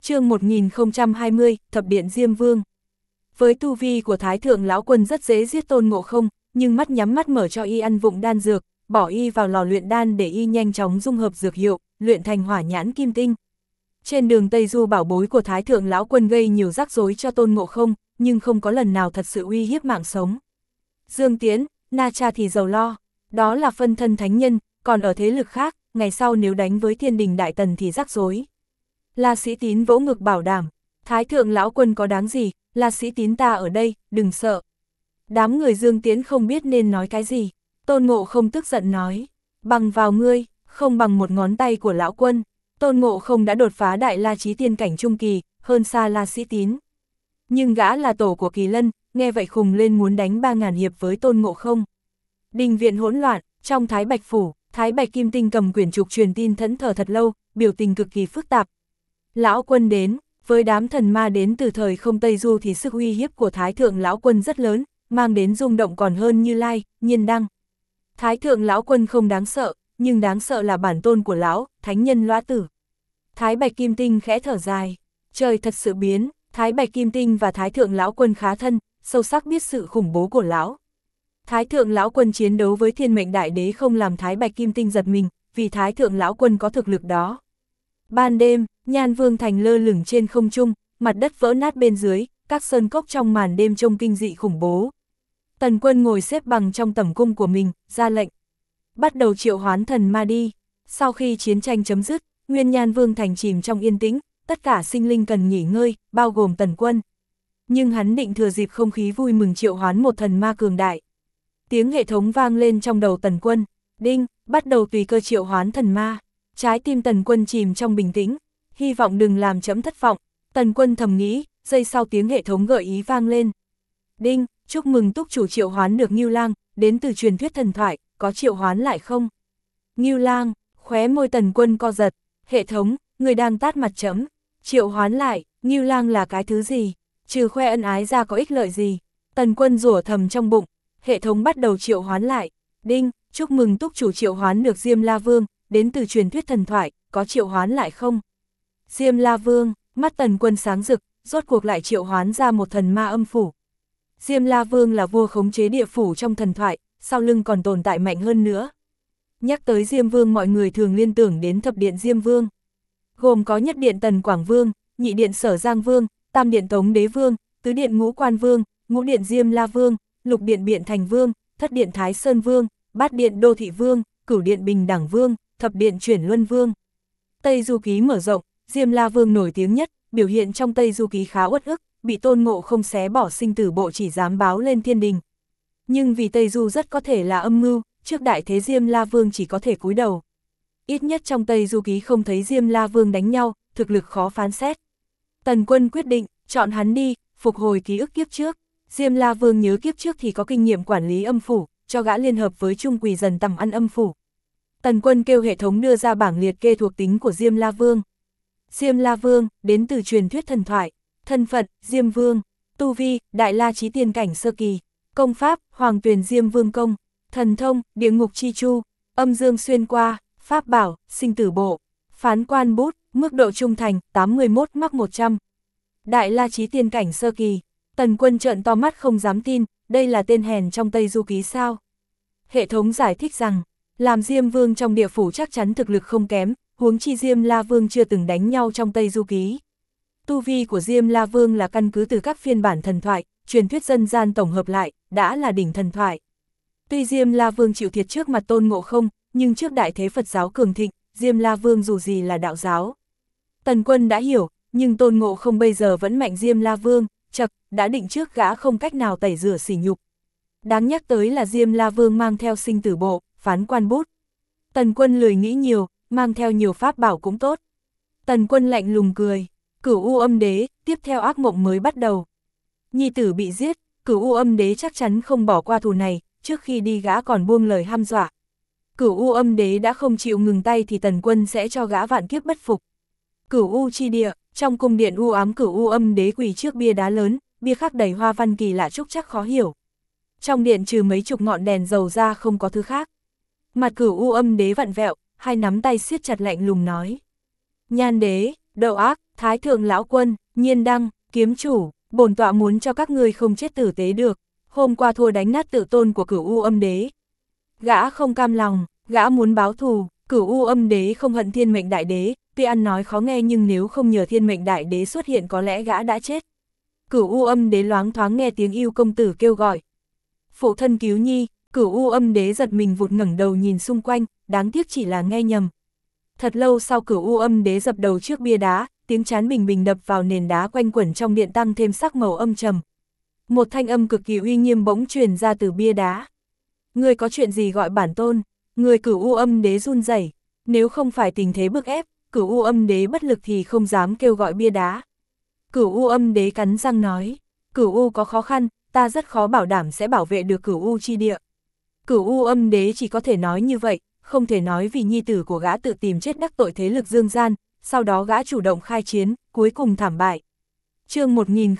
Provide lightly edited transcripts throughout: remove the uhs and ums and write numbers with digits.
Chương 1020, Thập điện Diêm Vương. Với tu vi của Thái Thượng Lão Quân rất dễ giết Tôn Ngộ Không, nhưng mắt nhắm mắt mở cho y ăn vụng đan dược, bỏ y vào lò luyện đan để y nhanh chóng dung hợp dược hiệu, luyện thành Hỏa Nhãn Kim Tinh. Trên đường Tây Du bảo bối của Thái Thượng Lão Quân gây nhiều rắc rối cho Tôn Ngộ Không, nhưng không có lần nào thật sự uy hiếp mạng sống. Dương Tiễn, Na Cha thì giàu lo, đó là phân thân thánh nhân, còn ở thế lực khác, ngày sau nếu đánh với Thiên Đình Đại Tần thì rắc rối. La Sĩ Tín vỗ ngực bảo đảm, Thái Thượng Lão Quân có đáng gì, La Sĩ Tín ta ở đây, đừng sợ. Đám người Dương Tiễn không biết nên nói cái gì, Tôn Ngộ Không tức giận nói, bằng vào ngươi, không bằng một ngón tay của Lão Quân. Tôn Ngộ Không đã đột phá Đại La Chí Tiên cảnh trung kỳ, hơn xa La Sĩ Tín. Nhưng gã là tổ của Kỳ Lân, nghe vậy khùng lên muốn đánh 3000 hiệp với Tôn Ngộ Không. Đình viện hỗn loạn, trong Thái Bạch Phủ, Thái Bạch Kim Tinh cầm quyển trục truyền tin thẫn thờ thật lâu, biểu tình cực kỳ phức tạp. Lão Quân đến, với đám thần ma đến từ thời không Tây Du thì sức uy hiếp của Thái Thượng Lão Quân rất lớn, mang đến rung động còn hơn Như Lai, Nhiên Đăng. Thái Thượng Lão Quân không đáng sợ, nhưng đáng sợ là bản tôn của lão, thánh nhân Lõa Tử. Thái Bạch Kim Tinh khẽ thở dài, trời thật sự biến, Thái Bạch Kim Tinh và Thái Thượng Lão Quân khá thân, sâu sắc biết sự khủng bố của lão. Thái Thượng Lão Quân chiến đấu với Thiên Mệnh Đại Đế không làm Thái Bạch Kim Tinh giật mình, vì Thái Thượng Lão Quân có thực lực đó. Ban đêm, Nhan Vương Thành lơ lửng trên không trung, mặt đất vỡ nát bên dưới, các sơn cốc trong màn đêm trông kinh dị khủng bố. Tần Quân ngồi xếp bằng trong tẩm cung của mình, ra lệnh. Bắt đầu triệu hoán thần ma đi. Sau khi chiến tranh chấm dứt, Nguyên Nhan Vương Thành chìm trong yên tĩnh, tất cả sinh linh cần nghỉ ngơi, bao gồm Tần Quân. Nhưng hắn định thừa dịp không khí vui mừng triệu hoán một thần ma cường đại. Tiếng hệ thống vang lên trong đầu Tần Quân, đinh, bắt đầu tùy cơ triệu hoán thần ma. Trái tim Tần Quân chìm trong bình tĩnh, hy vọng đừng làm trẫm thất vọng. Tần Quân thầm nghĩ, giây sau tiếng hệ thống gợi ý vang lên. Đinh, chúc mừng túc chủ triệu hoán được Ngưu Lang, đến từ truyền thuyết thần thoại, có triệu hoán lại không? Ngưu Lang, khóe môi Tần Quân co giật, hệ thống, người đang tát mặt trẫm, triệu hoán lại, Ngưu Lang là cái thứ gì? Trừ khoe ân ái ra có ích lợi gì? Tần Quân rủa thầm trong bụng, hệ thống bắt đầu triệu hoán lại. Đinh, chúc mừng túc chủ triệu hoán được Diêm La Vương, đến từ truyền thuyết thần thoại, có triệu hoán lại không? Diêm La Vương, mắt Tần Quân sáng rực, rốt cuộc lại triệu hoán ra một thần ma âm phủ. Diêm La Vương là vua khống chế địa phủ trong thần thoại, sau lưng còn tồn tại mạnh hơn nữa. Nhắc tới Diêm Vương mọi người thường liên tưởng đến thập điện Diêm Vương. Gồm có nhất điện Tần Quảng Vương, nhị điện Sở Giang Vương, tam điện Tống Đế Vương, tứ điện Ngũ Quan Vương, ngũ điện Diêm La Vương, lục điện Biện Thành Vương, thất điện Thái Sơn Vương, bát điện Đô Thị Vương, cửu điện Bình Đẳng Vương, thập điện Chuyển Luân Vương. Tây Du Ký mở rộng, Diêm La Vương nổi tiếng nhất, biểu hiện trong Tây Du Ký khá uất ức, bị Tôn Ngộ Không xé bỏ sinh tử bộ chỉ dám báo lên thiên đình. Nhưng vì Tây Du rất có thể là âm mưu, trước đại thế Diêm La Vương chỉ có thể cúi đầu. Ít nhất trong Tây Du Ký không thấy Diêm La Vương đánh nhau, thực lực khó phán xét. Tần Quân quyết định, chọn hắn đi, phục hồi ký ức kiếp trước. Diêm La Vương nhớ kiếp trước thì có kinh nghiệm quản lý âm phủ, cho gã liên hợp với Trung Quỳ dần tầm ăn âm phủ. Tần Quân kêu hệ thống đưa ra bảng liệt kê thuộc tính của Diêm La Vương. Diêm La Vương, đến từ truyền thuyết thần thoại, thân phận, Diêm Vương, tu vi, Đại La Chí Tiên cảnh sơ kỳ, công pháp, Hoàng Tuyền Diêm Vương công, thần thông, Địa Ngục Chi Chu, âm dương xuyên qua, pháp bảo, sinh tử bộ, phán quan bút, mức độ trung thành, 81/100. Đại La Chí Tiên cảnh sơ kỳ, Tần Quân trợn to mắt không dám tin, đây là tên hèn trong Tây Du Ký sao? Hệ thống giải thích rằng, làm Diêm Vương trong địa phủ chắc chắn thực lực không kém, huống chi Diêm La Vương chưa từng đánh nhau trong Tây Du Ký. Tu vi của Diêm La Vương là căn cứ từ các phiên bản thần thoại, truyền thuyết dân gian tổng hợp lại, đã là đỉnh thần thoại. Tuy Diêm La Vương chịu thiệt trước mặt Tôn Ngộ Không, nhưng trước đại thế Phật giáo cường thịnh, Diêm La Vương dù gì là đạo giáo. Tần Quân đã hiểu, nhưng Tôn Ngộ Không bây giờ vẫn mạnh Diêm La Vương, chật, đã định trước gã không cách nào tẩy rửa sỉ nhục. Đáng nhắc tới là Diêm La Vương mang theo sinh tử bộ, phán quan bút. Tần Quân lười nghĩ nhiều, mang theo nhiều pháp bảo cũng tốt. Tần Quân lạnh lùng cười, Cửu U Âm Đế, tiếp theo ác mộng mới bắt đầu. Nhi tử bị giết, Cửu U Âm Đế chắc chắn không bỏ qua thù này, trước khi đi gã còn buông lời hăm dọa. Cửu U Âm Đế đã không chịu ngừng tay thì Tần Quân sẽ cho gã vạn kiếp bất phục. Cửu U Chi Địa, trong cung điện u ám Cửu U Âm Đế quỳ trước bia đá lớn, bia khắc đầy hoa văn kỳ lạ trúc chắc khó hiểu. Trong điện trừ mấy chục ngọn đèn dầu ra không có thứ khác. Mặt Cửu U Âm Đế vặn vẹo, hai nắm tay siết chặt lạnh lùng nói. Nhan Đế, đậu ác, Thái thượng lão quân, Nhiên Đăng, kiếm chủ, bổn tọa muốn cho các ngươi không chết tử tế được, hôm qua thua đánh nát tự tôn của Cửu U Âm Đế. Gã không cam lòng, gã muốn báo thù, Cửu U Âm Đế không hận Thiên Mệnh Đại Đế, tuy ăn nói khó nghe nhưng nếu không nhờ Thiên Mệnh Đại Đế xuất hiện có lẽ gã đã chết. Cửu U Âm Đế loáng thoáng nghe tiếng yêu công tử kêu gọi. Phụ thân cứu nhi, Cửu U Âm Đế giật mình vụt ngẩng đầu nhìn xung quanh, đáng tiếc chỉ là nghe nhầm. Thật lâu sau Cửu U Âm Đế dập đầu trước bia đá, tiếng chán bình bình đập vào nền đá quanh quẩn trong điện tăng thêm sắc màu âm trầm. Một thanh âm cực kỳ uy nghiêm bỗng truyền ra từ bia đá. Ngươi có chuyện gì gọi bản tôn? Người Cửu U Âm Đế run rẩy, nếu không phải tình thế bức ép, Cửu U Âm Đế bất lực thì không dám kêu gọi bia đá. Cửu U Âm Đế cắn răng nói, Cửu U có khó khăn, ta rất khó bảo đảm sẽ bảo vệ được Cửu U chi địa. Cửu U Âm Đế chỉ có thể nói như vậy, không thể nói vì nhi tử của gã tự tìm chết đắc tội thế lực dương gian, sau đó gã chủ động khai chiến, cuối cùng thảm bại. Chương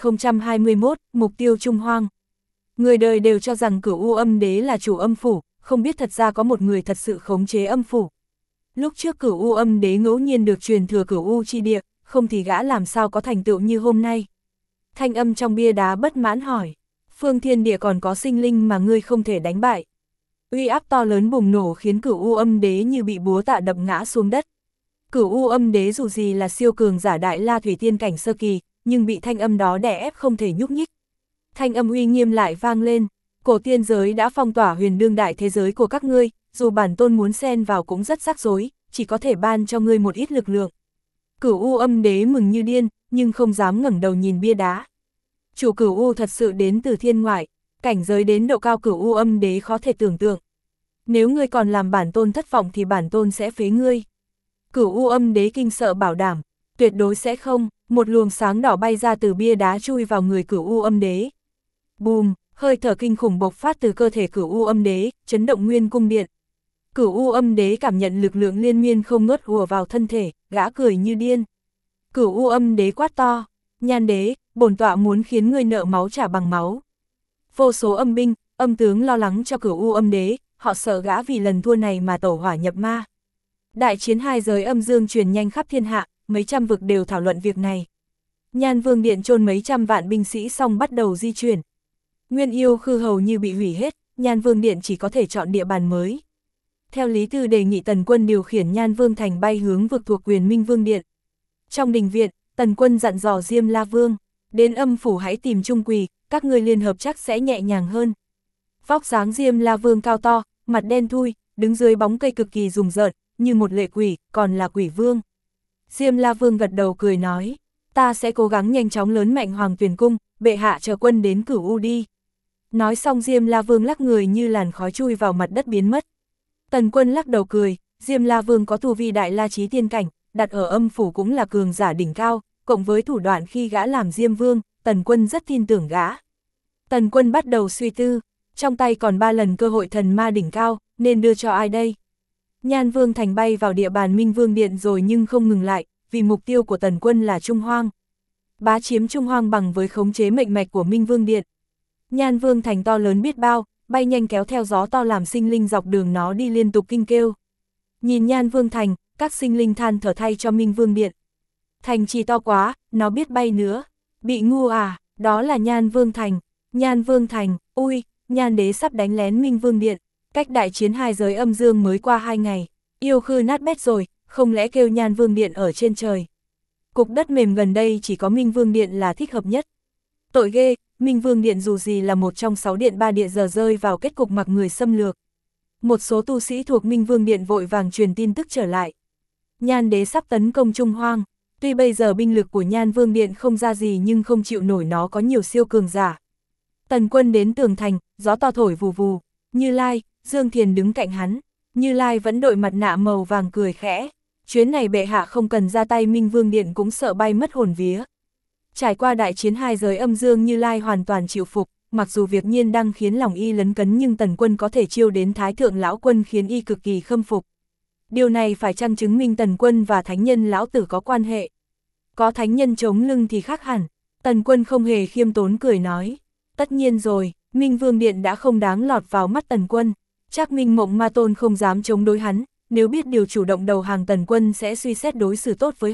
1021, mục tiêu Trung Hoang. Người đời đều cho rằng Cửu U Âm Đế là chủ âm phủ, không biết thật ra có một người thật sự khống chế âm phủ. Lúc trước Cửu U Âm Đế ngẫu nhiên được truyền thừa Cửu U chi địa, không thì gã làm sao có thành tựu như hôm nay. Thanh âm trong bia đá bất mãn hỏi, phương thiên địa còn có sinh linh mà ngươi không thể đánh bại. Uy áp to lớn bùng nổ khiến Cửu U Âm Đế như bị búa tạ đập ngã xuống đất. Cửu U Âm Đế dù gì là siêu cường giả đại la thủy tiên cảnh sơ kỳ, nhưng bị thanh âm đó đè ép không thể nhúc nhích. Thanh âm uy nghiêm lại vang lên, cổ tiên giới đã phong tỏa huyền đương đại thế giới của các ngươi, dù bản tôn muốn xen vào cũng rất rắc rối, chỉ có thể ban cho ngươi một ít lực lượng. Cửu U Âm Đế mừng như điên, nhưng không dám ngẩng đầu nhìn bia đá. Chủ Cửu U thật sự đến từ thiên ngoại, cảnh giới đến độ cao Cửu U Âm Đế khó thể tưởng tượng. Nếu ngươi còn làm bản tôn thất vọng thì bản tôn sẽ phế ngươi. Cửu U Âm Đế kinh sợ bảo đảm, tuyệt đối sẽ không. Một luồng sáng đỏ bay ra từ bia đá chui vào người Cửu U Âm Đế. Bùm, hơi thở kinh khủng bộc phát từ cơ thể Cửu U Âm Đế, chấn động nguyên cung điện. Cửu U Âm Đế cảm nhận lực lượng liên miên không ngớt ùa vào thân thể, gã cười như điên. Cửu U Âm Đế quát to, Nhan Đế, bổn tọa muốn khiến ngươi nợ máu trả bằng máu. Vô số âm binh, âm tướng lo lắng cho Cửu U Âm Đế, họ sợ gã vì lần thua này mà tẩu hỏa nhập ma. Đại chiến hai giới âm dương truyền nhanh khắp thiên hạ, mấy trăm vực đều thảo luận việc này. Nhan Vương Điện chôn mấy trăm vạn binh sĩ xong bắt đầu di chuyển. Nguyên Yêu Khư hầu như bị hủy hết, Nhan Vương Điện chỉ có thể chọn địa bàn mới. Theo Lý Tư đề nghị Tần Quân điều khiển Nhan Vương Thành bay hướng vực thuộc quyền Minh Vương Điện. Trong đình viện, Tần Quân dặn dò Diêm La Vương, đến âm phủ hãy tìm Trung Quỳ, các ngươi liên hợp chắc sẽ nhẹ nhàng hơn. Vóc dáng Diêm La Vương cao to, mặt đen thui, đứng dưới bóng cây cực kỳ rùng rợn, như một lệ quỷ, còn là quỷ vương. Diêm La Vương gật đầu cười nói, ta sẽ cố gắng nhanh chóng lớn mạnh Hoàng Tuyền Cung, bệ hạ chờ quân đến Cửu U đi. Nói xong Diêm La Vương lắc người như làn khói chui vào mặt đất biến mất. Tần Quân lắc đầu cười, Diêm La Vương có tu vi đại la chí tiên cảnh, đặt ở âm phủ cũng là cường giả đỉnh cao, cộng với thủ đoạn khi gã làm Diêm Vương, Tần Quân rất tin tưởng gã. Tần Quân bắt đầu suy tư, trong tay còn 3 lần cơ hội thần ma đỉnh cao, nên đưa cho ai đây? Nhan Vương Thành bay vào địa bàn Minh Vương Điện rồi nhưng không ngừng lại, vì mục tiêu của Tần Quân là Trung Hoang. Bá chiếm Trung Hoang bằng với khống chế mệnh mạch của Minh Vương Điện. Nhan Vương Thành to lớn biết bao, bay nhanh kéo theo gió to làm sinh linh dọc đường nó đi liên tục kinh kêu. Nhìn Nhan Vương Thành, các sinh linh than thở thay cho Minh Vương Điện. Thành trì to quá, nó biết bay nữa. Bị ngu à, đó là Nhan Vương Thành. Nhan Vương Thành, ui, Nhan Đế sắp đánh lén Minh Vương Điện. Cách đại chiến hai giới âm dương mới qua 2 ngày, Yêu Khư nát bét rồi, không lẽ kêu Nhan Vương Điện ở trên trời. Cục đất mềm gần đây chỉ có Minh Vương Điện là thích hợp nhất. Tội ghê, Minh Vương Điện dù gì là một trong 6 điện 3 địa giờ rơi vào kết cục mặc người xâm lược. Một số tu sĩ thuộc Minh Vương Điện vội vàng truyền tin tức trở lại. Nhan Đế sắp tấn công Trung Hoang, tuy bây giờ binh lực của Nhan Vương Điện không ra gì nhưng không chịu nổi nó có nhiều siêu cường giả. Tần Quân đến tường thành, gió to thổi vù vù, Như Lai, Dương Thiền đứng cạnh hắn, Như Lai vẫn đội mặt nạ màu vàng cười khẽ, chuyến này bệ hạ không cần ra tay Minh Vương Điện cũng sợ bay mất hồn vía. Trải qua đại chiến hai giới âm dương Như Lai hoàn toàn chịu phục, mặc dù việc Nhiên Đăng khiến lòng y lấn cấn nhưng Tần Quân có thể chiêu đến Thái Thượng Lão Quân khiến y cực kỳ khâm phục. Điều này phải chăng chứng minh Tần Quân và Thánh Nhân Lão Tử có quan hệ? Có Thánh Nhân chống lưng thì khác hẳn. Tần Quân không hề khiêm tốn cười nói, tất nhiên rồi, Minh Vương Điện đã không đáng lọt vào mắt Tần Quân, chắc Minh Mộng Ma Tôn không dám chống đối hắn, nếu biết điều chủ động đầu hàng Tần Quân sẽ suy xét đối xử tốt với họ,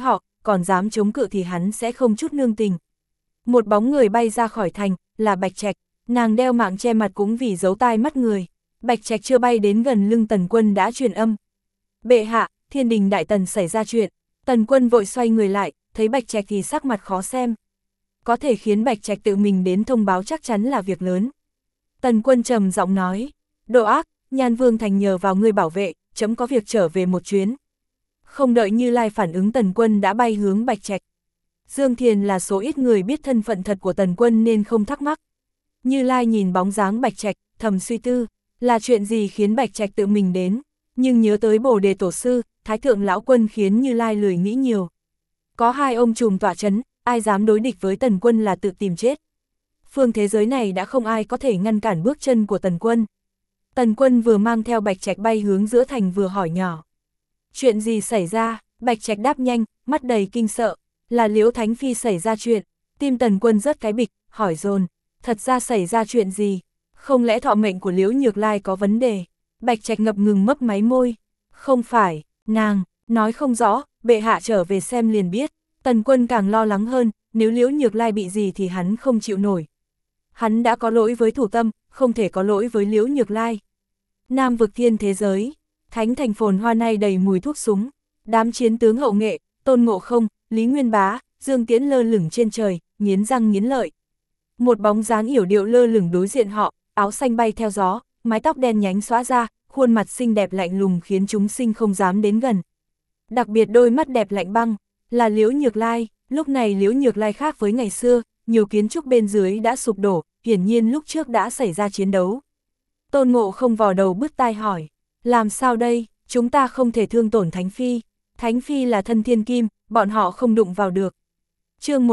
còn dám chống cự thì hắn sẽ không chút nương tình. Một bóng người bay ra khỏi thành, là Bạch Trạch, nàng đeo mạng che mặt cũng vì giấu tai mắt người. Bạch Trạch chưa bay đến gần lưng Tần Quân đã truyền âm. Bệ hạ, Thiên Đình Đại Tần xảy ra chuyện. Tần Quân vội xoay người lại, thấy Bạch Trạch thì sắc mặt khó xem. Có thể khiến Bạch Trạch tự mình đến thông báo chắc chắn là việc lớn. Tần Quân trầm giọng nói, Độ Ác, Nhan Vương Thành nhờ vào ngươi bảo vệ, chấm có việc trở về một chuyến. Không đợi Như Lai phản ứng, Tần Quân đã bay hướng Bạch Trạch. Dương Thiền là số ít người biết thân phận thật của Tần Quân nên không thắc mắc. Như Lai nhìn bóng dáng Bạch Trạch, thầm suy tư, là chuyện gì khiến Bạch Trạch tự mình đến, nhưng nhớ tới Bồ Đề Tổ Sư, Thái Thượng Lão Quân khiến Như Lai lười nghĩ nhiều. Có hai ông trùm tọa chấn, ai dám đối địch với Tần Quân là tự tìm chết. Phương thế giới này đã không ai có thể ngăn cản bước chân của Tần Quân. Tần Quân vừa mang theo Bạch Trạch bay hướng giữa thành vừa hỏi nhỏ. Chuyện gì xảy ra? Bạch Trạch đáp nhanh, mắt đầy kinh sợ, là Liễu Thánh Phi xảy ra chuyện. Tim Tần Quân rớt cái bịch, hỏi dồn, thật ra xảy ra chuyện gì? Không lẽ thọ mệnh của Liễu Nhược Lai có vấn đề? Bạch Trạch ngập ngừng mấp máy môi. Không phải, nàng, nói không rõ, bệ hạ trở về xem liền biết. Tần Quân càng lo lắng hơn, nếu Liễu Nhược Lai bị gì thì hắn không chịu nổi. Hắn đã có lỗi với thủ tâm, không thể có lỗi với Liễu Nhược Lai. Nam vực thiên thế giới, thánh thành phồn hoa nay đầy mùi thuốc súng. Đám chiến tướng hậu nghệ, Tôn Ngộ Không, Lý Nguyên Bá, Dương Tiễn lơ lửng trên trời, nghiến răng nghiến lợi. Một bóng dáng yểu điệu lơ lửng đối diện họ, áo xanh bay theo gió, mái tóc đen nhánh xõa ra, khuôn mặt xinh đẹp lạnh lùng khiến chúng sinh không dám đến gần. Đặc biệt đôi mắt đẹp lạnh băng, là Liễu Nhược Lai. Lúc này Liễu Nhược Lai khác với ngày xưa, nhiều kiến trúc bên dưới đã sụp đổ, hiển nhiên lúc trước đã xảy ra chiến đấu. Tôn Ngộ Không vò đầu bứt tai hỏi, làm sao đây, chúng ta không thể thương tổn Thánh Phi. Thánh Phi là thân thiên kim, bọn họ không đụng vào được. Chương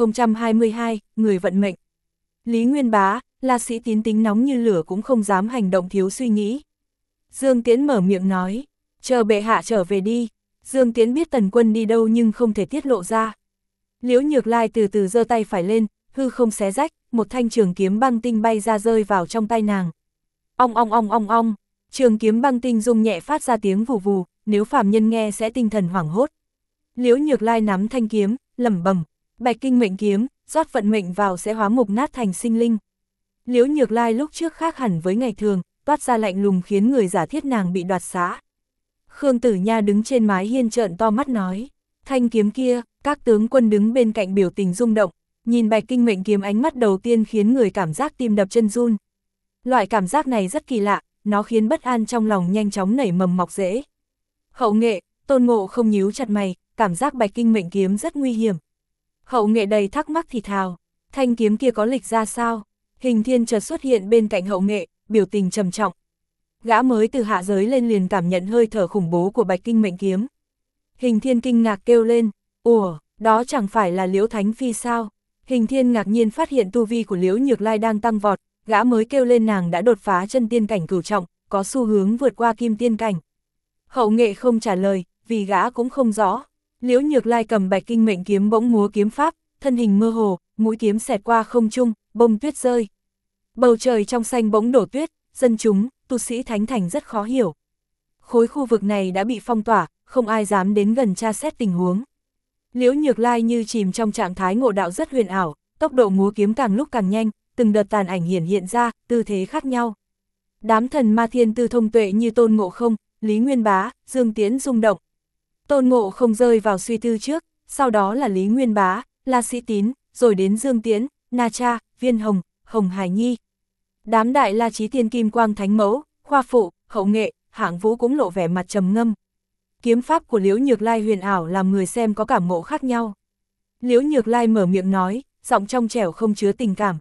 1022, người vận mệnh. Lý Nguyên Bá, La Sĩ Tín tính nóng như lửa cũng không dám hành động thiếu suy nghĩ. Dương Tiễn mở miệng nói, chờ bệ hạ trở về đi. Dương Tiễn biết Tần Quân đi đâu nhưng không thể tiết lộ ra. Liễu Nhược Lai từ từ giơ tay phải lên, hư không xé rách, một thanh trường kiếm băng tinh bay ra rơi vào trong tay nàng. Ong ong ong ong ong, trường kiếm băng tinh rung nhẹ phát ra tiếng vù vù, nếu phàm nhân nghe sẽ tinh thần hoảng hốt. Liễu Nhược Lai nắm thanh kiếm, lẩm bẩm, Bạch Kinh Mệnh Kiếm, rót vận mệnh vào sẽ hóa mục nát thành sinh linh. Liễu Nhược Lai lúc trước khác hẳn với ngày thường, toát ra lạnh lùng khiến người giả thiết nàng bị đoạt xá. Khương Tử Nha đứng trên mái hiên trợn to mắt nói, thanh kiếm kia. Các tướng quân đứng bên cạnh biểu tình rung động, nhìn Bạch Kinh Mệnh Kiếm ánh mắt đầu tiên khiến người cảm giác tim đập chân run. Loại cảm giác này rất kỳ lạ, nó khiến bất an trong lòng nhanh chóng nảy mầm mọc rễ. Hậu nghệ, Tôn Ngộ Không nhíu chặt mày, cảm giác Bạch Kinh Mệnh Kiếm rất nguy hiểm. Hậu nghệ đầy thắc mắc thì thào, thanh kiếm kia có lịch ra sao? Hình Thiên chợt xuất hiện bên cạnh hậu nghệ, biểu tình trầm trọng. Gã mới từ hạ giới lên liền cảm nhận hơi thở khủng bố của Bạch Kinh Mệnh Kiếm. Hình Thiên kinh ngạc kêu lên, ủa, đó chẳng phải là Liễu Thánh Phi sao? Hình Thiên ngạc nhiên phát hiện tu vi của Liễu Nhược Lai đang tăng vọt, gã mới kêu lên nàng đã đột phá chân tiên cảnh cửu trọng, có xu hướng vượt qua kim tiên cảnh. Hậu nghệ không trả lời, vì gã cũng không rõ. Liễu Nhược Lai cầm Bạch Kinh Mệnh Kiếm bỗng múa kiếm pháp, thân hình mơ hồ, mũi kiếm xẹt qua không trung, bông tuyết rơi. Bầu trời trong xanh bỗng đổ tuyết, dân chúng, tu sĩ thánh thành rất khó hiểu. Khối khu vực này đã bị phong tỏa, không ai dám đến gần tra xét tình huống. Liễu Nhược Lai như chìm trong trạng thái ngộ đạo rất huyền ảo, tốc độ múa kiếm càng lúc càng nhanh, từng đợt tàn ảnh hiện ra, tư thế khác nhau. Đám thần ma thiên tư thông tuệ như Tôn Ngộ Không, Lý Nguyên Bá, Dương Tiễn rung động. Tôn Ngộ Không rơi vào suy tư trước, sau đó là Lý Nguyên Bá, La Sĩ Tín, rồi đến Dương Tiễn, Na Cha, Viên Hồng, Hồng Hải Nhi. Đám đại La Chí Tiên Kim Quang Thánh Mẫu, Khoa Phụ, Hậu Nghệ, Hạng Vũ cũng lộ vẻ mặt trầm ngâm. Kiếm pháp của Liễu Nhược Lai huyền ảo làm người xem có cảm ngộ khác nhau. Liễu Nhược Lai mở miệng nói, giọng trong trẻo không chứa tình cảm.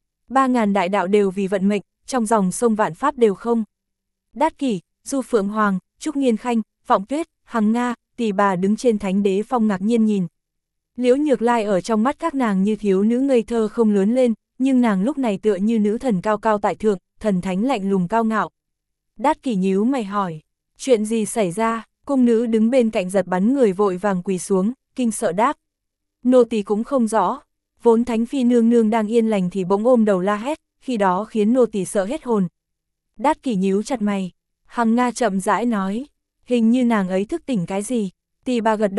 3000 đại đạo đều vì vận mệnh, trong dòng sông vạn pháp đều không. Đát Kỷ, Du Phượng Hoàng, Trúc Nghiên Khanh, Vọng Tuyết, Hằng Nga, Tỷ Bà đứng trên thánh đế phong ngạc nhiên nhìn. Liễu Nhược Lai ở trong mắt các nàng như thiếu nữ ngây thơ không lớn lên, nhưng nàng lúc này tựa như nữ thần cao cao tại thượng, thần thánh lạnh lùng cao ngạo. Đát Kỷ nhíu mày hỏi, chuyện gì xảy ra? Cung nữ đứng bên cạnh giật bắn người vội vàng quỳ xuống, kinh sợ đáp. Nô tỳ cũng không rõ, vốn Thánh Phi nương nương đang yên lành thì bỗng ôm đầu la hét, khi đó khiến nô tỳ sợ hết hồn. Đát Kỷ nhíu chặt mày, Hằng Nga chậm rãi nói, hình như nàng ấy thức tỉnh cái gì. Tỷ Bà gật đầu,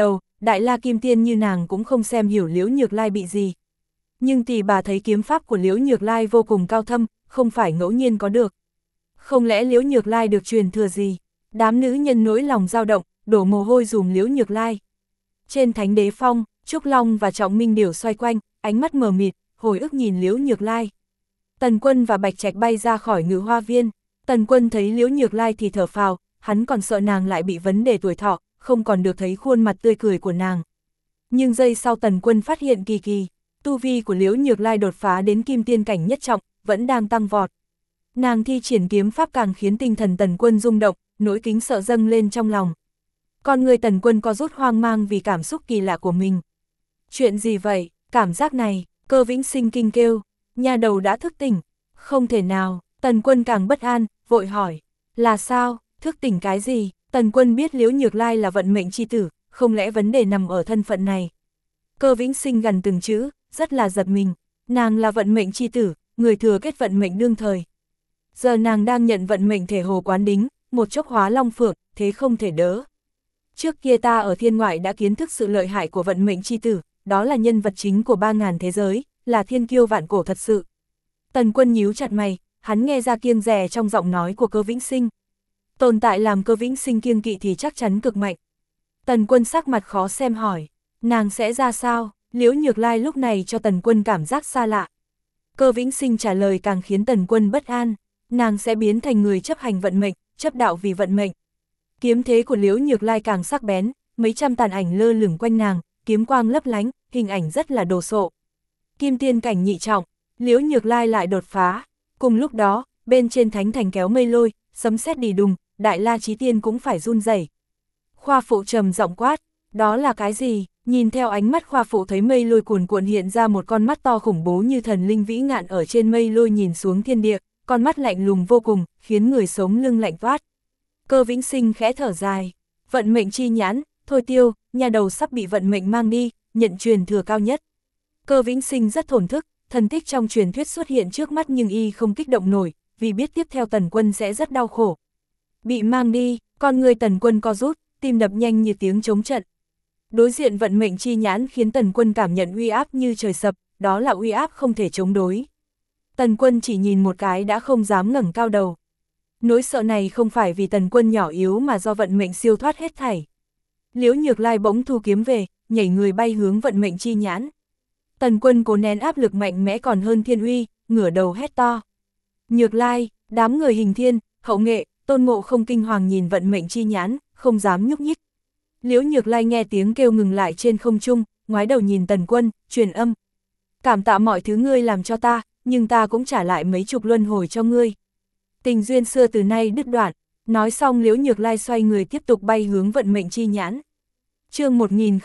Đại La Kim Tiên như nàng cũng không xem hiểu Liễu Nhược Lai bị gì. Nhưng tỷ bà thấy kiếm pháp của Liễu Nhược Lai vô cùng cao thâm, không phải ngẫu nhiên có được. Không lẽ Liễu Nhược Lai được truyền thừa gì? Đám nữ nhân nỗi lòng dao động, đổ mồ hôi dùm Liễu Nhược Lai. Trên Thánh Đế Phong, Trúc Long và Trọng Minh Điểu xoay quanh, ánh mắt mờ mịt, hồi ức nhìn Liễu Nhược Lai. Tần Quân và Bạch Trạch bay ra khỏi Ngự Hoa Viên. Tần Quân thấy Liễu Nhược Lai thì thở phào, hắn còn sợ nàng lại bị vấn đề tuổi thọ, không còn được thấy khuôn mặt tươi cười của nàng. Nhưng giây sau Tần Quân phát hiện kỳ kỳ, tu vi của Liễu Nhược Lai đột phá đến Kim Tiên cảnh nhất trọng, vẫn đang tăng vọt. Nàng thi triển kiếm pháp càng khiến tinh thần Tần Quân rung động, nỗi kính sợ dâng lên trong lòng. Con người Tần Quân có rút hoang mang vì cảm xúc kỳ lạ của mình. Chuyện gì vậy? Cảm giác này, Cơ Vĩnh Sinh kinh kêu, nhà đầu đã thức tỉnh. Không thể nào, Tần Quân càng bất an, vội hỏi, là sao, thức tỉnh cái gì? Tần Quân biết Liễu Nhược Lai là vận mệnh chi tử, không lẽ vấn đề nằm ở thân phận này? Cơ Vĩnh Sinh gần từng chữ, rất là giật mình, nàng là vận mệnh chi tử, người thừa kết vận mệnh đương thời. Giờ nàng đang nhận vận mệnh thể hồ quán đính, một chốc hóa long phượng, thế không thể đỡ. Trước kia ta ở thiên ngoại đã kiến thức sự lợi hại của vận mệnh chi tử, đó là nhân vật chính của 3000 thế giới, là thiên kiêu vạn cổ thật sự. Tần Quân nhíu chặt mày, hắn nghe ra kiêng dè trong giọng nói của Cơ Vĩnh Sinh. Tồn tại làm Cơ Vĩnh Sinh kiêng kỵ thì chắc chắn cực mạnh. Tần Quân sắc mặt khó xem hỏi, nàng sẽ ra sao? Liễu Nhược Lai lúc này cho Tần Quân cảm giác xa lạ. Cơ Vĩnh Sinh trả lời càng khiến Tần Quân bất an, nàng sẽ biến thành người chấp hành vận mệnh, chấp đạo vì vận mệnh. Kiếm thế của Liễu Nhược Lai càng sắc bén, mấy trăm tàn ảnh lơ lửng quanh nàng, kiếm quang lấp lánh, hình ảnh rất là đồ sộ. Kim Tiên cảnh nhị trọng, Liễu Nhược Lai lại đột phá. Cùng lúc đó, bên trên thánh thành kéo mây lôi, sấm sét đì đùng, Đại La Chí Tiên cũng phải run rẩy. Khoa phụ trầm giọng quát, đó là cái gì? Nhìn theo ánh mắt Khoa phụ thấy mây lôi cuồn cuộn hiện ra một con mắt to khủng bố như thần linh vĩ ngạn ở trên mây lôi nhìn xuống thiên địa, con mắt lạnh lùng vô cùng, khiến người sống lưng lạnh toát. Cơ Vĩnh Sinh khẽ thở dài, vận mệnh chi nhãn, thôi tiêu, nhà đầu sắp bị vận mệnh mang đi, nhận truyền thừa cao nhất. Cơ Vĩnh Sinh rất thổn thức, thần tích trong truyền thuyết xuất hiện trước mắt nhưng y không kích động nổi, vì biết tiếp theo Tần Quân sẽ rất đau khổ. Bị mang đi, con người Tần Quân co rút, tim đập nhanh như tiếng trống trận. Đối diện vận mệnh chi nhãn khiến Tần Quân cảm nhận uy áp như trời sập, đó là uy áp không thể chống đối. Tần Quân chỉ nhìn một cái đã không dám ngẩng cao đầu. Nỗi sợ này không phải vì Tần Quân nhỏ yếu mà do vận mệnh siêu thoát hết thảy. Liễu Nhược Lai bỗng thu kiếm về, nhảy người bay hướng vận mệnh chi nhãn. Tần Quân cố nén áp lực mạnh mẽ còn hơn thiên uy, ngửa đầu hét to. Nhược Lai, đám người Hình Thiên, Hậu Nghệ, Tôn Ngộ Không kinh hoàng nhìn vận mệnh chi nhãn, không dám nhúc nhích. Liễu Nhược Lai nghe tiếng kêu ngừng lại trên không trung, ngoái đầu nhìn Tần Quân, truyền âm. Cảm tạ mọi thứ ngươi làm cho ta, nhưng ta cũng trả lại mấy chục luân hồi cho ngươi. Tình duyên xưa từ nay đứt đoạn. Nói xong Liễu Nhược Lai xoay người tiếp tục bay hướng vận mệnh chi nhãn. Chương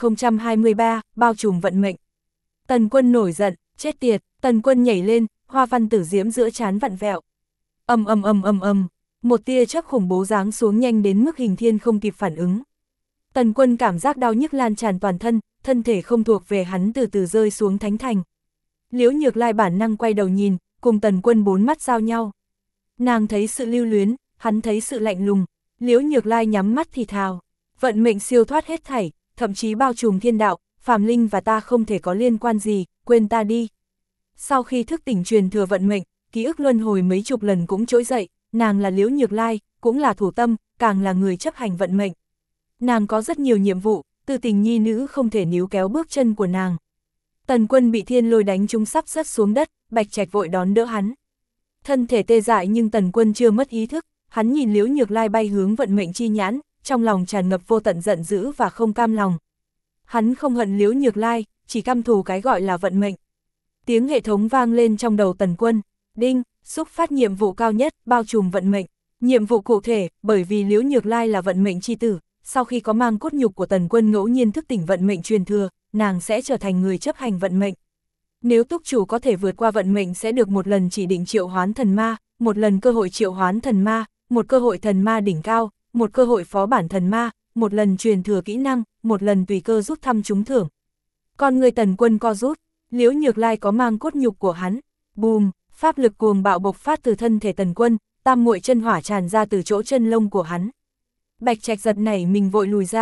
1023, bao trùm vận mệnh. Tần Quân nổi giận, chết tiệt, Tần Quân nhảy lên, hoa văn tử diễm giữa trán vặn vẹo. Một tia chớp khủng bố giáng xuống nhanh đến mức Hình Thiên không kịp phản ứng. Tần Quân cảm giác đau nhức lan tràn toàn thân, thân thể không thuộc về hắn từ từ rơi xuống thánh thành. Liễu Nhược Lai bản năng quay đầu nhìn, cùng Tần Quân bốn mắt giao nhau. Nàng thấy sự lưu luyến, hắn thấy sự lạnh lùng. Liễu Nhược Lai nhắm mắt thì thào, vận mệnh siêu thoát hết thảy, thậm chí bao trùm thiên đạo, phàm linh và ta không thể có liên quan gì, quên ta đi. Sau khi thức tỉnh truyền thừa vận mệnh, ký ức luân hồi mấy chục lần cũng trỗi dậy, nàng là Liễu Nhược Lai, cũng là thủ tâm, càng là người chấp hành vận mệnh. Nàng có rất nhiều nhiệm vụ, tư tình nhi nữ không thể níu kéo bước chân của nàng. Tần Quân bị thiên lôi đánh trúng sắp rớt xuống đất, Bạch Trạch vội đón đỡ hắn. Thân thể tê dại nhưng Tần Quân chưa mất ý thức, hắn nhìn Liễu Nhược Lai bay hướng vận mệnh chi nhãn, trong lòng tràn ngập vô tận giận dữ và không cam lòng. Hắn không hận Liễu Nhược Lai, chỉ căm thù cái gọi là vận mệnh. Tiếng hệ thống vang lên trong đầu Tần Quân, đinh, xúc phát nhiệm vụ cao nhất, bao trùm vận mệnh. Nhiệm vụ cụ thể, bởi vì Liễu Nhược Lai là vận mệnh chi tử, sau khi có mang cốt nhục của Tần Quân ngẫu nhiên thức tỉnh vận mệnh truyền thừa, nàng sẽ trở thành người chấp hành vận mệnh. Nếu túc chủ có thể vượt qua vận mệnh sẽ được một lần chỉ định triệu hoán thần ma, một lần cơ hội triệu hoán thần ma, một cơ hội thần ma đỉnh cao, một cơ hội phó bản thần ma, một lần truyền thừa kỹ năng, một lần tùy cơ rút thăm trúng thưởng. Con người Tần Quân co rút, Liễu Nhược Lai có mang cốt nhục của hắn. Bùm, pháp lực cuồng bạo bộc phát từ thân thể Tần Quân, tam muội chân hỏa tràn ra từ chỗ chân lông của hắn. Bạch Trạch giật nảy mình vội lùi ra.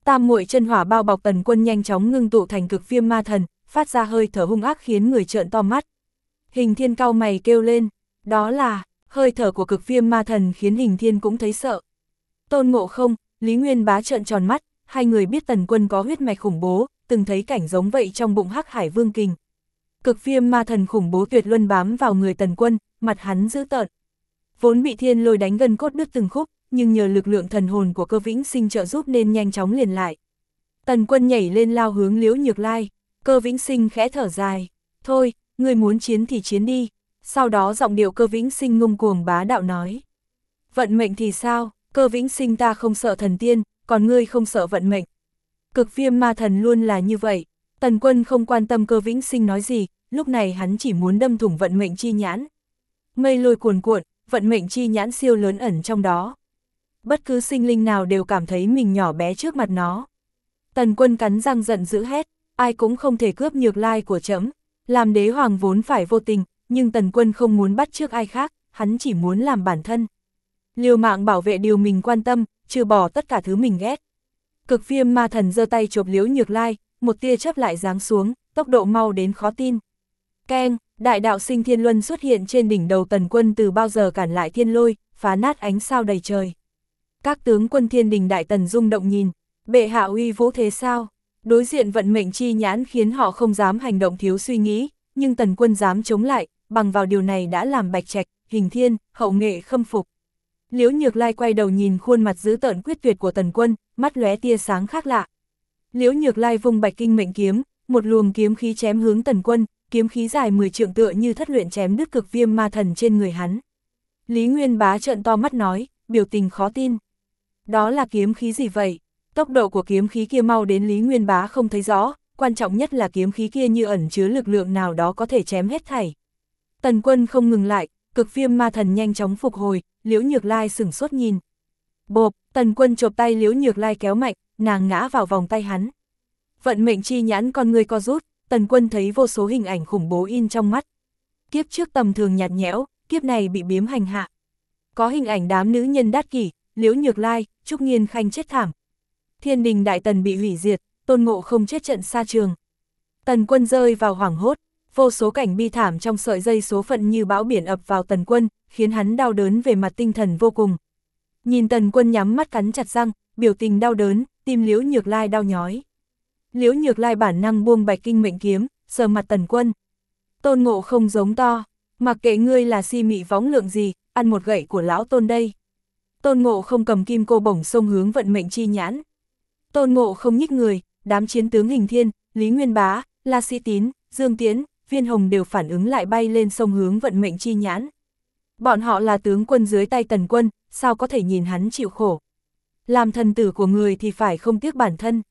Tam muội chân hỏa bao bọc Tần Quân nhanh chóng ngưng tụ thành cực viêm ma thần, phát ra hơi thở hung ác khiến người trợn to mắt. Hình Thiên cau mày kêu lên, đó là, hơi thở của cực viêm ma thần khiến Hình Thiên cũng thấy sợ. Tôn Ngộ Không, Lý Nguyên Bá trợn tròn mắt, hai người biết Tần Quân có huyết mạch khủng bố, từng thấy cảnh giống vậy trong bụng Hắc Hải Vương Kình. Cực viêm ma thần khủng bố tuyệt luân bám vào người Tần Quân, mặt hắn dữ tợn. Vốn bị thiên lôi đánh gân cốt đứt từng khúc, nhưng nhờ lực lượng thần hồn của Cơ Vĩnh Sinh trợ giúp nên nhanh chóng liền lại. Tần Quân nhảy lên lao hướng Liễu Nhược Lai, Cơ Vĩnh Sinh khẽ thở dài, thôi, người muốn chiến thì chiến đi. Sau đó giọng điệu Cơ Vĩnh Sinh ngông cuồng bá đạo nói. Vận mệnh thì sao, Cơ Vĩnh Sinh ta không sợ thần tiên, còn ngươi không sợ vận mệnh. Cực viêm ma thần luôn là như vậy. Tần Quân không quan tâm Cơ Vĩnh Sinh nói gì, lúc này hắn chỉ muốn đâm thủng vận mệnh chi nhãn. Mây lôi cuồn cuộn, vận mệnh chi nhãn siêu lớn ẩn trong đó. Bất cứ sinh linh nào đều cảm thấy mình nhỏ bé trước mặt nó. Tần Quân cắn răng giận dữ hét, ai cũng không thể cướp Nhược Lai của trẫm. Làm đế hoàng vốn phải vô tình, nhưng Tần Quân không muốn bắt chước ai khác, hắn chỉ muốn làm bản thân. Liều mạng bảo vệ điều mình quan tâm, trừ bỏ tất cả thứ mình ghét. Cực viêm ma thần giơ tay chộp Liễu Nhược Lai, một tia chớp lại giáng xuống, tốc độ mau đến khó tin. Keng, đại đạo sinh thiên luân xuất hiện trên đỉnh đầu Tần Quân từ bao giờ cản lại thiên lôi, phá nát ánh sao đầy trời. Các tướng quân thiên đình đại tần rung động nhìn, bệ hạ uy vũ thế sao? Đối diện vận mệnh chi nhãn khiến họ không dám hành động thiếu suy nghĩ, nhưng Tần Quân dám chống lại, bằng vào điều này đã làm Bạch Trạch, Hình Thiên, Hậu Nghệ khâm phục. Liễu Nhược Lai quay đầu nhìn khuôn mặt dữ tợn quyết tuyệt của Tần Quân, mắt lóe tia sáng khác lạ. Liễu Nhược Lai vung Bạch Kinh Mệnh kiếm, một luồng kiếm khí chém hướng Tần Quân, kiếm khí dài 10 trượng tựa như thất luyện chém đứt cực viêm ma thần trên người hắn. Lý Nguyên Bá trợn to mắt nói, biểu tình khó tin. Đó là kiếm khí gì vậy? Tốc độ của kiếm khí kia mau đến Lý Nguyên Bá không thấy rõ, quan trọng nhất là kiếm khí kia như ẩn chứa lực lượng nào đó có thể chém hết thảy. Tần Quân không ngừng lại, cực viêm ma thần nhanh chóng phục hồi, Liễu Nhược Lai sửng sốt nhìn. Bộp, Tần Quân chộp tay Liễu Nhược Lai kéo mạnh, nàng ngã vào vòng tay hắn. Vận mệnh chi nhãn con người co rút, Tần Quân thấy vô số hình ảnh khủng bố in trong mắt. Kiếp trước tầm thường nhạt nhẽo, kiếp này bị biếm hành hạ. Có hình ảnh đám nữ nhân đát kỷ, Liễu Nhược Lai, Trúc Nghiên Khanh chết thảm. Thiên đình đại tần bị hủy diệt, Tôn Ngộ Không chết trận xa trường. Tần Quân rơi vào hoảng hốt, vô số cảnh bi thảm trong sợi dây số phận như bão biển ập vào Tần Quân, khiến hắn đau đớn về mặt tinh thần vô cùng. Nhìn Tần Quân nhắm mắt cắn chặt răng, biểu tình đau đớn, tim Liễu Nhược Lai đau nhói. Liễu Nhược Lai bản năng buông Bạch Kinh Mệnh kiếm, sờ mặt Tần Quân. Tôn Ngộ Không giống to, mặc kệ ngươi là si mị võng lượng gì, ăn một gậy của lão Tôn đây. Tôn Ngộ Không cầm kim cô bổng xông hướng vận mệnh chi nhãn. Tôn Ngộ Không nhích người, đám chiến tướng Hình Thiên, Lý Nguyên Bá, La Sĩ Tín, Dương Tiễn, Viên Hồng đều phản ứng lại bay lên sông hướng vận mệnh chi nhãn. Bọn họ là tướng quân dưới tay Tần Quân, sao có thể nhìn hắn chịu khổ. Làm thần tử của người thì phải không tiếc bản thân.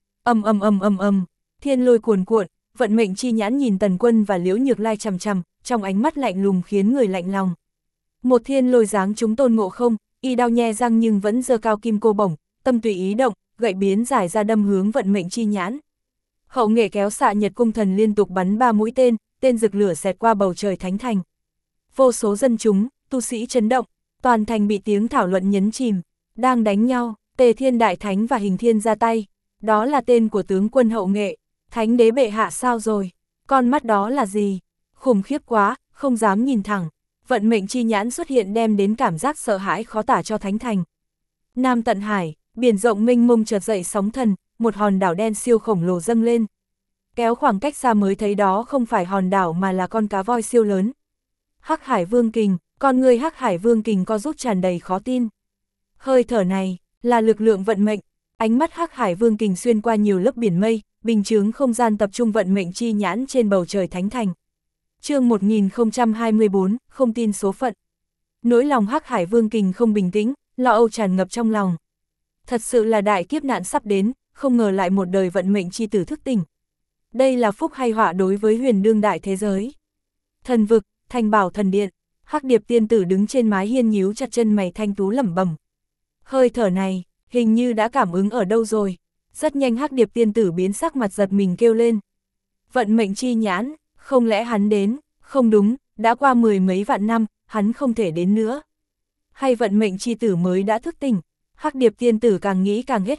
Thiên lôi cuồn cuộn, vận mệnh chi nhãn nhìn Tần Quân và Liễu Nhược Lai chằm chằm, trong ánh mắt lạnh lùng khiến người lạnh lòng. Một thiên lôi giáng trúng Tôn Ngộ Không, y đao nhe răng nhưng vẫn giơ cao kim cô bổng, tâm tùy ý động, gậy biến giải ra đâm hướng vận mệnh chi nhãn. Hậu Nghệ kéo xạ Nhật Cung Thần liên tục bắn 3 mũi tên, tên rực lửa xẹt qua bầu trời thánh thành. Vô số dân chúng, tu sĩ chấn động, toàn thành bị tiếng thảo luận nhấn chìm, đang đánh nhau, Tề Thiên Đại Thánh và Hình Thiên ra tay. Đó là tên của tướng quân Hậu Nghệ, Thánh đế bệ hạ sao rồi? Con mắt đó là gì? Khủng khiếp quá, không dám nhìn thẳng. Vận mệnh chi nhãn xuất hiện đem đến cảm giác sợ hãi khó tả cho thánh thành. Nam Tận Hải, biển rộng mênh mông chợt dậy sóng thần, một hòn đảo đen siêu khổng lồ dâng lên. Kéo khoảng cách xa mới thấy đó không phải hòn đảo mà là con cá voi siêu lớn. Hắc Hải Vương Kình, con người Hắc Hải Vương Kình co rút tràn đầy khó tin. Hơi thở này, là lực lượng vận mệnh. Ánh mắt Hắc Hải Vương Kình xuyên qua nhiều lớp biển mây, bình chướng không gian tập trung vận mệnh chi nhãn trên bầu trời thánh thành. Chương 1024, không tin số phận. Nỗi lòng Hắc Hải Vương Kình không bình tĩnh, lo âu tràn ngập trong lòng. Thật sự là đại kiếp nạn sắp đến, không ngờ lại một đời vận mệnh chi tử thức tỉnh. Đây là phúc hay họa đối với huyền đương đại thế giới. Thần vực, Thành Bảo Thần Điện, Hắc Điệp tiên tử đứng trên mái hiên nhíu chặt chân mày thanh tú lẩm bẩm. Hơi thở này, hình như đã cảm ứng ở đâu rồi. Rất nhanh Hắc Điệp tiên tử biến sắc mặt giật mình kêu lên. Vận mệnh chi nhãn, không lẽ hắn đến? Không đúng, đã qua 10 mấy vạn năm, hắn không thể đến nữa. Hay vận mệnh chi tử mới đã thức tỉnh? Hắc Điệp tiên tử càng nghĩ càng hết hồn,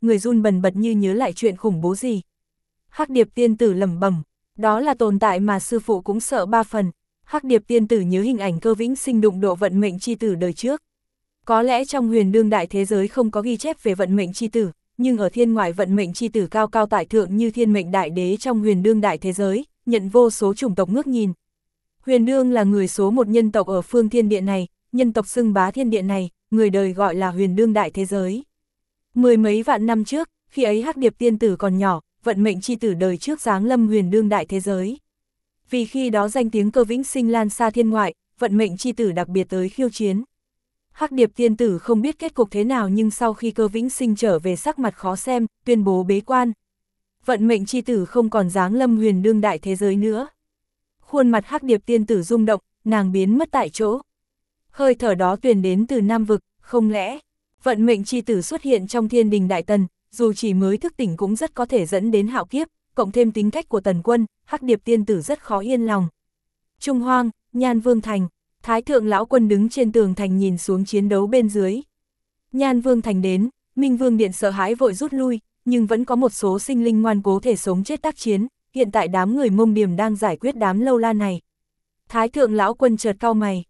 người run bần bật như nhớ lại chuyện khủng bố gì. Hắc Điệp tiên tử lẩm bẩm, đó là tồn tại mà sư phụ cũng sợ 3 phần. Hắc Điệp tiên tử nhớ hình ảnh Cơ Vĩnh Sinh đụng độ vận mệnh chi tử đời trước. Có lẽ trong huyền đương đại thế giới không có ghi chép về vận mệnh chi tử, nhưng ở thiên ngoại vận mệnh chi tử cao cao tại thượng như thiên mệnh đại đế trong huyền đương đại thế giới, nhận vô số chủng tộc ngước nhìn. Huyền đương là người số một nhân tộc ở phương thiên địa này, nhân tộc xưng bá thiên địa này, người đời gọi là huyền đương đại thế giới. Mười mấy vạn năm trước, khi ấy Hắc Điệp tiên tử còn nhỏ, vận mệnh chi tử đời trước giáng lâm huyền đương đại thế giới. Vì khi đó danh tiếng Cơ Vĩnh Sinh lan xa thiên ngoại, vận mệnh chi tử đặc biệt tới khiêu chiến. Hắc Điệp tiên tử không biết kết cục thế nào nhưng sau khi Cơ Vĩnh Sinh trở về sắc mặt khó xem, tuyên bố bế quan. Vận mệnh chi tử không còn giáng lâm huyền đương đại thế giới nữa. Khuôn mặt Hắc Điệp tiên tử rung động, nàng biến mất tại chỗ. Hơi thở đó truyền đến từ Nam Vực, không lẽ vận mệnh chi tử xuất hiện trong Thiên Đình Đại Tần, dù chỉ mới thức tỉnh cũng rất có thể dẫn đến hạo kiếp, cộng thêm tính cách của Tần Quân, Hắc Điệp tiên tử rất khó yên lòng. Trung Hoang, Nhan Vương Thành, Thái thượng lão quân đứng trên tường thành nhìn xuống chiến đấu bên dưới. Nhan Vương Thành đến, Minh Vương Điện sợ hãi vội rút lui, nhưng vẫn có một số sinh linh ngoan cố thể sống chết tác chiến, hiện tại đám người Mông Điềm đang giải quyết đám lâu la này. Thái thượng lão quân chợt cau mày,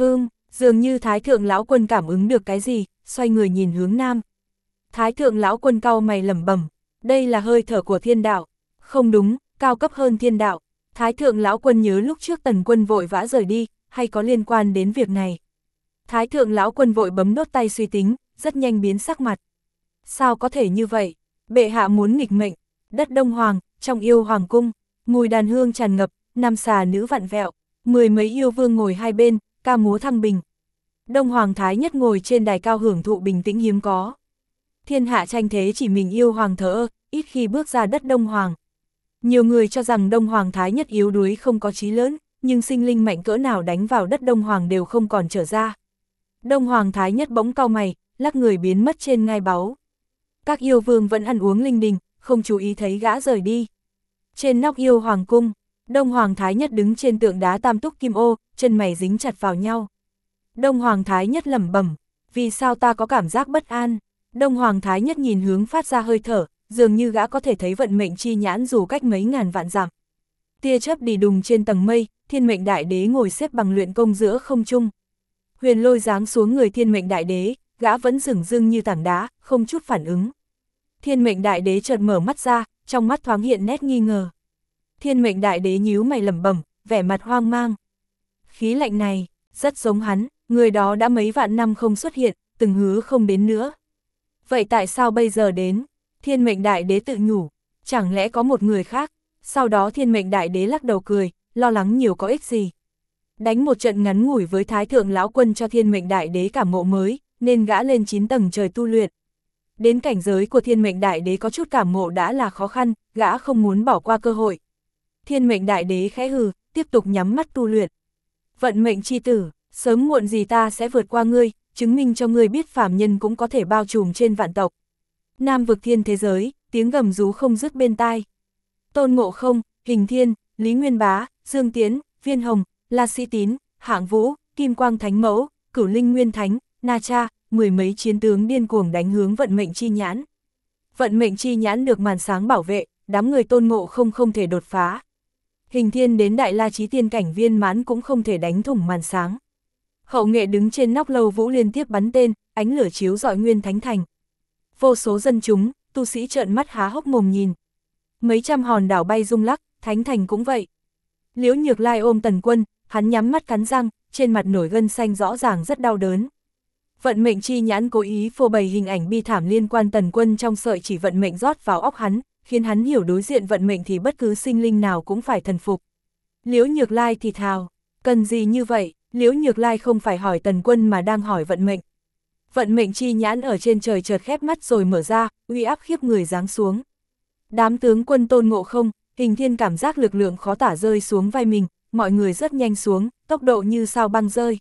dường như Thái thượng lão quân cảm ứng được cái gì, xoay người nhìn hướng nam. Thái thượng lão quân cau mày lẩm bẩm, đây là hơi thở của thiên đạo. Không đúng, cao cấp hơn thiên đạo. Thái thượng lão quân nhớ lúc trước Tần Quân vội vã rời đi, hay có liên quan đến việc này. Thái thượng lão quân vội bấm đốt tay suy tính, rất nhanh biến sắc mặt. Sao có thể như vậy? Bệ hạ muốn nghịch mệnh. Đất Đông Hoàng, trong yêu hoàng cung, mùi đàn hương tràn ngập, nam xà nữ vặn vẹo, mười mấy yêu vương ngồi hai bên, ca múa thăng bình. Đông Hoàng Thái Nhất ngồi trên đài cao hưởng thụ bình tĩnh hiếm có. Thiên hạ tranh thế chỉ mình yêu hoàng thờ ơ, ít khi bước ra đất Đông Hoàng. Nhiều người cho rằng Đông Hoàng Thái Nhất yếu đuối không có chí lớn, nhưng sinh linh mạnh cỡ nào đánh vào đất Đông Hoàng đều không còn trở ra. Đông Hoàng Thái Nhất bỗng cau mày, lắc người biến mất trên ngai báu. Các yêu vương vẫn ăn uống linh đình, không chú ý thấy gã rời đi. Trên nóc yêu hoàng cung, Đông Hoàng Thái Nhất đứng trên tượng đá tam túc kim ô, chân mày dính chặt vào nhau. Đông Hoàng Thái Nhất lẩm bẩm, vì sao ta có cảm giác bất an? Đông Hoàng Thái Nhất nhìn hướng phát ra hơi thở, dường như gã có thể thấy vận mệnh chi nhãn dù cách mấy ngàn vạn dặm. Tia chớp đi đùng trên tầng mây, Thiên Mệnh Đại Đế ngồi xếp bằng luyện công giữa không trung. Huyền lôi giáng xuống người Thiên Mệnh Đại Đế, gã vẫn dửng dưng như tảng đá, không chút phản ứng. Thiên Mệnh Đại Đế chợt mở mắt ra, trong mắt thoáng hiện nét nghi ngờ. Thiên Mệnh Đại Đế nhíu mày lẩm bẩm, vẻ mặt hoang mang. Khí lạnh này, rất giống hắn, người đó đã mấy vạn năm không xuất hiện, từng hứa không đến nữa. Vậy tại sao bây giờ đến? Thiên Mệnh Đại Đế tự nhủ, chẳng lẽ có một người khác? Sau đó Thiên Mệnh Đại Đế lắc đầu cười, lo lắng nhiều có ích gì. Đánh một trận ngắn ngủi với Thái thượng lão quân cho Thiên Mệnh Đại Đế cảm ngộ mới, nên gã lên 9 tầng trời tu luyện. Đến cảnh giới của Thiên Mệnh Đại Đế có chút cảm ngộ đã là khó khăn, gã không muốn bỏ qua cơ hội. Thiên Mệnh Đại Đế khẽ hừ, tiếp tục nhắm mắt tu luyện. Vận mệnh chi tử, sớm muộn gì ta sẽ vượt qua ngươi, chứng minh cho ngươi biết phàm nhân cũng có thể bao trùm trên vạn tộc. Nam vực thiên thế giới, tiếng gầm rú không dứt bên tai. Tôn Ngộ Không, Hình Thiên, Lý Nguyên Bá, Dương Tiến, Viên Hồng, La Sĩ Tín, Hạng Vũ, Kim Quang Thánh Mẫu, Cửu Linh Nguyên Thánh, Na Cha, mười mấy chiến tướng điên cuồng đánh hướng vận mệnh chi nhãn. Vận mệnh chi nhãn được màn sáng bảo vệ, đám người Tôn Ngộ Không không thể đột phá. Hình Thiên đến Đại La Chí Tiên cảnh viên mãn cũng không thể đánh thủng màn sáng. Hậu nghệ đứng trên nóc lâu vũ liên tiếp bắn tên, ánh lửa chiếu rọi Nguyên Thánh Thành. Vô số dân chúng, tu sĩ trợn mắt há hốc mồm nhìn. Mấy trăm hòn đảo bay rung lắc, Thánh Thành cũng vậy. Liễu Nhược Lai ôm Tần Quân, hắn nhắm mắt cắn răng, trên mặt nổi gân xanh rõ ràng rất đau đớn. Vận mệnh chi nhãn cố ý phô bày hình ảnh bi thảm liên quan Tần Quân trong sợi chỉ vận mệnh rót vào óc hắn, khiến hắn hiểu đối diện vận mệnh thì bất cứ sinh linh nào cũng phải thần phục. Liễu Nhược Lai thì thào, cần gì như vậy? Liễu Nhược Lai không phải hỏi Tần Quân mà đang hỏi vận mệnh. Vận mệnh chi nhãn ở trên trời chợt khép mắt rồi mở ra, uy áp khiếp người giáng xuống. Đám tướng quân Tôn Ngộ Không, Hình Thiên cảm giác lực lượng khó tả rơi xuống vai mình, mọi người rất nhanh xuống, tốc độ như sao băng rơi.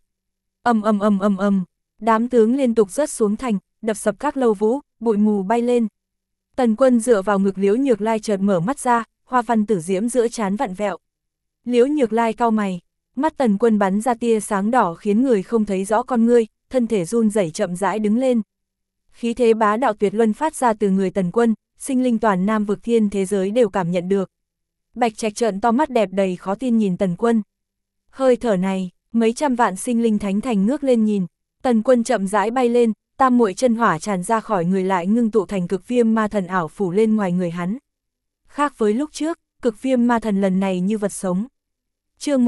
Ầm, đám tướng liên tục rớt xuống thành, đập sập các lâu vũ, bụi mù bay lên. Tần Quân dựa vào ngực Liễu Nhược Lai chợt mở mắt ra, hoa văn tử diễm giữa trán vặn vẹo. Liễu Nhược Lai cau mày, mắt Tần Quân bắn ra tia sáng đỏ khiến người không thấy rõ con ngươi, thân thể run rẩy chậm rãi đứng lên. Khí thế bá đạo tuyệt luân phát ra từ người Tần Quân, sinh linh toàn Nam vực thiên thế giới đều cảm nhận được. Bạch Trạch trợn to mắt đẹp đầy khó tin nhìn Tần Quân. Hơi thở này, mấy trăm vạn sinh linh thánh thành ngước lên nhìn, Tần Quân chậm rãi bay lên, tam muội chân hỏa tràn ra khỏi người lại ngưng tụ thành cực viêm ma thần ảo phủ lên ngoài người hắn. Khác với lúc trước, cực viêm ma thần lần này như vật sống. Chương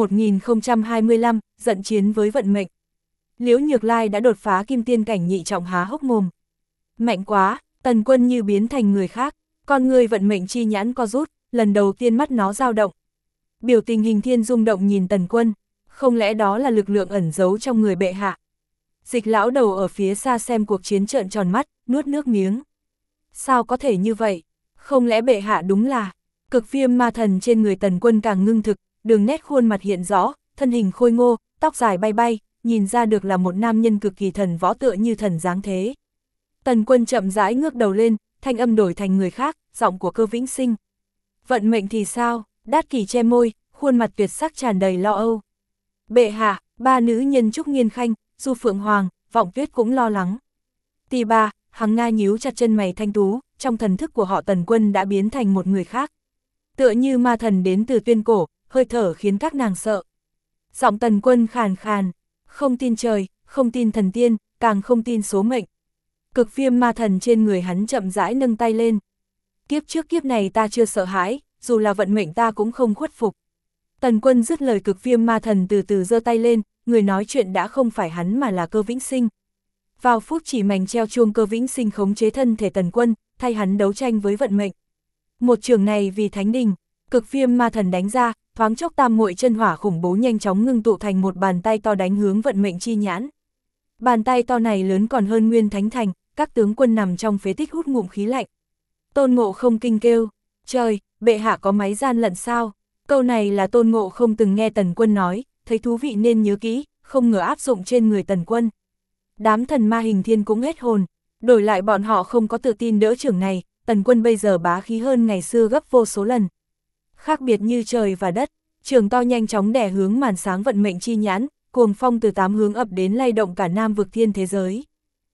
1025, giận chiến với vận mệnh. Liễu Nhược Lai đã đột phá kim tiên cảnh nhị trọng há hốc mồm. Mạnh quá, Tần Quân như biến thành người khác, con người vận mệnh chi nhãn co rút, lần đầu tiên mắt nó dao động. Biểu tình hình thiên rung động nhìn Tần Quân, không lẽ đó là lực lượng ẩn giấu trong người bệ hạ. Dịch lão đầu ở phía xa xem cuộc chiến trợn tròn mắt, nuốt nước miếng. Sao có thể như vậy? Không lẽ bệ hạ đúng là... Cực viêm ma thần trên người Tần Quân càng ngưng thực, đường nét khuôn mặt hiện rõ, thân hình khôi ngô, tóc dài bay bay, nhìn ra được là một nam nhân cực kỳ thần võ tựa như thần dáng thế. Tần Quân chậm rãi ngước đầu lên, thanh âm đổi thành người khác, giọng của Cơ Vĩnh Sinh. Vận mệnh thì sao? Đát Kỷ che môi, khuôn mặt tuyệt sắc tràn đầy lo âu. Bệ hạ, ba nữ nhân Trúc Nghiên Khanh, Du Phượng Hoàng, Vọng Tuyết cũng lo lắng. Tì ba, Hằng Nga nhíu chặt chân mày thanh tú, trong thần thức của họ Tần Quân đã biến thành một người khác. Tựa như ma thần đến từ tuyên cổ, hơi thở khiến các nàng sợ. Giọng Tần Quân khàn khàn, không tin trời, không tin thần tiên, càng không tin số mệnh. Cực viêm ma thần trên người hắn chậm rãi nâng tay lên. Kiếp trước kiếp này ta chưa sợ hãi, dù là vận mệnh ta cũng không khuất phục. Tần Quân dứt lời, cực viêm ma thần từ từ giơ tay lên, người nói chuyện đã không phải hắn mà là Cơ Vĩnh Sinh. Vào phút chỉ mảnh treo chuông, Cơ Vĩnh Sinh khống chế thân thể Tần Quân, thay hắn đấu tranh với vận mệnh. Một trường này vì thánh đình, cực viêm ma thần đánh ra, thoáng chốc tam muội chân hỏa khủng bố nhanh chóng ngưng tụ thành một bàn tay to đánh hướng vận mệnh chi nhãn. Bàn tay to này lớn còn hơn Nguyên Thánh Thành, các tướng quân nằm trong phế tích hút ngụm khí lạnh. Tôn Ngộ Không kinh kêu, trời, bệ hạ có máy gian lận sao? Câu này là Tôn Ngộ Không từng nghe Tần Quân nói, thấy thú vị nên nhớ kỹ, không ngờ áp dụng trên người Tần Quân. Đám thần ma hình thiên cũng hết hồn, đổi lại bọn họ không có tự tin đỡ trưởng này, Tần Quân bây giờ bá khí hơn ngày xưa gấp vô số lần. Khác biệt như trời và đất, trường to nhanh chóng đè hướng màn sáng vận mệnh chi nhãn, cuồng phong từ tám hướng ập đến lay động cả Nam vực thiên thế giới.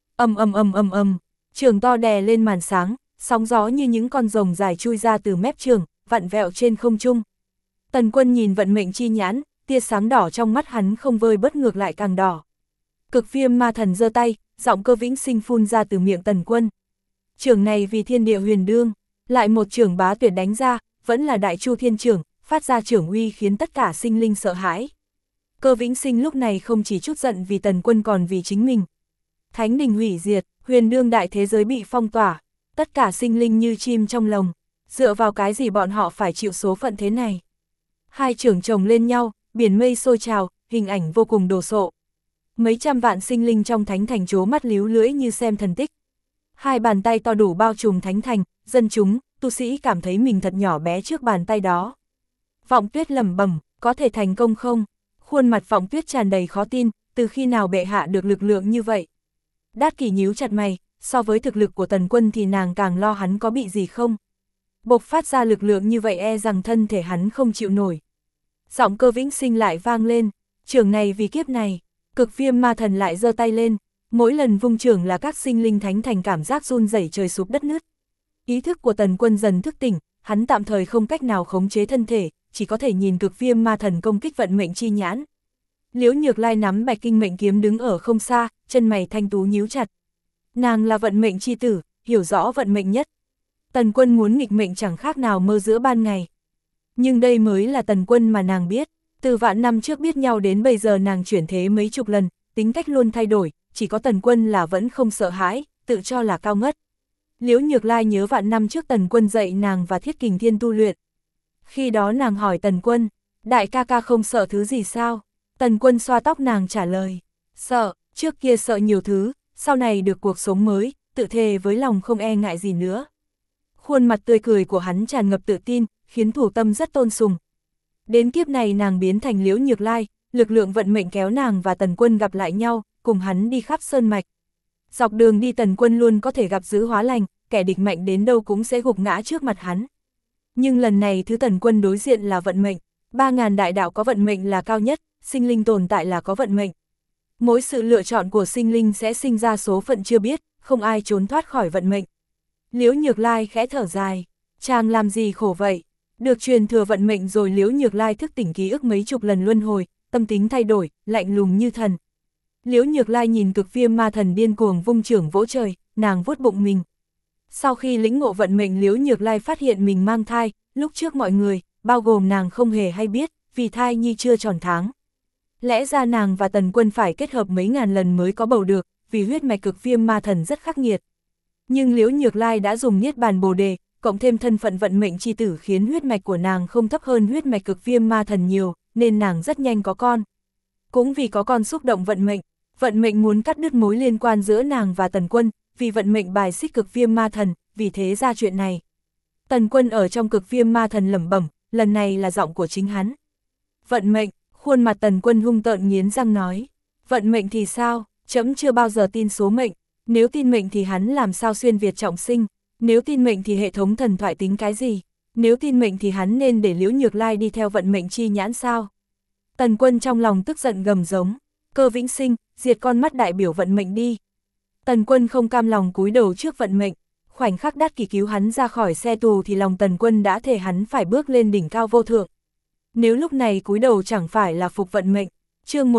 Trường to đè lên màn sáng, sóng gió như những con rồng dài chui ra từ mép trường, vặn vẹo trên không trung. Tần Quân nhìn vận mệnh chi nhãn, tia sáng đỏ trong mắt hắn không vơi bớt ngược lại càng đỏ. Cực viêm ma thần giơ tay, giọng Cơ Vĩnh Sinh phun ra từ miệng Tần Quân. Trường này vì thiên địa huyền đương, lại một trường bá tuyệt đánh ra, vẫn là Đại Chu Thiên Trường, phát ra trường uy khiến tất cả sinh linh sợ hãi. Cơ Vĩnh Sinh lúc này không chỉ chút giận vì Tần Quân còn vì chính mình. Thánh đình hủy diệt, huyền đương đại thế giới bị phong tỏa, tất cả sinh linh như chim trong lồng, dựa vào cái gì bọn họ phải chịu số phận thế này? Hai trường chồng lên nhau, biển mây sôi trào, hình ảnh vô cùng đồ sộ. Mấy trăm vạn sinh linh trong thánh thành trố mắt líu lưỡi như xem thần tích. Hai bàn tay to đủ bao trùm thánh thành, dân chúng, tu sĩ cảm thấy mình thật nhỏ bé trước bàn tay đó. Vọng Tuyết lẩm bẩm, có thể thành công không? Khuôn mặt Vọng Tuyết tràn đầy khó tin, từ khi nào bệ hạ được lực lượng như vậy? Đát Kỷ nhíu chặt mày, so với thực lực của Tần Quân thì nàng càng lo hắn có bị gì không? Bộc phát ra lực lượng như vậy e rằng thân thể hắn không chịu nổi. Giọng Cơ Vĩnh Sinh lại vang lên, trường này vì kiếp này. Cực viêm ma thần lại giơ tay lên, mỗi lần vung trường là các sinh linh thánh thành cảm giác run rẩy trời sụp đất nứt. Ý thức của Tần Quân dần thức tỉnh, hắn tạm thời không cách nào khống chế thân thể, chỉ có thể nhìn cực viêm ma thần công kích vận mệnh chi nhãn. Liễu Nhược Lai nắm Bạch Kinh mệnh kiếm đứng ở không xa, chân mày thanh tú nhíu chặt. Nàng là vận mệnh chi tử, hiểu rõ vận mệnh nhất. Tần Quân muốn nghịch mệnh chẳng khác nào mơ giữa ban ngày. Nhưng đây mới là Tần Quân mà nàng biết. Từ vạn năm trước biết nhau đến bây giờ nàng chuyển thế mấy chục lần, tính cách luôn thay đổi, chỉ có Tần Quân là vẫn không sợ hãi, tự cho là cao ngất. Liễu Nhược Lai nhớ vạn năm trước Tần Quân dạy nàng và Thiết Kình Thiên tu luyện. Khi đó nàng hỏi Tần Quân, đại ca ca không sợ thứ gì sao? Tần Quân xoa tóc nàng trả lời, sợ, trước kia sợ nhiều thứ, sau này được cuộc sống mới, tự thề với lòng không e ngại gì nữa. Khuôn mặt tươi cười của hắn tràn ngập tự tin, khiến thủ tâm rất tôn sùng. Đến kiếp này nàng biến thành Liễu Nhược Lai, lực lượng vận mệnh kéo nàng và Tần Quân gặp lại nhau, cùng hắn đi khắp sơn mạch. Dọc đường đi Tần Quân luôn có thể gặp dữ hóa lành, kẻ địch mạnh đến đâu cũng sẽ gục ngã trước mặt hắn. Nhưng lần này thứ Tần Quân đối diện là vận mệnh, 3000 đại đạo có vận mệnh là cao nhất, sinh linh tồn tại là có vận mệnh. Mỗi sự lựa chọn của sinh linh sẽ sinh ra số phận chưa biết, không ai trốn thoát khỏi vận mệnh. Liễu Nhược Lai khẽ thở dài, chàng làm gì khổ vậy? Được truyền thừa vận mệnh rồi. Liễu Nhược Lai thức tỉnh ký ức mấy chục lần luân hồi, tâm tính thay đổi, lạnh lùng như thần. Liễu Nhược Lai nhìn Cực Viêm Ma Thần điên cuồng vung chưởng vỗ trời, nàng vuốt bụng mình. Sau khi lĩnh ngộ vận mệnh, Liễu Nhược Lai phát hiện mình mang thai, lúc trước mọi người, bao gồm nàng không hề hay biết, vì thai nhi chưa tròn tháng. Lẽ ra nàng và Tần Quân phải kết hợp mấy ngàn lần mới có bầu được, vì huyết mạch Cực Viêm Ma Thần rất khắc nghiệt. Nhưng Liễu Nhược Lai đã dùng Niết Bàn Bồ Đề, cộng thêm thân phận vận mệnh chi tử khiến huyết mạch của nàng không thấp hơn huyết mạch Cực Viêm Ma Thần nhiều, nên nàng rất nhanh có con. Cũng vì có con xúc động vận mệnh muốn cắt đứt mối liên quan giữa nàng và Tần Quân, vì vận mệnh bài xích Cực Viêm Ma Thần, vì thế ra chuyện này. Tần Quân ở trong Cực Viêm Ma Thần lẩm bẩm, lần này là giọng của chính hắn. Vận mệnh, khuôn mặt Tần Quân hung tợn nghiến răng nói. Vận mệnh thì sao, trẫm chưa bao giờ tin số mệnh, nếu tin mệnh thì hắn làm sao xuyên Việt trọng sinh, nếu tin mệnh thì hệ thống thần thoại tính cái gì, nếu tin mệnh thì hắn nên để Liễu Nhược Lai đi theo vận mệnh chi nhãn sao. Tần Quân trong lòng tức giận gầm giống, Cơ Vĩnh Sinh, diệt con mắt đại biểu vận mệnh đi. Tần Quân không cam lòng cúi đầu trước vận mệnh, khoảnh khắc Đát Kỷ cứu hắn ra khỏi xe tù thì lòng Tần Quân đã thề hắn phải bước lên đỉnh cao vô thượng. Nếu lúc này cúi đầu chẳng phải là phục vận mệnh. Chương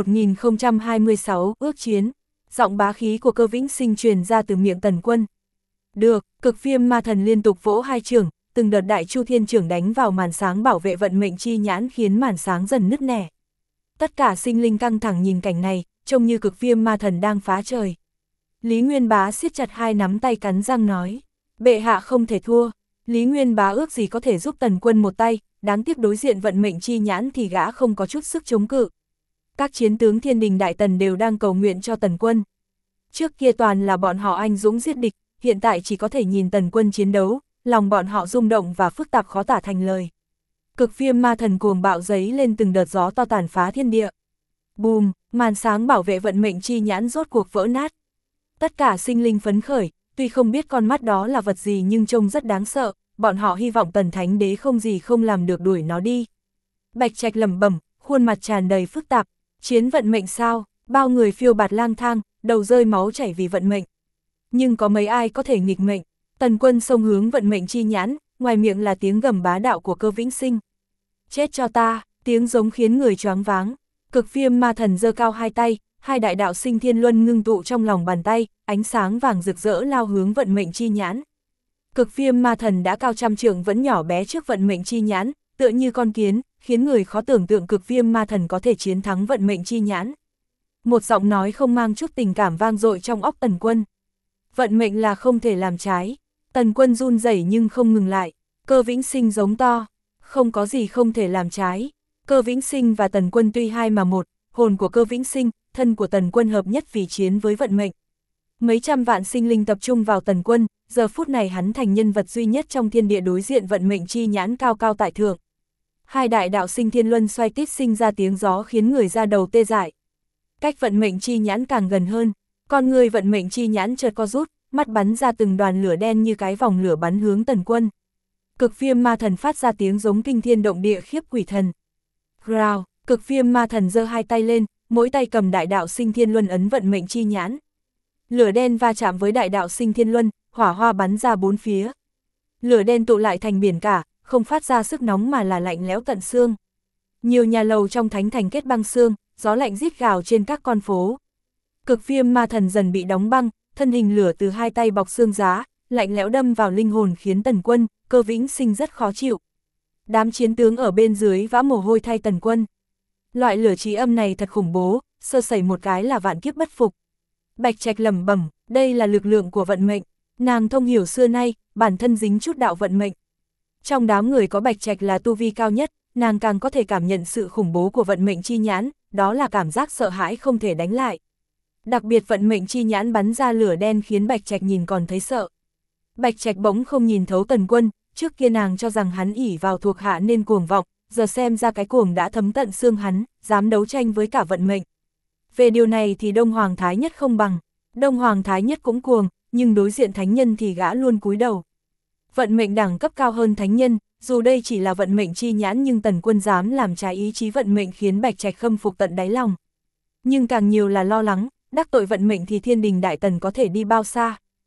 1026, ước chiến. Giọng bá khí của Cơ Vĩnh Sinh truyền ra từ miệng Tần Quân. Được, Cực Viêm Ma Thần liên tục vỗ hai chưởng, từng đợt đại chu thiên chưởng đánh vào màn sáng bảo vệ vận mệnh chi nhãn khiến màn sáng dần nứt nẻ. Tất cả sinh linh căng thẳng nhìn cảnh này, trông như Cực Viêm Ma Thần đang phá trời. Lý Nguyên Bá siết chặt hai nắm tay cắn răng nói, bệ hạ không thể thua. Lý Nguyên Bá ước gì có thể giúp Tần Quân một tay, đáng tiếc đối diện vận mệnh chi nhãn thì gã không có chút sức chống cự. Các chiến tướng Thiên Đình Đại Tần đều đang cầu nguyện cho Tần Quân. Trước kia toàn là bọn họ anh dũng giết địch, hiện tại chỉ có thể nhìn Tần Quân chiến đấu, lòng bọn họ rung động và phức tạp khó tả thành lời. Cực Viêm Ma Thần cuồng bạo giấy lên từng đợt gió to tàn phá thiên địa. Bùm, màn sáng bảo vệ vận mệnh chi nhãn rốt cuộc vỡ nát. Tất cả sinh linh phấn khởi, tuy không biết con mắt đó là vật gì nhưng trông rất đáng sợ, bọn họ hy vọng Tần Thánh Đế không gì không làm được đuổi nó đi. Bạch Trạch lẩm bẩm, khuôn mặt tràn đầy phức tạp, chiến vận mệnh sao, bao người phiêu bạt lang thang, đầu rơi máu chảy vì vận mệnh. Nhưng có mấy ai có thể nghịch mệnh. Tần Quân xông hướng vận mệnh chi nhãn, ngoài miệng là tiếng gầm bá đạo của Cơ Vĩnh Sinh. Chết cho ta, tiếng giống khiến người choáng váng. Cực Viêm Ma Thần giơ cao hai tay, hai đại đạo sinh thiên luân ngưng tụ trong lòng bàn tay, ánh sáng vàng rực rỡ lao hướng vận mệnh chi nhãn. Cực Viêm Ma Thần đã cao trăm trượng vẫn nhỏ bé trước vận mệnh chi nhãn, tựa như con kiến, khiến người khó tưởng tượng Cực Viêm Ma Thần có thể chiến thắng vận mệnh chi nhãn. Một giọng nói không mang chút tình cảm vang dội trong óc Tần Quân. Vận mệnh là không thể làm trái. Tần Quân run rẩy nhưng không ngừng lại. Cơ Vĩnh Sinh giống to, không có gì không thể làm trái. Cơ Vĩnh Sinh và Tần Quân tuy hai mà một, hồn của Cơ Vĩnh Sinh, thân của Tần Quân hợp nhất vì chiến với vận mệnh. Mấy trăm vạn sinh linh tập trung vào Tần Quân, giờ phút này hắn thành nhân vật duy nhất trong thiên địa đối diện vận mệnh chi nhãn cao cao tại thượng. Hai đại đạo sinh thiên luân xoay tít sinh ra tiếng gió khiến người ra đầu tê dại. Cách vận mệnh chi nhãn càng gần hơn, con người vận mệnh chi nhãn chợt co rút, mắt bắn ra từng đoàn lửa đen như cái vòng lửa bắn hướng Tần Quân. Cực Viêm Ma Thần phát ra tiếng giống kinh thiên động địa khiếp quỷ thần. Growl, Cực Viêm Ma Thần giơ hai tay lên, mỗi tay cầm đại đạo sinh thiên luân ấn vận mệnh chi nhãn. Lửa đen va chạm với đại đạo sinh thiên luân, hỏa hoa bắn ra bốn phía. Lửa đen tụ lại thành biển cả, không phát ra sức nóng mà là lạnh lẽo tận xương. Nhiều nhà lầu trong thánh thành kết băng xương, gió lạnh rít gào trên các con phố. Cực Viêm Ma Thần dần bị đóng băng, thân hình lửa từ hai tay bọc xương giá, lạnh lẽo đâm vào linh hồn khiến Tần Quân, Cơ Vĩnh Sinh rất khó chịu. Đám chiến tướng ở bên dưới vã mồ hôi thay Tần Quân. Loại lửa trí âm này thật khủng bố, sơ sẩy một cái là vạn kiếp bất phục. Bạch Trạch lẩm bẩm, đây là lực lượng của vận mệnh, nàng thông hiểu xưa nay, bản thân dính chút đạo vận mệnh. Trong đám người có Bạch Trạch là tu vi cao nhất, nàng càng có thể cảm nhận sự khủng bố của vận mệnh chi nhãn, đó là cảm giác sợ hãi không thể đánh lại. Đặc biệt vận mệnh chi nhãn bắn ra lửa đen khiến Bạch Trạch nhìn còn thấy sợ. Bạch Trạch bỗng không nhìn thấu Tần Quân, trước kia nàng cho rằng hắn ỷ vào thuộc hạ nên cuồng vọng, giờ xem ra cái cuồng đã thấm tận xương hắn, dám đấu tranh với cả vận mệnh. Về điều này thì Đông Hoàng Thái Nhất không bằng, Đông Hoàng Thái Nhất cũng cuồng, nhưng đối diện thánh nhân thì gã luôn cúi đầu. Vận mệnh đẳng cấp cao hơn thánh nhân, dù đây chỉ là vận mệnh chi nhãn nhưng Tần Quân dám làm trái ý chí vận mệnh khiến Bạch Trạch khâm phục tận đáy lòng. Nhưng càng nhiều là lo lắng, đắc tội vận mệnh thì Thiên Đình Đại Tần có thể đi bao xa.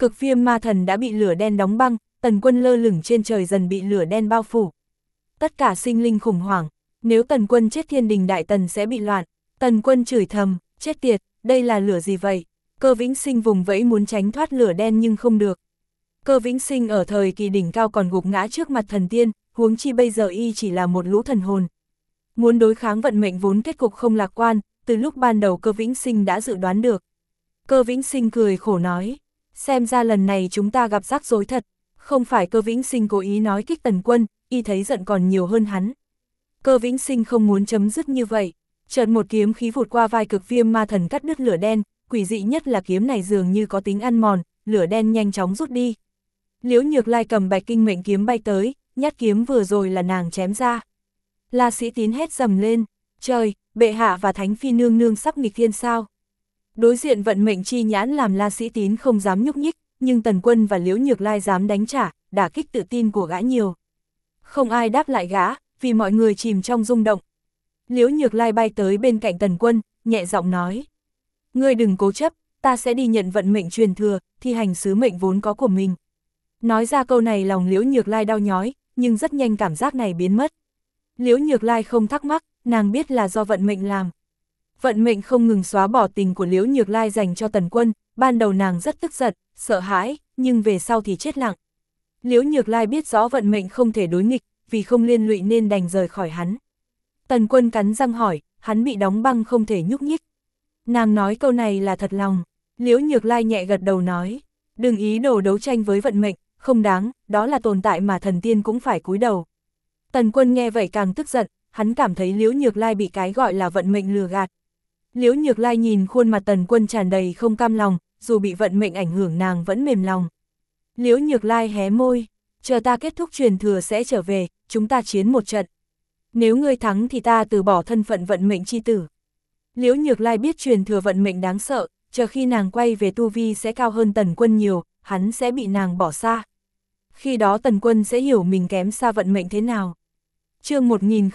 Cực viêm ma thần đã bị lửa đen đóng băng, Tần Quân lơ lửng trên trời dần bị lửa đen bao phủ. Tất cả sinh linh khủng hoảng, nếu Tần Quân chết thiên đình đại tần sẽ bị loạn. Tần Quân chửi thầm, chết tiệt, đây là lửa gì vậy? Cơ Vĩnh Sinh vùng vẫy muốn tránh thoát lửa đen nhưng không được. Cơ Vĩnh Sinh ở thời kỳ đỉnh cao còn gục ngã trước mặt thần tiên, huống chi bây giờ y chỉ là một lũ thần hồn. Muốn đối kháng vận mệnh vốn kết cục không lạc quan, từ lúc ban đầu Cơ Vĩnh Sinh đã dự đoán được. Cơ Vĩnh Sinh cười khổ nói, xem ra lần này chúng ta gặp rắc rối thật. Không phải Cơ Vĩnh Sinh cố ý nói kích Tần Quân, y thấy giận còn nhiều hơn hắn. Cơ Vĩnh Sinh không muốn chấm dứt như vậy. Chợt một kiếm khí vụt qua vai cực viêm ma thần cắt đứt lửa đen, quỷ dị nhất là kiếm này dường như có tính ăn mòn, lửa đen nhanh chóng rút đi. Liễu Nhược Lai cầm Bạch Kinh Mệnh kiếm bay tới, nhát kiếm vừa rồi là nàng chém ra. La Sĩ Tín hét dầm lên, trời, bệ hạ và Thánh Phi nương nương sắp nghịch thiên sao. Đối diện vận mệnh chi nhãn làm La Sĩ Tín không dám nhúc nhích, nhưng Tần Quân và Liễu Nhược Lai dám đánh trả, đả kích tự tin của gã nhiều. Không ai đáp lại gã, vì mọi người chìm trong rung động. Liễu Nhược Lai bay tới bên cạnh Tần Quân, nhẹ giọng nói. Ngươi đừng cố chấp, ta sẽ đi nhận vận mệnh truyền thừa, thi hành sứ mệnh vốn có của mình. Nói ra câu này lòng Liễu Nhược Lai đau nhói, nhưng rất nhanh cảm giác này biến mất. Liễu Nhược Lai không thắc mắc, nàng biết là do vận mệnh làm. Vận mệnh không ngừng xóa bỏ tình của Liễu Nhược Lai dành cho Tần Quân, ban đầu nàng rất tức giận, sợ hãi, nhưng về sau thì chết lặng. Liễu Nhược Lai biết rõ vận mệnh không thể đối nghịch, vì không liên lụy nên đành rời khỏi hắn. Tần Quân cắn răng hỏi, hắn bị đóng băng không thể nhúc nhích. Nàng nói câu này là thật lòng. Liễu Nhược Lai nhẹ gật đầu nói, đừng ý đồ đấu tranh với vận mệnh, không đáng, đó là tồn tại mà thần tiên cũng phải cúi đầu. Tần Quân nghe vậy càng tức giận, hắn cảm thấy Liễu Nhược Lai bị cái gọi là vận mệnh lừa gạt. Liễu Nhược Lai nhìn khuôn mặt Tần Quân tràn đầy không cam lòng, dù bị vận mệnh ảnh hưởng nàng vẫn mềm lòng. Liễu Nhược Lai hé môi, chờ ta kết thúc truyền thừa sẽ trở về, chúng ta chiến một trận. Nếu ngươi thắng thì ta từ bỏ thân phận vận mệnh chi tử. Liễu Nhược Lai biết truyền thừa vận mệnh đáng sợ, chờ khi nàng quay về tu vi sẽ cao hơn Tần Quân nhiều, hắn sẽ bị nàng bỏ xa. Khi đó Tần Quân sẽ hiểu mình kém xa vận mệnh thế nào. Chương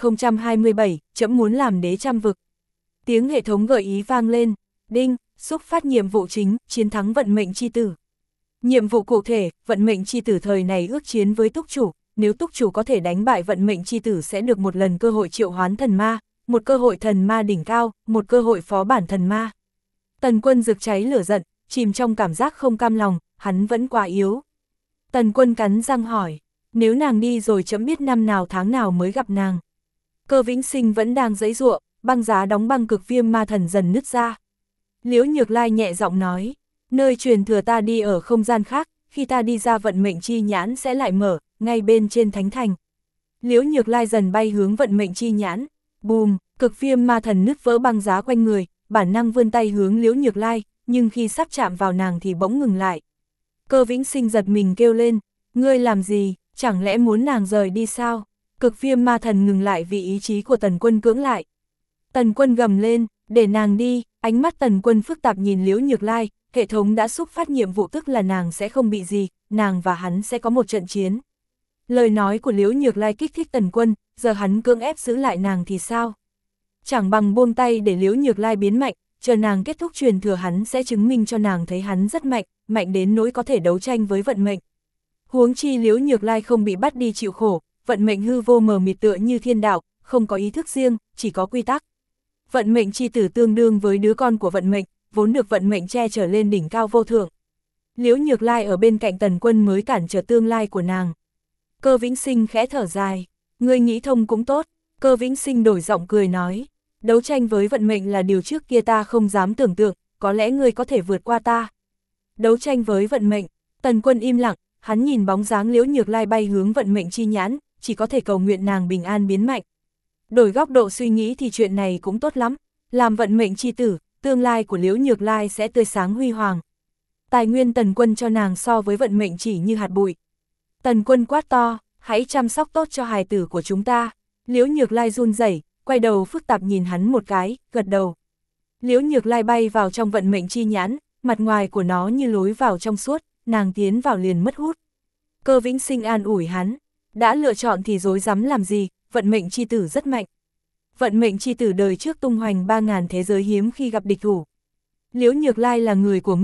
1027, trẫm muốn làm đế trăm vực. Tiếng hệ thống gợi ý vang lên, đinh, xúc phát nhiệm vụ chính, chiến thắng vận mệnh chi tử. Nhiệm vụ cụ thể, vận mệnh chi tử thời này ước chiến với túc chủ, nếu túc chủ có thể đánh bại vận mệnh chi tử sẽ được một lần cơ hội triệu hoán thần ma, một cơ hội thần ma đỉnh cao, một cơ hội phó bản thần ma. Tần Quân rực cháy lửa giận, chìm trong cảm giác không cam lòng, hắn vẫn quá yếu. Tần Quân cắn răng hỏi, nếu nàng đi rồi chấm biết năm nào tháng nào mới gặp nàng. Cơ Vĩnh Sinh vẫn đang giãy giụa, băng giá đóng băng cực viêm ma thần dần nứt ra. Liễu Nhược Lai nhẹ giọng nói, nơi truyền thừa ta đi ở không gian khác, khi ta đi ra vận mệnh chi nhãn sẽ lại mở, ngay bên trên thánh thành. Liễu Nhược Lai dần bay hướng vận mệnh chi nhãn, bùm, cực viêm ma thần nứt vỡ băng giá quanh người, bản năng vươn tay hướng Liễu Nhược Lai, nhưng khi sắp chạm vào nàng thì bỗng ngừng lại. Cơ Vĩnh Sinh giật mình kêu lên, ngươi làm gì, chẳng lẽ muốn nàng rời đi sao? Cực viêm ma thần ngừng lại vì ý chí của Tần Quân cưỡng lại. Tần Quân gầm lên, để nàng đi, ánh mắt Tần Quân phức tạp nhìn Liễu Nhược Lai, hệ thống đã xúc phát nhiệm vụ tức là nàng sẽ không bị gì, nàng và hắn sẽ có một trận chiến. Lời nói của Liễu Nhược Lai kích thích Tần Quân, giờ hắn cưỡng ép giữ lại nàng thì sao? Chẳng bằng buông tay để Liễu Nhược Lai biến mạnh, chờ nàng kết thúc truyền thừa hắn sẽ chứng minh cho nàng thấy hắn rất mạnh, mạnh đến nỗi có thể đấu tranh với vận mệnh. Huống chi Liễu Nhược Lai không bị bắt đi chịu khổ, vận mệnh hư vô mờ mịt tựa như thiên đạo, không có ý thức riêng, chỉ có quy tắc. Vận mệnh chi tử tương đương với đứa con của vận mệnh, vốn được vận mệnh che chở lên đỉnh cao vô thượng. Liễu Nhược Lai ở bên cạnh Tần Quân mới cản trở tương lai của nàng. Cơ Vĩnh Sinh khẽ thở dài, ngươi nghĩ thông cũng tốt. Cơ Vĩnh Sinh đổi giọng cười nói, đấu tranh với vận mệnh là điều trước kia ta không dám tưởng tượng, có lẽ ngươi có thể vượt qua ta. Đấu tranh với vận mệnh, Tần Quân im lặng, hắn nhìn bóng dáng Liễu Nhược Lai bay hướng vận mệnh chi nhãn, chỉ có thể cầu nguyện nàng bình an biến mạnh. Đổi góc độ suy nghĩ thì chuyện này cũng tốt lắm, làm vận mệnh chi tử, tương lai của Liễu Nhược Lai sẽ tươi sáng huy hoàng. Tài nguyên Tần Quân cho nàng so với vận mệnh chỉ như hạt bụi. Tần Quân quát to, hãy chăm sóc tốt cho hài tử của chúng ta. Liễu Nhược Lai run rẩy, quay đầu phức tạp nhìn hắn một cái, gật đầu. Liễu Nhược Lai bay vào trong vận mệnh chi nhãn, mặt ngoài của nó như lối vào trong suốt, nàng tiến vào liền mất hút. Cơ Vĩnh Sinh an ủi hắn, đã lựa chọn thì dối dám làm gì, vận mệnh chi tử rất mạnh. Vận mệnh chi tử đời trước tung hoành 3000 thế giới hiếm khi gặp địch thủ. Liễu Nhược Lai là người của ngươi,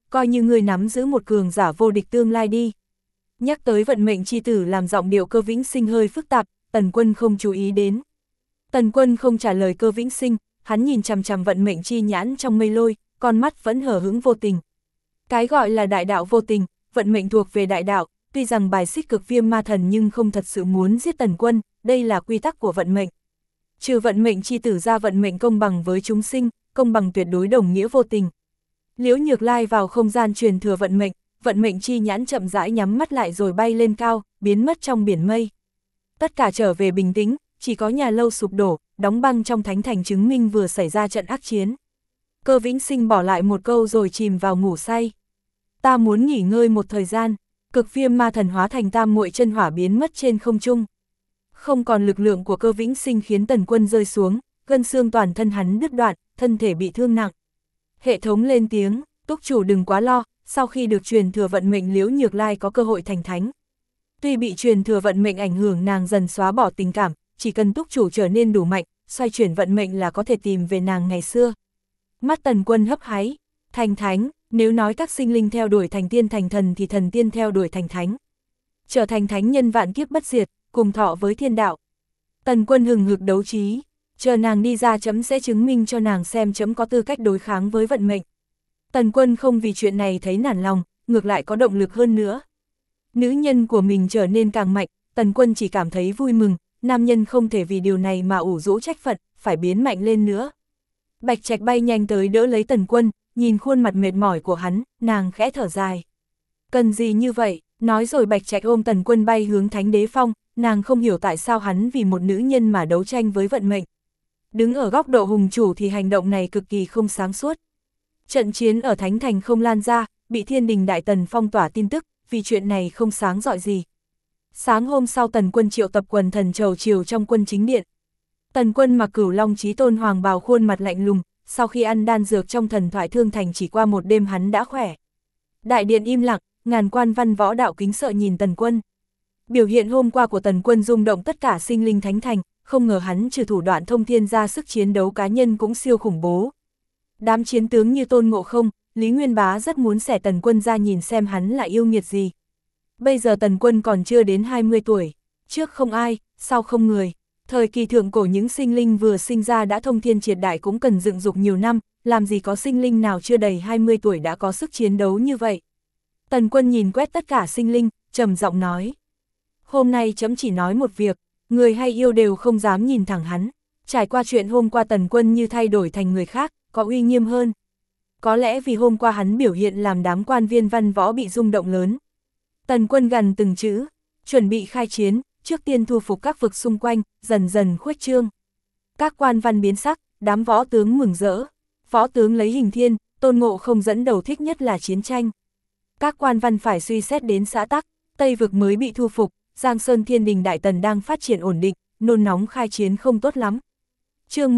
coi như ngươi nắm giữ một cường giả vô địch tương lai đi. Nhắc tới vận mệnh chi tử làm giọng điệu Cơ Vĩnh Sinh hơi phức tạp, Tần Quân không chú ý đến. Tần Quân không trả lời Cơ Vĩnh Sinh, hắn nhìn chằm chằm vận mệnh chi nhãn trong mây lôi, con mắt vẫn hờ hững vô tình. Cái gọi là đại đạo vô tình, vận mệnh thuộc về đại đạo, tuy rằng bài xích cực viêm ma thần nhưng không thật sự muốn giết Tần Quân, đây là quy tắc của vận mệnh. Trừ vận mệnh chi tử ra, vận mệnh công bằng với chúng sinh, công bằng tuyệt đối đồng nghĩa vô tình. Liễu Nhược Lai vào không gian truyền thừa vận mệnh chi nhãn chậm rãi nhắm mắt lại rồi bay lên cao, biến mất trong biển mây. Tất cả trở về bình tĩnh, chỉ có nhà lâu sụp đổ, đóng băng trong thánh thành chứng minh vừa xảy ra trận ác chiến. Cơ Vĩnh Sinh bỏ lại một câu rồi chìm vào ngủ say. Ta muốn nghỉ ngơi một thời gian. Cực viêm ma thần hóa thành tam muội chân hỏa biến mất trên không trung. Không còn lực lượng của Cơ Vĩnh Sinh khiến Tần Quân rơi xuống, gân xương toàn thân hắn đứt đoạn, thân thể bị thương nặng. Hệ thống lên tiếng, túc chủ đừng quá lo, sau khi được truyền thừa vận mệnh Liễu Nhược Lai có cơ hội thành thánh. Tuy bị truyền thừa vận mệnh ảnh hưởng, nàng dần xóa bỏ tình cảm, chỉ cần túc chủ trở nên đủ mạnh, xoay chuyển vận mệnh là có thể tìm về nàng ngày xưa. Mắt Tần Quân hấp háy, thành thánh, nếu nói các sinh linh theo đuổi thành tiên thành thần thì thần tiên theo đuổi thành thánh. Trở thành thánh nhân vạn kiếp bất diệt, cùng thọ với thiên đạo. Tần Quân hừng hực đấu trí, chờ nàng đi ra chấm sẽ chứng minh cho nàng xem chấm có tư cách đối kháng với vận mệnh. Tần Quân không vì chuyện này thấy nản lòng, ngược lại có động lực hơn nữa. Nữ nhân của mình trở nên càng mạnh, Tần Quân chỉ cảm thấy vui mừng, nam nhân không thể vì điều này mà ủ rũ trách phận, phải biến mạnh lên nữa. Bạch Trạch bay nhanh tới đỡ lấy Tần Quân, nhìn khuôn mặt mệt mỏi của hắn, nàng khẽ thở dài. Cần gì như vậy, nói rồi Bạch Trạch ôm Tần Quân bay hướng Thánh Đế Phong, nàng không hiểu tại sao hắn vì một nữ nhân mà đấu tranh với vận mệnh. Đứng ở góc độ hùng chủ thì hành động này cực kỳ không sáng suốt. Trận chiến ở Thánh Thành không lan ra, bị Thiên Đình Đại Tần phong tỏa tin tức, vì chuyện này không sáng rọi gì. Sáng hôm sau Tần Quân triệu tập quần thần chầu chiều trong quân chính điện. Tần Quân mặc Cửu Long Chí Tôn hoàng bào, khuôn mặt lạnh lùng, sau khi ăn đan dược trong thần thoại thương thành chỉ qua một đêm hắn đã khỏe. Đại điện im lặng, ngàn quan văn võ đạo kính sợ nhìn Tần Quân. Biểu hiện hôm qua của Tần Quân rung động tất cả sinh linh thánh thành, không ngờ hắn trừ thủ đoạn thông thiên ra sức chiến đấu cá nhân cũng siêu khủng bố. Đám chiến tướng như Tôn Ngộ Không, Lý Nguyên Bá rất muốn xẻ Tần Quân ra nhìn xem hắn là yêu nghiệt gì. Bây giờ Tần Quân còn chưa đến 20 tuổi, trước không ai, sau không người. Thời kỳ thượng cổ những sinh linh vừa sinh ra đã thông thiên triệt đại cũng cần dựng dục nhiều năm, làm gì có sinh linh nào chưa đầy 20 tuổi đã có sức chiến đấu như vậy. Tần Quân nhìn quét tất cả sinh linh, trầm giọng nói. Hôm nay chấm chỉ nói một việc, người hay yêu đều không dám nhìn thẳng hắn. Trải qua chuyện hôm qua Tần Quân như thay đổi thành người khác, có uy nghiêm hơn. Có lẽ vì hôm qua hắn biểu hiện làm đám quan viên văn võ bị rung động lớn. Tần Quân gằn từng chữ, chuẩn bị khai chiến, trước tiên thu phục các vực xung quanh, dần dần khuếch trương. Các quan văn biến sắc, đám võ tướng mừng rỡ. Võ tướng lấy hình thiên, Tôn Ngộ Không dẫn đầu thích nhất là chiến tranh. Các quan văn phải suy xét đến xã tắc, Tây vực mới bị thu phục, Giang Sơn Thiên Đình Đại Tần đang phát triển ổn định, nôn nóng khai chiến không tốt lắm. Chương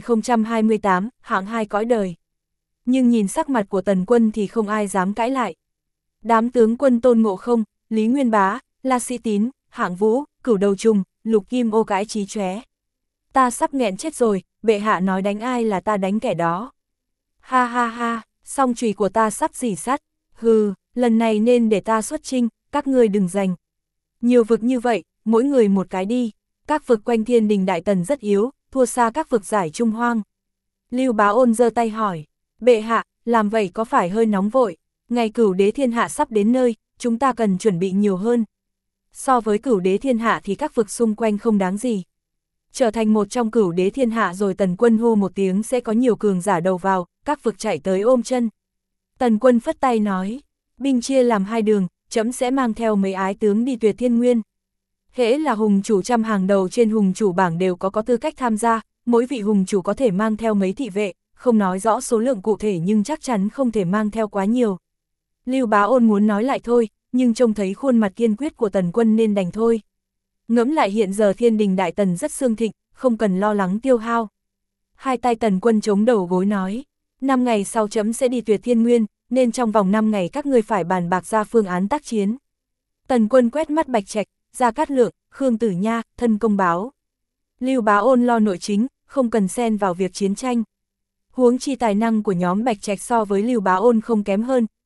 1028, hạng hai cõi đời. Nhưng nhìn sắc mặt của Tần Quân thì không ai dám cãi lại. Đám tướng quân Tôn Ngộ Không, Lý Nguyên Bá, La Sĩ Tín, Hạng Vũ, Cửu Đầu Trùng, Lục Kim Ô cãi chí chóe. Ta sắp nghẹn chết rồi, bệ hạ nói đánh ai là ta đánh kẻ đó. Ha ha ha, song chùy của ta sắp rỉ sắt. Hừ, lần này nên để ta xuất chinh, các ngươi đừng giành. Nhiều vực như vậy, mỗi người một cái đi. Các vực quanh Thiên Đình Đại Tần rất yếu, thua xa các vực giải Trung Hoang. Lưu Bá Ôn giơ tay hỏi, bệ hạ, làm vậy có phải hơi nóng vội? Ngày Cửu Đế Thiên Hạ sắp đến nơi, chúng ta cần chuẩn bị nhiều hơn. So với Cửu Đế Thiên Hạ thì các vực xung quanh không đáng gì. Trở thành một trong Cửu Đế Thiên Hạ rồi Tần Quân hô một tiếng sẽ có nhiều cường giả đầu vào, các vực chạy tới ôm chân. Tần Quân phất tay nói, binh chia làm hai đường, chấm sẽ mang theo mấy ái tướng đi Tuyệt Thiên Nguyên. Hễ là hùng chủ trăm hàng đầu trên hùng chủ bảng đều có tư cách tham gia, mỗi vị hùng chủ có thể mang theo mấy thị vệ, không nói rõ số lượng cụ thể nhưng chắc chắn không thể mang theo quá nhiều. Lưu Bá Ôn muốn nói lại thôi, nhưng trông thấy khuôn mặt kiên quyết của Tần Quân nên đành thôi. Ngẫm lại hiện giờ Thiên Đình Đại Tần rất xương thịnh, không cần lo lắng tiêu hao. Hai tay Tần Quân chống đầu gối nói, 5 ngày sau chấm sẽ đi Tuyệt Thiên Nguyên, nên trong vòng 5 ngày các ngươi phải bàn bạc ra phương án tác chiến. Tần Quân quét mắt Bạch Trạch, Gia Cát Lượng, Khương Tử Nha, thân công báo. Lưu Bá Ôn lo nội chính, không cần xen vào việc chiến tranh. Huống chi tài năng của nhóm Bạch Trạch so với Lưu Bá Ôn không kém hơn,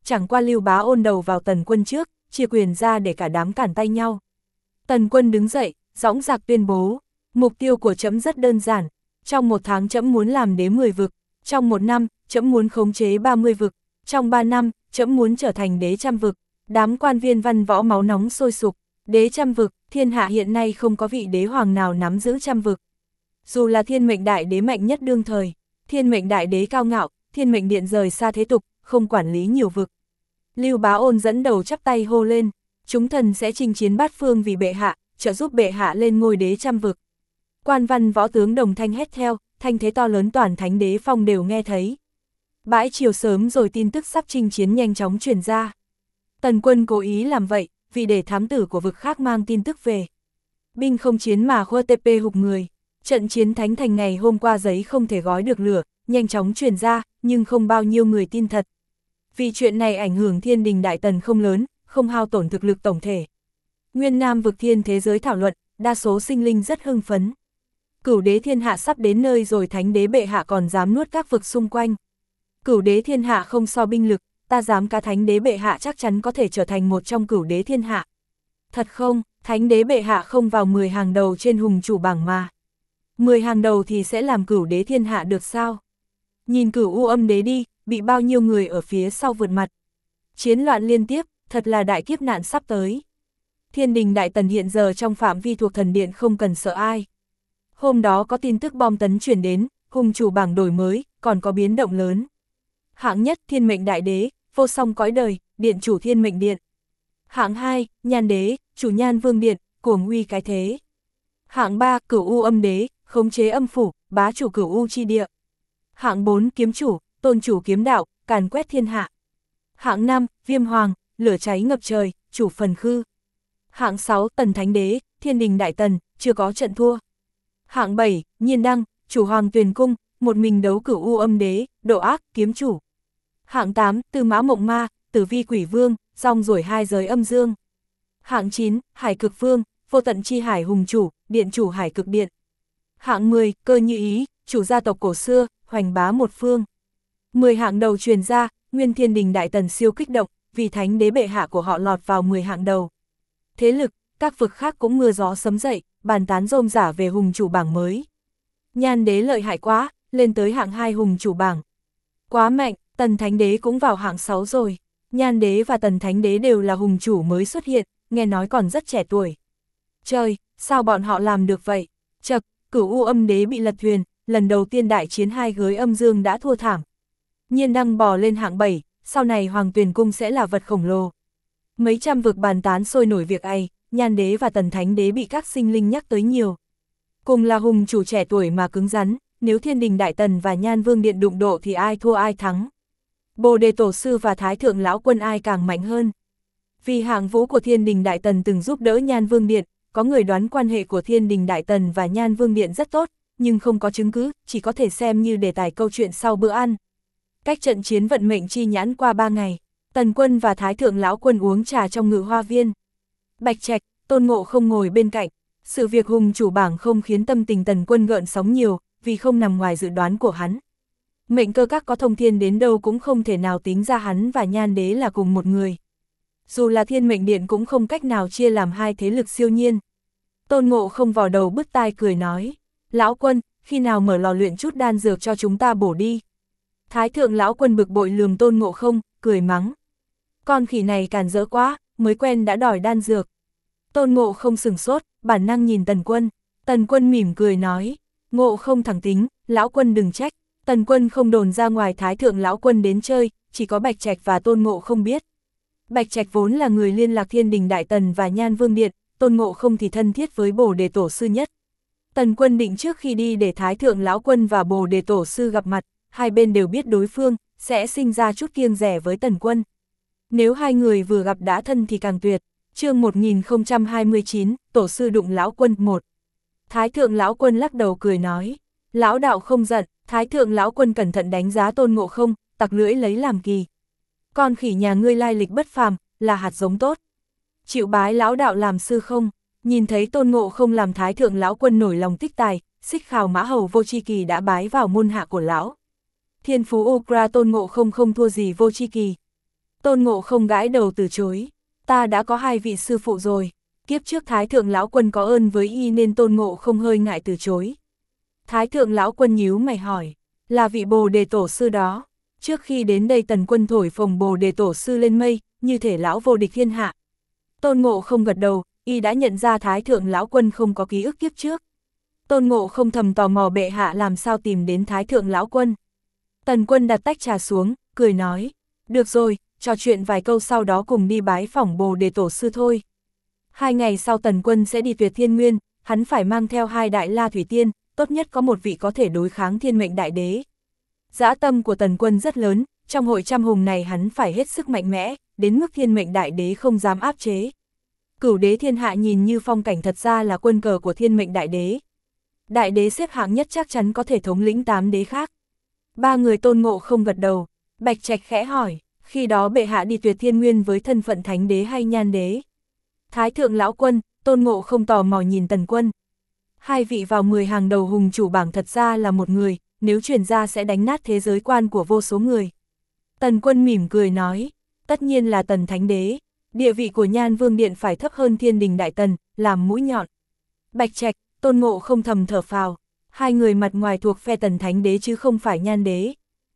chẳng qua Lưu Bá Ôn đầu vào Tần Quân trước, chia quyền ra để cả đám cản tay nhau. Tần Quân đứng dậy, dõng dạc tuyên bố, mục tiêu của trẫm rất đơn giản, trong 1 tháng trẫm muốn làm đế 10 vực, trong 1 năm, trẫm muốn khống chế 30 vực, trong 3 năm, trẫm muốn trở thành đế 100 vực. Đám quan viên văn võ máu nóng sôi sục, đế 100 vực, thiên hạ hiện nay không có vị đế hoàng nào nắm giữ 100 vực. Dù là thiên mệnh đại đế mạnh nhất đương thời, thiên mệnh đại đế cao ngạo, thiên mệnh điện rời xa thế tục, không quản lý nhiều vực. Lưu Bá Ôn dẫn đầu chắp tay hô lên, chúng thần sẽ chinh chiến bát phương vì bệ hạ, trợ giúp bệ hạ lên ngôi đế 100 vực. Quan văn võ tướng đồng thanh hét theo, thanh thế to lớn toàn Thánh Đế Phong đều nghe thấy. Bãi chiều sớm rồi tin tức sắp chinh chiến nhanh chóng truyền ra. Tần Quân cố ý làm vậy, vì để thám tử của vực khác mang tin tức về. Binh không chiến mà khua TP hụt người. Trận chiến Thánh Thành ngày hôm qua giấy không thể gói được lửa, nhanh chóng truyền ra, nhưng không bao nhiêu người tin thật. Vì chuyện này ảnh hưởng Thiên Đình Đại Tần không lớn, không hao tổn thực lực tổng thể. Nguyên Nam vực thiên thế giới thảo luận, đa số sinh linh rất hưng phấn. Cửu đế thiên hạ sắp đến nơi rồi, Thánh Đế bệ hạ còn dám nuốt các vực xung quanh. Cửu đế thiên hạ không so binh lực, ta dám cá Thánh Đế bệ hạ chắc chắn có thể trở thành một trong cửu đế thiên hạ. Thật không, Thánh Đế bệ hạ không vào 10 hàng đầu trên hùng chủ bảng mà. 10 hàng đầu thì sẽ làm cửu đế thiên hạ được sao? Nhìn Cửu U Âm Đế đi, bị bao nhiêu người ở phía sau vượt mặt. Chiến loạn liên tiếp, thật là đại kiếp nạn sắp tới. Thiên Đình Đại Tần hiện giờ trong phạm vi thuộc thần điện không cần sợ ai. Hôm đó có tin tức bom tấn chuyển đến, hùng chủ bảng đổi mới, còn có biến động lớn. Hạng nhất Thiên Mệnh Đại Đế, vô song cõi đời, điện chủ Thiên Mệnh Điện. Hạng 2, Nhan Đế, chủ Nhan Vương Điện, cuồng uy cái thế. Hạng 3, Cửu U Âm Đế, khống chế âm phủ, bá chủ Cửu U chi địa. Hạng 4, Kiếm chủ, tôn chủ kiếm đạo, càn quét thiên hạ. Hạng 5, Viêm Hoàng, lửa cháy ngập trời, chủ phần khư. Hạng 6, Tần Thánh Đế, Thiên Đình Đại Tần, chưa có trận thua. Hạng 7, Nhiên Đăng, chủ Hoàng Tuyền Cung, một mình đấu Cửu U Âm Đế, độ ác, kiếm chủ. Hạng 8, Tư Mã Mộng Ma, Tử Vi Quỷ Vương, rong ruổi 2 giới âm dương. Hạng 9, Hải Cực Vương, vô tận chi hải hùng chủ, điện chủ Hải Cực Điện. Hạng 10, Cơ Như Ý, chủ gia tộc cổ xưa, hoành bá một phương. 10 hạng đầu truyền ra, nguyên Thiên Đình Đại Tần siêu kích động, vì Thánh Đế bệ hạ của họ lọt vào 10 hạng đầu. Thế lực, các vực khác cũng mưa gió sấm dậy, bàn tán rôm rả về hùng chủ bảng mới. Nhan Đế lợi hại quá, lên tới hạng 2 hùng chủ bảng. Quá mạnh, Tần Thánh Đế cũng vào hạng 6 rồi. Nhan Đế và Tần Thánh Đế đều là hùng chủ mới xuất hiện, nghe nói còn rất trẻ tuổi. Trời, sao bọn họ làm được vậy? Chậc, Cửu U Âm Đế bị lật thuyền, lần đầu tiên đại chiến 2 giới âm dương đã thua thảm. Nhiên Đăng bò lên hạng 7, sau này Hoàng Tuyền Cung sẽ là vật khổng lồ. Mấy trăm vực bàn tán sôi nổi việc ấy, Nhan Đế và Tần Thánh Đế bị các sinh linh nhắc tới nhiều. Cùng là hùng chủ trẻ tuổi mà cứng rắn, nếu Thiên Đình Đại Tần và Nhan Vương Điện đụng độ thì ai thua ai thắng. Bồ Đề Tổ Sư và Thái Thượng Lão Quân ai càng mạnh hơn. Vì hạng vũ của Thiên Đình Đại Tần từng giúp đỡ Nhan Vương Điện, có người đoán quan hệ của Thiên Đình Đại Tần và Nhan Vương Điện rất tốt, nhưng không có chứng cứ, chỉ có thể xem như đề tài câu chuyện sau bữa ăn. Cách trận chiến vận mệnh chi nhãn qua 3 ngày, Tần Quân và Thái Thượng Lão Quân uống trà trong Ngự Hoa Viên. Bạch Trạch, Tôn Ngộ không ngồi bên cạnh, sự việc hùng chủ bảng không khiến tâm tình Tần Quân gợn sóng nhiều, vì không nằm ngoài dự đoán của hắn. Mệnh cơ các có thông thiên đến đâu cũng không thể nào tính ra hắn và Nhan Đế là cùng một người. Dù là Thiên Mệnh Điện cũng không cách nào chia làm hai thế lực siêu nhiên. Tôn Ngộ không vò đầu bứt tai cười nói, Lão Quân, khi nào mở lò luyện chút đan dược cho chúng ta bổ đi. Thái Thượng Lão Quân bực bội lườm Tôn Ngộ không, cười mắng. Con khỉ này càn rỡ quá, mới quen đã đòi đan dược. Tôn Ngộ không sửng sốt, bản năng nhìn Tần Quân. Tần Quân mỉm cười nói, Ngộ không thẳng tính, Lão Quân đừng trách. Tần Quân không đồn ra ngoài Thái Thượng Lão Quân đến chơi, chỉ có Bạch Trạch và Tôn Ngộ không biết. Bạch Trạch vốn là người liên lạc Thiên Đình Đại Tần và Nhan Vương Điện, Tôn Ngộ không thì thân thiết với Bồ Đề Tổ Sư nhất. Tần Quân định trước khi đi để Thái Thượng Lão Quân và Bồ Đề Tổ Sư gặp mặt, hai bên đều biết đối phương, sẽ sinh ra chút kiêng dè với Tần Quân. Nếu hai người vừa gặp đã thân thì càng tuyệt. Chương 1029, Tổ Sư đụng Lão Quân 1. Thái Thượng Lão Quân lắc đầu cười nói, Lão đạo không giận. Thái Thượng Lão Quân cẩn thận đánh giá Tôn Ngộ không, tặc lưỡi lấy làm kỳ. Con khỉ nhà ngươi lai lịch bất phàm, là hạt giống tốt. Chịu bái Lão đạo làm sư không? Nhìn thấy Tôn Ngộ không làm Thái Thượng Lão Quân nổi lòng tích tài, Xích Khào Mã Hầu Vô Chi Kỳ đã bái vào môn hạ của lão. Thiên phú Ukra Tôn Ngộ không không thua gì Vô Chi Kỳ. Tôn Ngộ Không gãi đầu từ chối, ta đã có 2 vị sư phụ rồi, kiếp trước Thái Thượng Lão Quân có ơn với y nên Tôn Ngộ Không hơi ngại từ chối. Thái Thượng Lão Quân nhíu mày hỏi, là vị Bồ Đề Tổ Sư đó, trước khi đến đây Tần Quân thổi phồng Bồ Đề Tổ Sư lên mây, như thể lão vô địch thiên hạ. Tôn Ngộ Không gật đầu, y đã nhận ra Thái Thượng Lão Quân không có ký ức kiếp trước. Tôn Ngộ Không thầm tò mò bệ hạ làm sao tìm đến Thái Thượng Lão Quân. Tần Quân đặt tách trà xuống, cười nói, được rồi, trò chuyện vài câu sau đó cùng đi bái phỏng Bồ Đề Tổ Sư thôi. 2 ngày sau Tần Quân sẽ đi Tuyệt Thiên Nguyên, hắn phải mang theo 2 đại la thủy tiên, tốt nhất có một vị có thể đối kháng Thiên Mệnh Đại Đế. Dã tâm của Tần Quân rất lớn, trong hội trăm hùng này hắn phải hết sức mạnh mẽ, đến mức Thiên Mệnh Đại Đế không dám áp chế. Cửu đế thiên hạ nhìn như phong cảnh thật ra là quân cờ của Thiên Mệnh Đại Đế. Đại đế xếp hạng nhất chắc chắn có thể thống lĩnh 8 đế khác. 3 người Tôn Ngộ Không gật đầu, Bạch Trạch khẽ hỏi, khi đó bệ hạ đi Tuyệt Thiên Nguyên với thân phận thánh đế hay nhan đế? Thái Thượng Lão Quân, Tôn Ngộ Không tò mò nhìn Tần Quân. 2 vị vào 10 hàng đầu hùng chủ bảng thật ra là một người, nếu truyền ra sẽ đánh nát thế giới quan của vô số người. Tần Quân mỉm cười nói, tất nhiên là Tần Thánh Đế, địa vị của Nhan Vương Điện phải thấp hơn Thiên Đình Đại Tần, làm mũi nhọn. Bạch Trạch, Tôn Ngộ Không thầm thở phào, 2 người mặt ngoài thuộc phe Tần Thánh Đế chứ không phải Nhan Đế.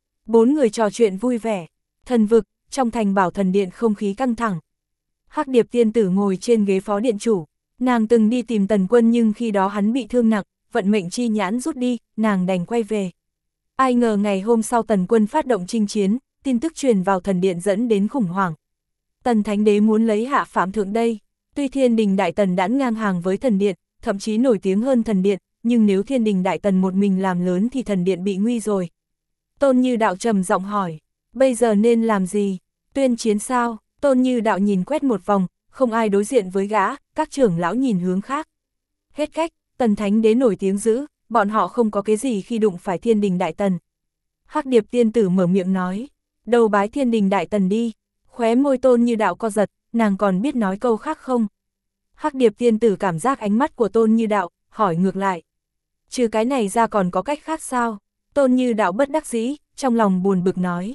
4 người trò chuyện vui vẻ, thần vực, trong thành Bảo Thần Điện không khí căng thẳng. Hắc Điệp tiên tử ngồi trên ghế phó điện chủ, nàng từng đi tìm Tần Quân nhưng khi đó hắn bị thương nặng, vận mệnh chi nhãn rút đi, nàng đành quay về. Ai ngờ ngày hôm sau Tần Quân phát động chinh chiến, tin tức truyền vào thần điện dẫn đến khủng hoảng. Tần Thánh Đế muốn lấy hạ phạm thượng đây, tuy Thiên Đình Đại Tần đã ngang hàng với thần điện, thậm chí nổi tiếng hơn thần điện, nhưng nếu Thiên Đình Đại Tần một mình làm lớn thì thần điện bị nguy rồi. Tôn Như Đạo trầm giọng hỏi, bây giờ nên làm gì? Tuyên chiến sao? Tôn Như Đạo nhìn quét một vòng, không ai đối diện với gã, các trưởng lão nhìn hướng khác. Hết cách, Tần Thánh Đế nổi tiếng dữ, bọn họ không có cái gì khi đụng phải Thiên Đình Đại Tần. Hắc Điệp tiên tử mở miệng nói, đầu bái Thiên Đình Đại Tần đi. Khóe môi Tôn Như Đạo co giật, nàng còn biết nói câu khác không? Hắc Điệp tiên tử cảm giác ánh mắt của Tôn Như Đạo, hỏi ngược lại. Trừ cái này ra còn có cách khác sao? Tôn Như Đạo bất đắc dĩ, trong lòng buồn bực nói.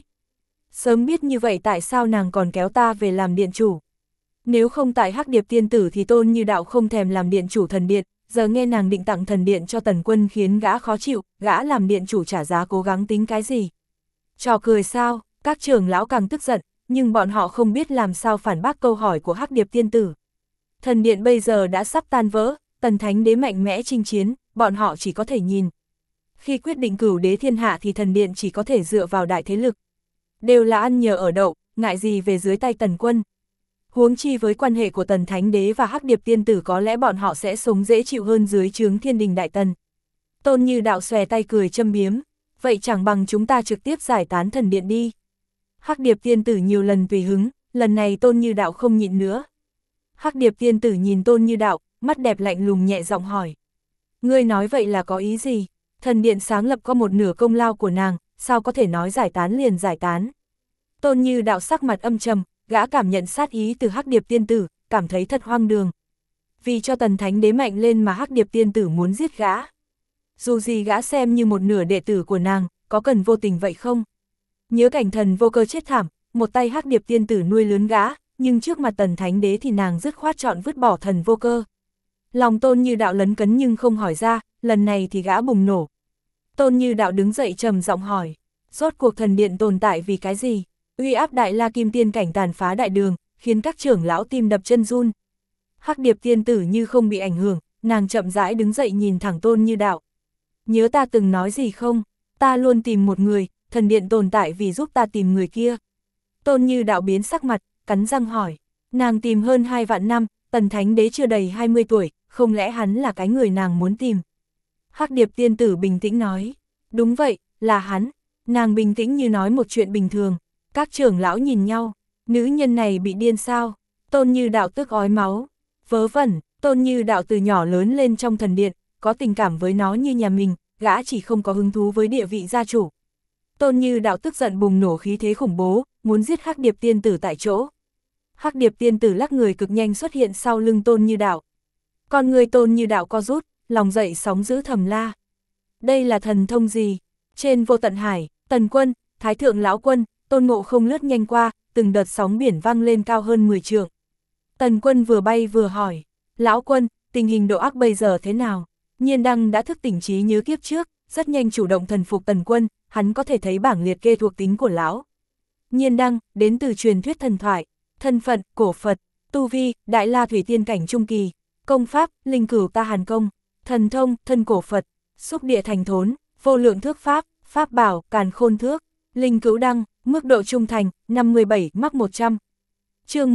Sớm biết như vậy tại sao nàng còn kéo ta về làm điện chủ? Nếu không tại Hắc Điệp tiên tử thì Tôn Như Đạo không thèm làm điện chủ thần điện, giờ nghe nàng định tặng thần điện cho Tần Quân khiến gã khó chịu, gã làm điện chủ trả giá cố gắng tính cái gì? Trò cười sao? Các trưởng lão càng tức giận, nhưng bọn họ không biết làm sao phản bác câu hỏi của Hắc Điệp tiên tử. Thần điện bây giờ đã sắp tan vỡ, Tần Thánh Đế mạnh mẽ chinh chiến, bọn họ chỉ có thể nhìn. Khi quyết định cửu đế thiên hạ thì thần điện chỉ có thể dựa vào đại thế lực. Đều là ăn nhờ ở đậu, ngại gì về dưới tay Tần Quân. Huống chi với quan hệ của Tần Thánh Đế và Hắc Điệp tiên tử có lẽ bọn họ sẽ sống dễ chịu hơn dưới trướng Thiên Đình Đại Tần. Tôn Như Đạo xòe tay cười châm biếm, vậy chẳng bằng chúng ta trực tiếp giải tán thần điện đi. Hắc Điệp tiên tử nhiều lần tùy hứng, lần này Tôn Như Đạo không nhịn nữa. Hắc Điệp tiên tử nhìn Tôn Như Đạo, mắt đẹp lạnh lùng nhẹ giọng hỏi. Ngươi nói vậy là có ý gì? Thần điện sáng lập có một nửa công lao của nàng, sao có thể nói giải tán liền giải tán? Tôn Như Đạo sắc mặt âm trầm, gã cảm nhận sát ý từ Hắc Điệp tiên tử, cảm thấy thật hoang đường. Vì cho Tần Thánh Đế mạnh lên mà Hắc Điệp tiên tử muốn giết gã. Dù gì gã xem như một nửa đệ tử của nàng, có cần vô tình vậy không? Nhớ cảnh Thần Vô Cơ chết thảm, một tay Hắc Điệp tiên tử nuôi lớn gã, nhưng trước mặt Tần Thánh Đế thì nàng dứt khoát chọn vứt bỏ Thần Vô Cơ. Lòng Tôn Như Đạo lấn cấn nhưng không hỏi ra, lần này thì gã bùng nổ. Tôn Như Đạo đứng dậy trầm giọng hỏi, rốt cuộc thần điện tồn tại vì cái gì? Uy áp đại la kim tiên cảnh tàn phá đại đường, khiến các trưởng lão tim đập chân run. Hắc Điệp tiên tử như không bị ảnh hưởng, nàng chậm rãi đứng dậy nhìn thẳng Tôn Như Đạo. Nhớ ta từng nói gì không? Ta luôn tìm một người, thần điện tồn tại vì giúp ta tìm người kia. Tôn Như Đạo biến sắc mặt, cắn răng hỏi. Nàng tìm hơn 2 vạn năm, Tần Thánh Đế chưa đầy 20 tuổi, không lẽ hắn là cái người nàng muốn tìm? Hắc Điệp tiên tử bình tĩnh nói. Đúng vậy, là hắn. Nàng bình tĩnh như nói một chuyện bình thường. Các trưởng lão nhìn nhau, nữ nhân này bị điên sao? Tôn Như Đạo tức ói máu. Vớ vẩn, Tôn Như Đạo từ nhỏ lớn lên trong thần điện, có tình cảm với nó như nhà mình, gã chỉ không có hứng thú với địa vị gia chủ. Tôn Như Đạo tức giận bùng nổ khí thế khủng bố, muốn giết Hắc Điệp tiên tử tại chỗ. Hắc Điệp tiên tử lắc người cực nhanh xuất hiện sau lưng Tôn Như Đạo. Con người Tôn Như Đạo co rút, lòng dậy sóng dữ thầm la. Đây là thần thông gì? Trên vô tận hải, Tần Quân, Thái Thượng Lão Quân, Tôn Ngộ Không lướt nhanh qua, từng đợt sóng biển vang lên cao hơn 10 trượng. Tần Quân vừa bay vừa hỏi, lão quân, tình hình độ ác bây giờ thế nào? Nhiên Đăng đã thức tỉnh trí nhớ kiếp trước, rất nhanh chủ động thần phục Tần Quân, hắn có thể thấy bảng liệt kê thuộc tính của lão. Nhiên Đăng, đến từ truyền thuyết thần thoại, thân phận, cổ Phật, tu vi, đại la thủy tiên cảnh trung kỳ, công pháp, linh cửu ta hàn công, thần thông, thân cổ Phật, xúc địa thành thốn, vô lượng thước pháp, pháp bảo, càn khôn thước, linh cữu đăng, mức độ trung thành, 57, mắc 100. Chương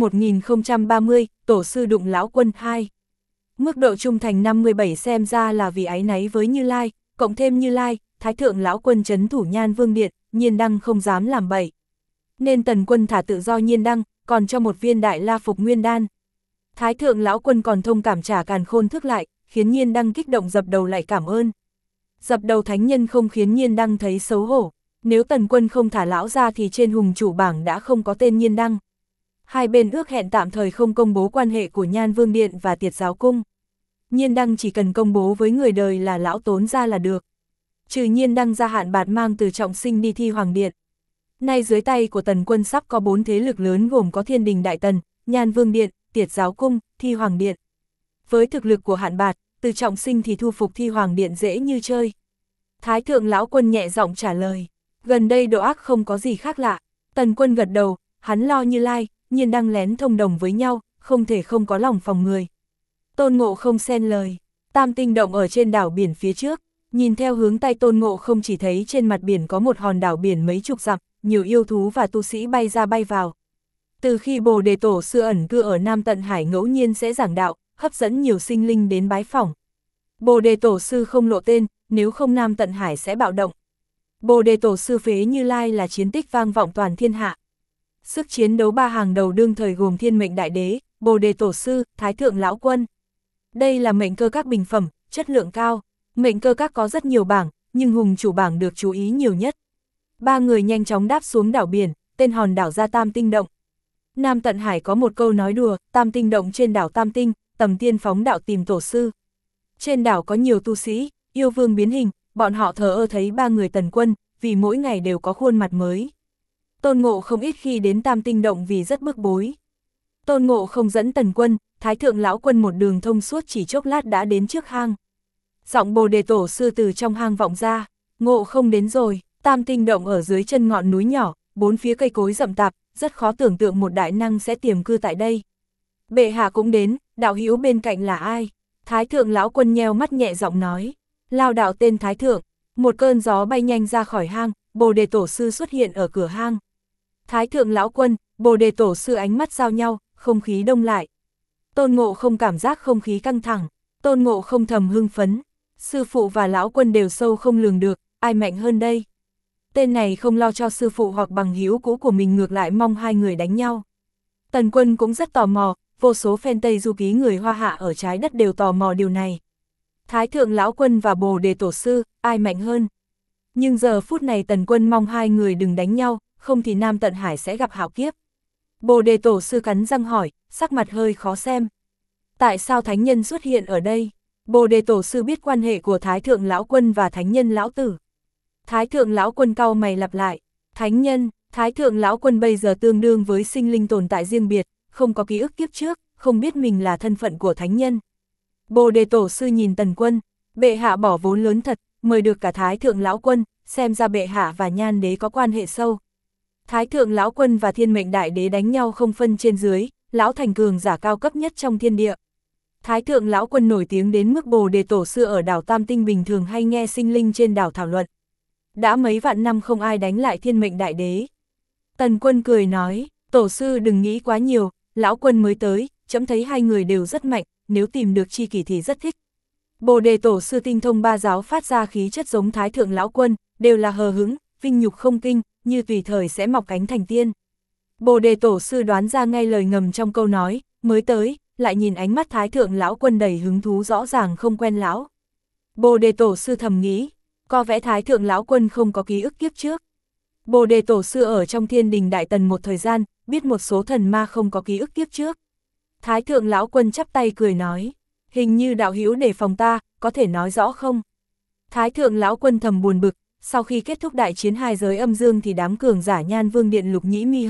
1030, Tổ sư đụng lão quân 2. Mức độ trung thành 57 xem ra là vì áy náy với Như Lai, cộng thêm Như Lai, Thái thượng lão quân trấn thủ Nhan Vương Điện, Nhiên Đăng không dám làm bậy. Nên Tần Quân thả tự do Nhiên Đăng, còn cho một viên đại la phục nguyên đan. Thái thượng lão quân còn thông cảm trả càn khôn thức lại, khiến Nhiên Đăng kích động dập đầu lại cảm ơn. Dập đầu thánh nhân không khiến Nhiên Đăng thấy xấu hổ, nếu Tần Quân không thả lão ra thì trên hùng chủ bảng đã không có tên Nhiên Đăng. Hai bên ước hẹn tạm thời không công bố quan hệ của Nhan Vương Điện và Tiệt Giáo Cung. Nhiên Đăng chỉ cần công bố với người đời là lão tốn ra là được. Trừ Nhiên Đăng ra, Hạn Bạt mang từ Trọng Sinh đi Thi Hoàng Điện. Nay dưới tay của Tần Quân sắp có 4 thế lực lớn gồm có Thiên Đình Đại Tần, Nhan Vương Điện, Tiệt Giáo Cung, Thi Hoàng Điện. Với thực lực của Hạn Bạt, từ Trọng Sinh thì thu phục Thi Hoàng Điện dễ như chơi. Thái thượng lão quân nhẹ giọng trả lời, gần đây độ ác không có gì khác lạ. Tần Quân gật đầu, hắn lo Như Lai, Nhiên Đăng lén thông đồng với nhau, không thể không có lòng phòng người. Tôn Ngộ không xen lời, Tam Tinh Động ở trên đảo biển phía trước, nhìn theo hướng tay Tôn Ngộ không chỉ thấy trên mặt biển có một hòn đảo biển mấy chục dặm, nhiều yêu thú và tu sĩ bay ra bay vào. Từ khi Bồ Đề Tổ sư ẩn cư ở Nam Tận Hải ngẫu nhiên sẽ giảng đạo, hấp dẫn nhiều sinh linh đến bái phỏng. Bồ Đề Tổ sư không lộ tên, nếu không Nam Tận Hải sẽ bạo động. Bồ Đề Tổ sư phế Như Lai là chiến tích vang vọng toàn thiên hạ. Sức chiến đấu ba hàng đầu đương thời gồm Thiên Mệnh Đại Đế, Bồ Đề Tổ sư, Thái thượng lão quân. Đây là mệnh cơ các bình phẩm, chất lượng cao. Mệnh cơ các có rất nhiều bảng, nhưng hùng chủ bảng được chú ý nhiều nhất. Ba người nhanh chóng đáp xuống đảo biển, tên hòn đảo ra Tam Tinh Động. Nam Tận Hải có một câu nói đùa, Tam Tinh Động trên đảo Tam Tinh, tầm tiên phóng đạo tìm tổ sư. Trên đảo có nhiều tu sĩ, yêu vương biến hình, bọn họ thờ ơ thấy ba người Tần Quân, vì mỗi ngày đều có khuôn mặt mới. Tôn Ngộ không ít khi đến Tam Tinh Động vì rất bức bối. Tôn Ngộ không dẫn Tần Quân, Thái thượng lão quân một đường thông suốt chỉ chốc lát đã đến trước hang. Giọng Bồ Đề Tổ sư từ trong hang vọng ra, Ngộ không đến rồi. Tam Tinh Động ở dưới chân ngọn núi nhỏ, bốn phía cây cối rậm tạp, rất khó tưởng tượng một đại năng sẽ tiềm cư tại đây. Bệ hạ cũng đến, đạo hữu bên cạnh là ai? Thái thượng lão quân nheo mắt nhẹ giọng nói, lao đạo tên Thái thượng. Một cơn gió bay nhanh ra khỏi hang, Bồ Đề Tổ sư xuất hiện ở cửa hang. Thái thượng lão quân, Bồ Đề Tổ sư ánh mắt giao nhau, không khí đông lại. Tôn Ngộ không cảm giác không khí căng thẳng, Tôn Ngộ không thầm hưng phấn. Sư phụ và lão quân đều sâu không lường được, ai mạnh hơn đây? Tên này không lo cho sư phụ hoặc bằng hữu cũ của mình, ngược lại mong hai người đánh nhau. Tần Quân cũng rất tò mò, vô số fan Tây du ký người Hoa Hạ ở trái đất đều tò mò điều này. Thái thượng lão quân và Bồ Đề Tổ sư, ai mạnh hơn? Nhưng giờ phút này Tần Quân mong hai người đừng đánh nhau, không thì Nam Tận Hải sẽ gặp hạo kiếp. Bồ Đề Tổ sư cắn răng hỏi, sắc mặt hơi khó xem. Tại sao thánh nhân xuất hiện ở đây? Bồ Đề Tổ sư biết quan hệ của Thái thượng lão quân và thánh nhân lão tử. Thái thượng lão quân cau mày lặp lại, thánh nhân. Thái thượng lão quân bây giờ tương đương với sinh linh tồn tại riêng biệt, không có ký ức kiếp trước, không biết mình là thân phận của thánh nhân. Bồ Đề Tổ sư nhìn Tần Quân, bệ hạ bỏ vốn lớn thật, mời được cả Thái thượng lão quân, xem ra bệ hạ và Nhan đế có quan hệ sâu. Thái thượng lão quân và Thiên Mệnh Đại Đế đánh nhau không phân trên dưới, lão thành cường giả cao cấp nhất trong thiên địa. Thái thượng lão quân nổi tiếng đến mức Bồ Đề Tổ sư ở đảo Tam Tinh bình thường hay nghe sinh linh trên đảo thảo luận. Đã mấy vạn năm không ai đánh lại Thiên Mệnh Đại Đế. Tần Quân cười nói, Tổ sư đừng nghĩ quá nhiều, lão quân mới tới, chấm thấy hai người đều rất mạnh, nếu tìm được tri kỷ thì rất thích. Bồ Đề Tổ sư tinh thông ba giáo phát ra khí chất giống Thái thượng lão quân, đều là hờ hững, vinh nhục không kinh, như tùy thời sẽ mọc cánh thành tiên. Bồ Đề Tổ sư đoán ra ngay lời ngầm trong câu nói, mới tới, lại nhìn ánh mắt Thái thượng lão quân đầy hứng thú, rõ ràng không quen lão. Bồ Đề Tổ sư thầm nghĩ, có vẻ Thái thượng lão quân không có ký ức kiếp trước. Bồ Đề Tổ sư ở trong Thiên Đình Đại Tần một thời gian, biết một số thần ma không có ký ức kiếp trước. Thái thượng lão quân chắp tay cười nói, hình như đạo hữu đề phòng ta, có thể nói rõ không? Thái thượng lão quân thầm buồn bực, sau khi kết thúc đại chiến hai giới âm dương thì đám cường giả Nhan Vương Điện Lục Nhĩ Mi Hầu,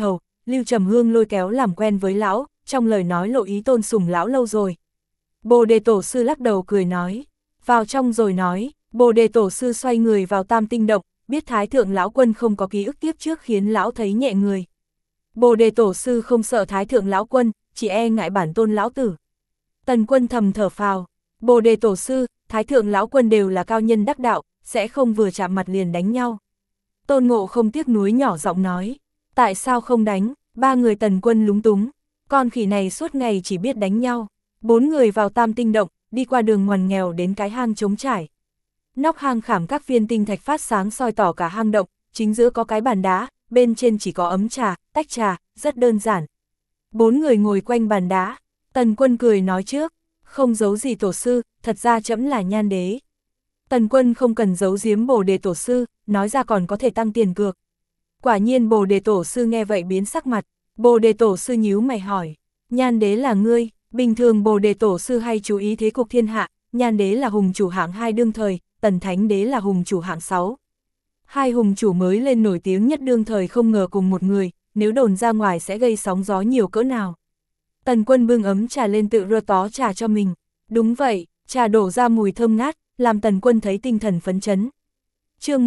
Lưu Trầm Hương lôi kéo làm quen với lão, trong lời nói lộ ý tôn sùng lão lâu rồi. Bồ Đề Tổ sư lắc đầu cười nói, vào trong rồi nói. Bồ Đề Tổ sư xoay người vào Tam Tinh Động, biết Thái Thượng lão quân không có ký ức tiếp trước khiến lão thấy nhẹ người. Bồ Đề Tổ sư không sợ Thái Thượng lão quân, chỉ e ngại bản tôn lão tử. Tần Quân thầm thở phào, Bồ Đề Tổ sư, Thái Thượng lão quân đều là cao nhân đắc đạo, sẽ không vừa chạm mặt liền đánh nhau. Tôn Ngộ không tiếc nuối nhỏ giọng nói, tại sao không đánh? Ba người Tần Quân lúng túng, con khỉ này suốt ngày chỉ biết đánh nhau. Bốn người vào Tam Tinh Động, đi qua đường ngoằn nghèo đến cái hang trống trải. Nóc hang khảm các viên tinh thạch phát sáng soi tỏ cả hang động, chính giữa có cái bàn đá, bên trên chỉ có ấm trà, tách trà, rất đơn giản. Bốn người ngồi quanh bàn đá, Tần Quân cười nói trước, không giấu gì tổ sư, thật ra trẫm là Nhan Đế. Tần Quân không cần giấu giếm Bồ Đề Tổ sư, nói ra còn có thể tăng tiền cược. Quả nhiên Bồ Đề Tổ sư nghe vậy biến sắc mặt, Bồ Đề Tổ sư nhíu mày hỏi, Nhan Đế là ngươi? Bình thường Bồ Đề Tổ sư hay chú ý thế cục thiên hạ, Nhan Đế là hùng chủ hạng 2 đương thời, Tần Thánh Đế là hùng chủ hạng 6. Hai hùng chủ mới lên nổi tiếng nhất đương thời không ngờ cùng một người, nếu đồn ra ngoài sẽ gây sóng gió nhiều cỡ nào. Tần Quân bưng ấm trà lên tự rơ tó trà cho mình. Đúng vậy, trà đổ ra mùi thơm ngát, làm Tần Quân thấy tinh thần phấn chấn. Chương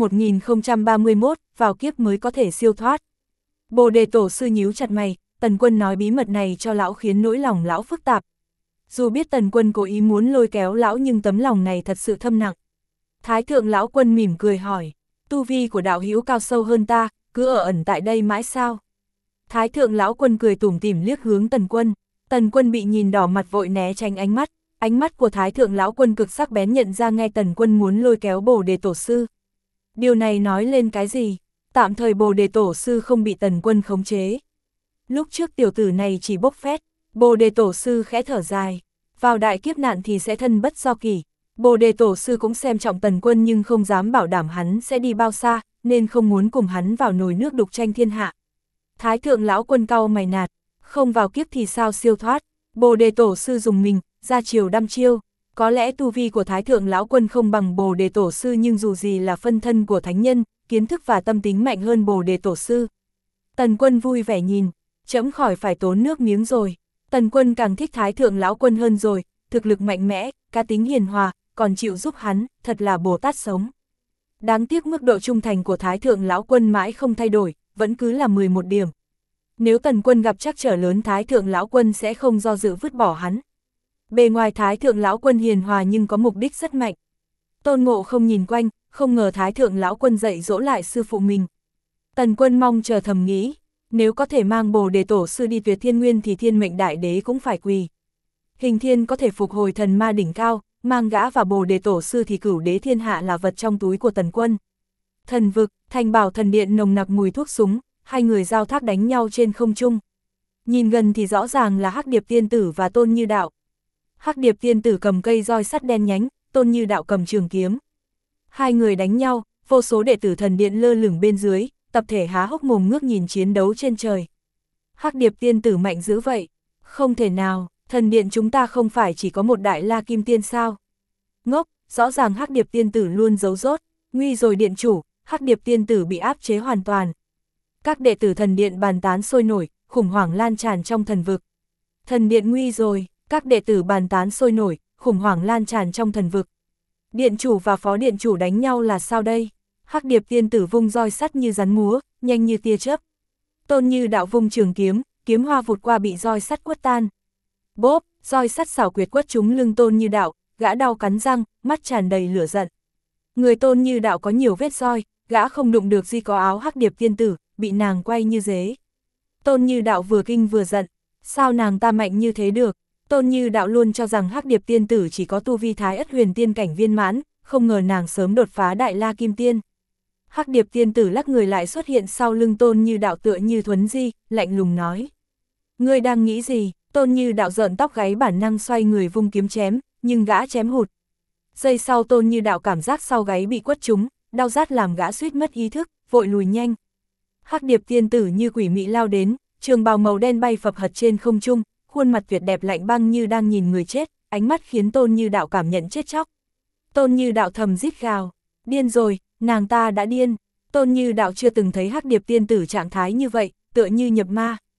1031, vào kiếp mới có thể siêu thoát. Bồ Đề Tổ sư nhíu chặt mày, Tần Quân nói bí mật này cho lão khiến nỗi lòng lão phức tạp. Dù biết Tần Quân cố ý muốn lôi kéo lão nhưng tấm lòng này thật sự thâm nặng. Thái Thượng lão quân mỉm cười hỏi, tu vi của đạo hữu cao sâu hơn ta, cứ ở ẩn tại đây mãi sao? Thái Thượng lão quân cười tủm tỉm liếc hướng Tần Quân. Tần Quân bị nhìn đỏ mặt vội né tránh ánh mắt của Thái Thượng lão quân cực sắc bén nhận ra ngay Tần Quân muốn lôi kéo Bồ Đề Tổ sư. Điều này nói lên cái gì? Tạm thời Bồ Đề Tổ sư không bị Tần Quân khống chế. Lúc trước tiểu tử này chỉ bốc phét, Bồ Đề Tổ sư khẽ thở dài, vào đại kiếp nạn thì sẽ thân bất do kỷ. Bồ Đề Tổ sư cũng xem trọng Tần Quân nhưng không dám bảo đảm hắn sẽ đi bao xa, nên không muốn cùng hắn vào nồi nước đục tranh thiên hạ. Thái Thượng lão quân cau mày nạt, không vào kiếp thì sao siêu thoát? Bồ Đề Tổ sư dùng mình, ra chiều đăm chiêu. Có lẽ tu vi của Thái Thượng lão quân không bằng Bồ Đề Tổ sư nhưng dù gì là phân thân của thánh nhân, kiến thức và tâm tính mạnh hơn Bồ Đề Tổ sư. Tần Quân vui vẻ nhìn, trẫm khỏi phải tốn nước miếng rồi. Tần Quân càng thích Thái Thượng lão quân hơn rồi, thực lực mạnh mẽ, cá tính hiền hòa, còn chịu giúp hắn, thật là Bồ Tát sống. Đáng tiếc mức độ trung thành của Thái Thượng lão quân mãi không thay đổi, vẫn cứ là 11 điểm. Nếu Tần Quân gặp trắc trở lớn Thái Thượng lão quân sẽ không do dự vứt bỏ hắn. Bề ngoài Thái Thượng lão quân hiền hòa nhưng có mục đích rất mạnh. Tôn Ngộ không nhìn quanh, không ngờ Thái Thượng lão quân dạy dỗ lại sư phụ mình. Tần Quân mong chờ thầm nghĩ, nếu có thể mang Bồ Đề Tổ sư đi Tuyệt Thiên Nguyên thì Thiên Mệnh Đại Đế cũng phải quỳ. Hình Thiên có thể phục hồi thần ma đỉnh cao, mang gã và Bồ Đề Tổ sư thì Cửu Đế thiên hạ là vật trong túi của Tần Quân. Thần vực, Thành Bảo thần điện nồng nặc mùi thuốc súng, hai người giao thác đánh nhau trên không trung. Nhìn gần thì rõ ràng là Hắc Điệp tiên tử và Tôn Như Đạo. Hắc Điệp tiên tử cầm cây roi sắt đen nhánh, Tôn Như Đạo cầm trường kiếm. Hai người đánh nhau, vô số đệ tử thần điện lơ lửng bên dưới, tập thể há hốc mồm ngước nhìn chiến đấu trên trời. Hắc Điệp tiên tử mạnh dữ vậy? Không thể nào, thần điện chúng ta không phải chỉ có một đại la kim tiên sao? Ngốc, rõ ràng Hắc Điệp tiên tử luôn giấu rốt, nguy rồi điện chủ, Hắc Điệp tiên tử bị áp chế hoàn toàn. Các đệ tử thần điện bàn tán sôi nổi, khủng hoảng lan tràn trong thần vực. Thần điện nguy rồi, các đệ tử bàn tán sôi nổi, khủng hoảng lan tràn trong thần vực. Điện chủ và phó điện chủ đánh nhau là sao đây? Hắc Điệp tiên tử vung roi sắt như rắn múa, nhanh như tia chớp. Tôn Như Đạo vung trường kiếm, kiếm hoa vụt qua bị roi sắt quất tan. Bốp, roi sắt xảo quyệt quất trúng lưng Tôn Như Đạo, gã đau cắn răng, mắt tràn đầy lửa giận. Người Tôn Như Đạo có nhiều vết roi, gã không đụng được gì có áo Hắc Điệp tiên tử, bị nàng quay như dế. Tôn Như Đạo vừa kinh vừa giận, sao nàng ta mạnh như thế được? Tôn Như Đạo luôn cho rằng Hắc Điệp tiên tử chỉ có tu vi Thái Ất Huyền Tiên cảnh viên mãn, không ngờ nàng sớm đột phá Đại La Kim Tiên. Hắc Điệp tiên tử lắc người lại xuất hiện sau lưng Tôn Như Đạo tựa như thuấn di, lạnh lùng nói. Ngươi đang nghĩ gì? Tôn Như Đạo giận tóc gáy bản năng xoay người vung kiếm chém, nhưng gã chém hụt. Giây sau Tôn Như Đạo cảm giác sau gáy bị quất trúng, đau rát làm gã suýt mất ý thức, vội lùi nhanh. Hắc Điệp tiên tử như quỷ mị lao đến, trường bào màu đen bay phập phật trên không trung, khuôn mặt tuyệt đẹp lạnh băng như đang nhìn người chết, ánh mắt khiến Tôn Như Đạo cảm nhận chết chóc. Tôn Như Đạo thầm rít gào, điên rồi, nàng ta đã điên. Tôn Như Đạo chưa từng thấy Hắc Điệp tiên tử trạng thái như vậy, tựa như nhập ma.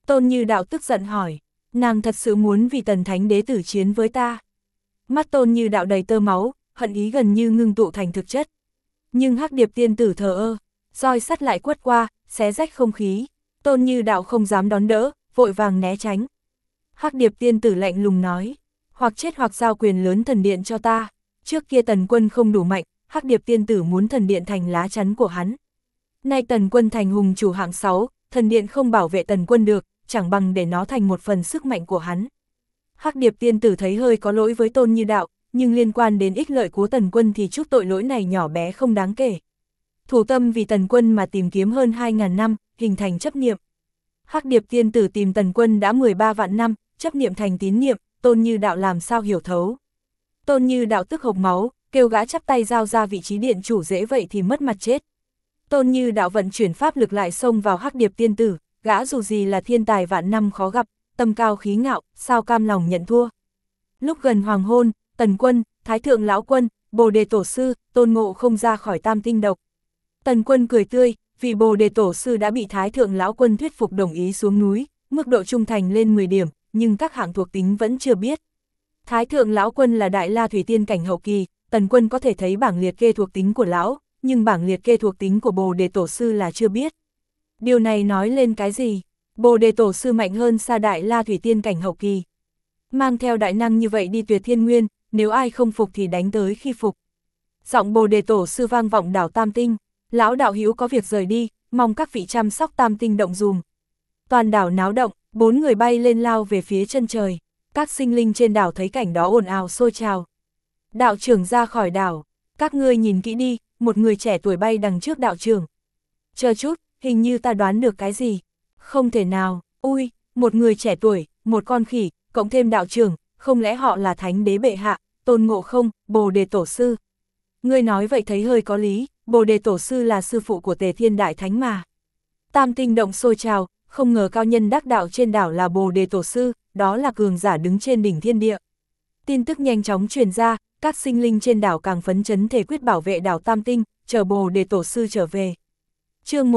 Tôn Như Đạo tức giận hỏi, nàng thật sự muốn vì Tần Thánh Đế tử chiến với ta. Mắt Tôn Như Đạo đầy tơ máu, hận ý gần như ngưng tụ thành thực chất. Nhưng Hắc Điệp tiên tử thờ ơ, roi sắt lại quất qua, xé rách không khí. Tôn Như Đạo không dám đón đỡ, vội vàng né tránh. Hắc Điệp tiên tử lạnh lùng nói, hoặc chết hoặc giao quyền lớn thần điện cho ta. Trước kia Tần Quân không đủ mạnh, Hắc Điệp tiên tử muốn thần điện thành lá chắn của hắn. Nay Tần Quân thành hùng chủ hạng 6, thần điện không bảo vệ Tần Quân được, chẳng bằng để nó thành một phần sức mạnh của hắn. Hắc Điệp tiên tử thấy hơi có lỗi với Tôn Như Đạo, nhưng liên quan đến ích lợi của Tần Quân thì chút tội lỗi này nhỏ bé không đáng kể. Thủ tâm vì Tần Quân mà tìm kiếm hơn 2.000 năm, hình thành chấp niệm. Hắc Điệp tiên tử tìm Tần Quân đã 13 vạn năm, chấp niệm thành tín niệm, Tôn Như Đạo làm sao hiểu thấu. Tôn Như Đạo tức hộc máu, kêu gã chắp tay giao ra vị trí điện chủ dễ vậy thì mất mặt chết. Tôn Như Đạo vận chuyển pháp lực lại xông vào Hắc Điệp tiên tử, gã dù gì là thiên tài vạn năm khó gặp, tâm cao khí ngạo, sao cam lòng nhận thua. Lúc gần hoàng hôn, Tần Quân, Thái Thượng Lão Quân, Bồ Đề Tổ Sư, Tôn Ngộ không ra khỏi tam tinh độc. Tần Quân cười tươi, vì Bồ Đề Tổ Sư đã bị Thái Thượng Lão Quân thuyết phục đồng ý xuống núi, mức độ trung thành lên 10 điểm, nhưng các hạng thuộc tính vẫn chưa biết. Thái Thượng Lão Quân là Đại La Thủy Tiên cảnh hậu kỳ, Tần Quân có thể thấy bảng liệt kê thuộc tính của lão, nhưng bảng liệt kê thuộc tính của Bồ Đề Tổ Sư là chưa biết. Điều này nói lên cái gì? Bồ Đề Tổ Sư mạnh hơn xa Đại La Thủy Tiên cảnh hậu kỳ. Mang theo đại năng như vậy đi tuyệt thiên nguyên, nếu ai không phục thì đánh tới khi phục. Giọng Bồ Đề Tổ Sư vang vọng đảo Tam Tinh, lão đạo hữu có việc rời đi, mong các vị chăm sóc Tam Tinh động dùm. Toàn đảo náo động, 4 người bay lên lao về phía chân trời, các sinh linh trên đảo thấy cảnh đó ồn ào sôi trào. Đạo trưởng ra khỏi đảo, các ngươi nhìn kỹ đi, một người trẻ tuổi bay đằng trước đạo trưởng. Chờ chút, hình như ta đoán được cái gì. Không thể nào, ui, một người trẻ tuổi, một con khỉ, cộng thêm đạo trưởng, không lẽ họ là Thánh Đế bệ hạ, Tôn Ngộ không, Bồ Đề Tổ Sư. Ngươi nói vậy thấy hơi có lý, Bồ Đề Tổ Sư là sư phụ của Tề Thiên Đại Thánh mà. Tam tinh động sôi trào, không ngờ cao nhân đắc đạo trên đảo là Bồ Đề Tổ Sư, đó là cường giả đứng trên đỉnh thiên địa. Tin tức nhanh chóng truyền ra, các sinh linh trên đảo càng phấn chấn thể quyết bảo vệ đảo Tam Tinh, chờ Bồ Đề Tổ Sư trở về. Chương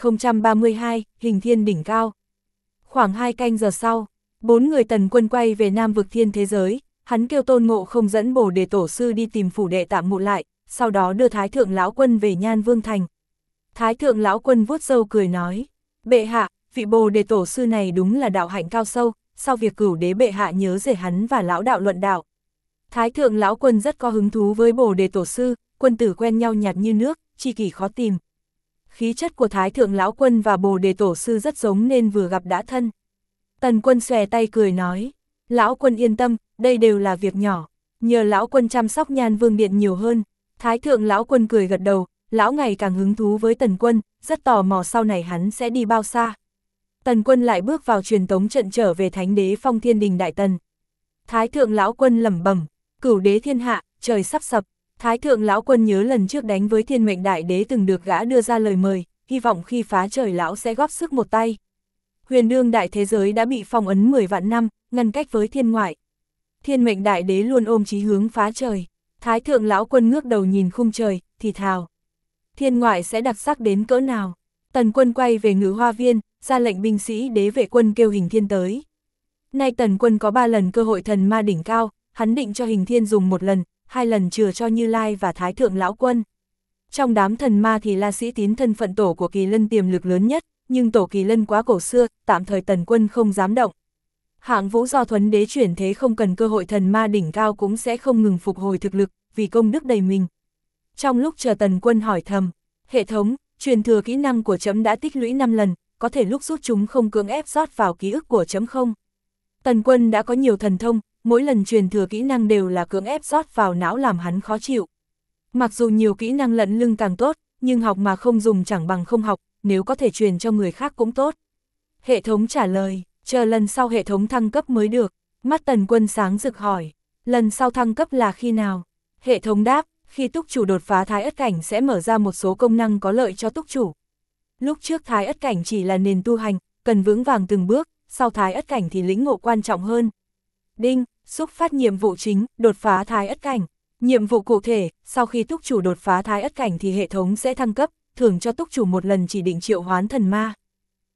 1032, Hình Thiên đỉnh cao. Khoảng 2 canh giờ sau, 4 người Tần Quân quay về Nam vực thiên thế giới, hắn kêu Tôn Ngộ không dẫn Bồ Đề Tổ Sư đi tìm phủ đệ Tạm Mụ lại, sau đó đưa Thái Thượng Lão Quân về Nhan Vương Thành. Thái Thượng Lão Quân vuốt râu cười nói, bệ hạ, vị Bồ Đề Tổ Sư này đúng là đạo hạnh cao sâu, sau việc Cửu Đế bệ hạ nhớ rể hắn và lão đạo luận đạo. Thái Thượng Lão Quân rất có hứng thú với Bồ Đề Tổ Sư, quân tử quen nhau nhạt như nước, tri kỷ khó tìm. Khí chất của Thái Thượng Lão Quân và Bồ Đề Tổ Sư rất giống nên vừa gặp đã thân. Tần Quân xòe tay cười nói, Lão Quân yên tâm, đây đều là việc nhỏ, nhờ Lão Quân chăm sóc Nhan Vương Điện nhiều hơn. Thái Thượng Lão Quân cười gật đầu, lão ngày càng hứng thú với Tần Quân, rất tò mò sau này hắn sẽ đi bao xa. Tần Quân lại bước vào truyền tống trận trở về Thánh Đế Phong Thiên Đình Đại Tần. Thái Thượng Lão Quân lẩm bẩm, Cửu Đế thiên hạ, trời sắp sập. Thái Thượng Lão Quân nhớ lần trước đánh với Thiên Mệnh Đại Đế từng được gã đưa ra lời mời, hy vọng khi phá trời lão sẽ góp sức một tay. Huyền đương đại thế giới đã bị phong ấn 10 vạn năm, ngăn cách với thiên ngoại. Thiên Mệnh Đại Đế luôn ôm chí hướng phá trời. Thái Thượng Lão Quân ngước đầu nhìn khung trời, thì thào. Thiên ngoại sẽ đặc sắc đến cỡ nào? Tần Quân quay về Ngự Hoa Viên, ra lệnh binh sĩ đế vệ quân kêu Hình Thiên tới. Nay Tần Quân có 3 lần cơ hội thần ma đỉnh cao, hắn định cho Hình Thiên dùng 1 lần, 2 lần chừa cho Như Lai và Thái Thượng Lão Quân. Trong đám thần ma thì La Sĩ Tín thân phận tổ của Kỳ Lân tiềm lực lớn nhất, nhưng tổ Kỳ Lân quá cổ xưa, tạm thời Tần Quân không dám động. Hạng Vũ do Thuấn Đế chuyển thế không cần cơ hội thần ma đỉnh cao cũng sẽ không ngừng phục hồi thực lực, vì công đức đầy mình. Trong lúc chờ Tần Quân hỏi thầm, hệ thống, truyền thừa kỹ năng của chấm đã tích lũy 5 lần, có thể lúc rút chúng không cưỡng ép rót vào ký ức của chấm không? Tần Quân đã có nhiều thần thông, mỗi lần truyền thừa kỹ năng đều là cưỡng ép rót vào não làm hắn khó chịu. Mặc dù nhiều kỹ năng lận lưng càng tốt, nhưng học mà không dùng chẳng bằng không học, nếu có thể truyền cho người khác cũng tốt. Hệ thống trả lời, chờ lần sau hệ thống thăng cấp mới được. Mắt Tần Quân sáng rực hỏi, lần sau thăng cấp là khi nào? Hệ thống đáp, khi túc chủ đột phá Thái Ất Cảnh sẽ mở ra một số công năng có lợi cho túc chủ. Lúc trước Thái Ất Cảnh chỉ là nền tu hành, cần vững vàng từng bước, sau Thái Ất Cảnh thì lĩnh ngộ quan trọng hơn. Đinh, xúc phát nhiệm vụ chính, đột phá Thái Ất Cảnh. Nhiệm vụ cụ thể, sau khi túc chủ đột phá Thái Ất Cảnh thì hệ thống sẽ thăng cấp, thưởng cho túc chủ 1 lần chỉ định triệu hoán thần ma. Chậc,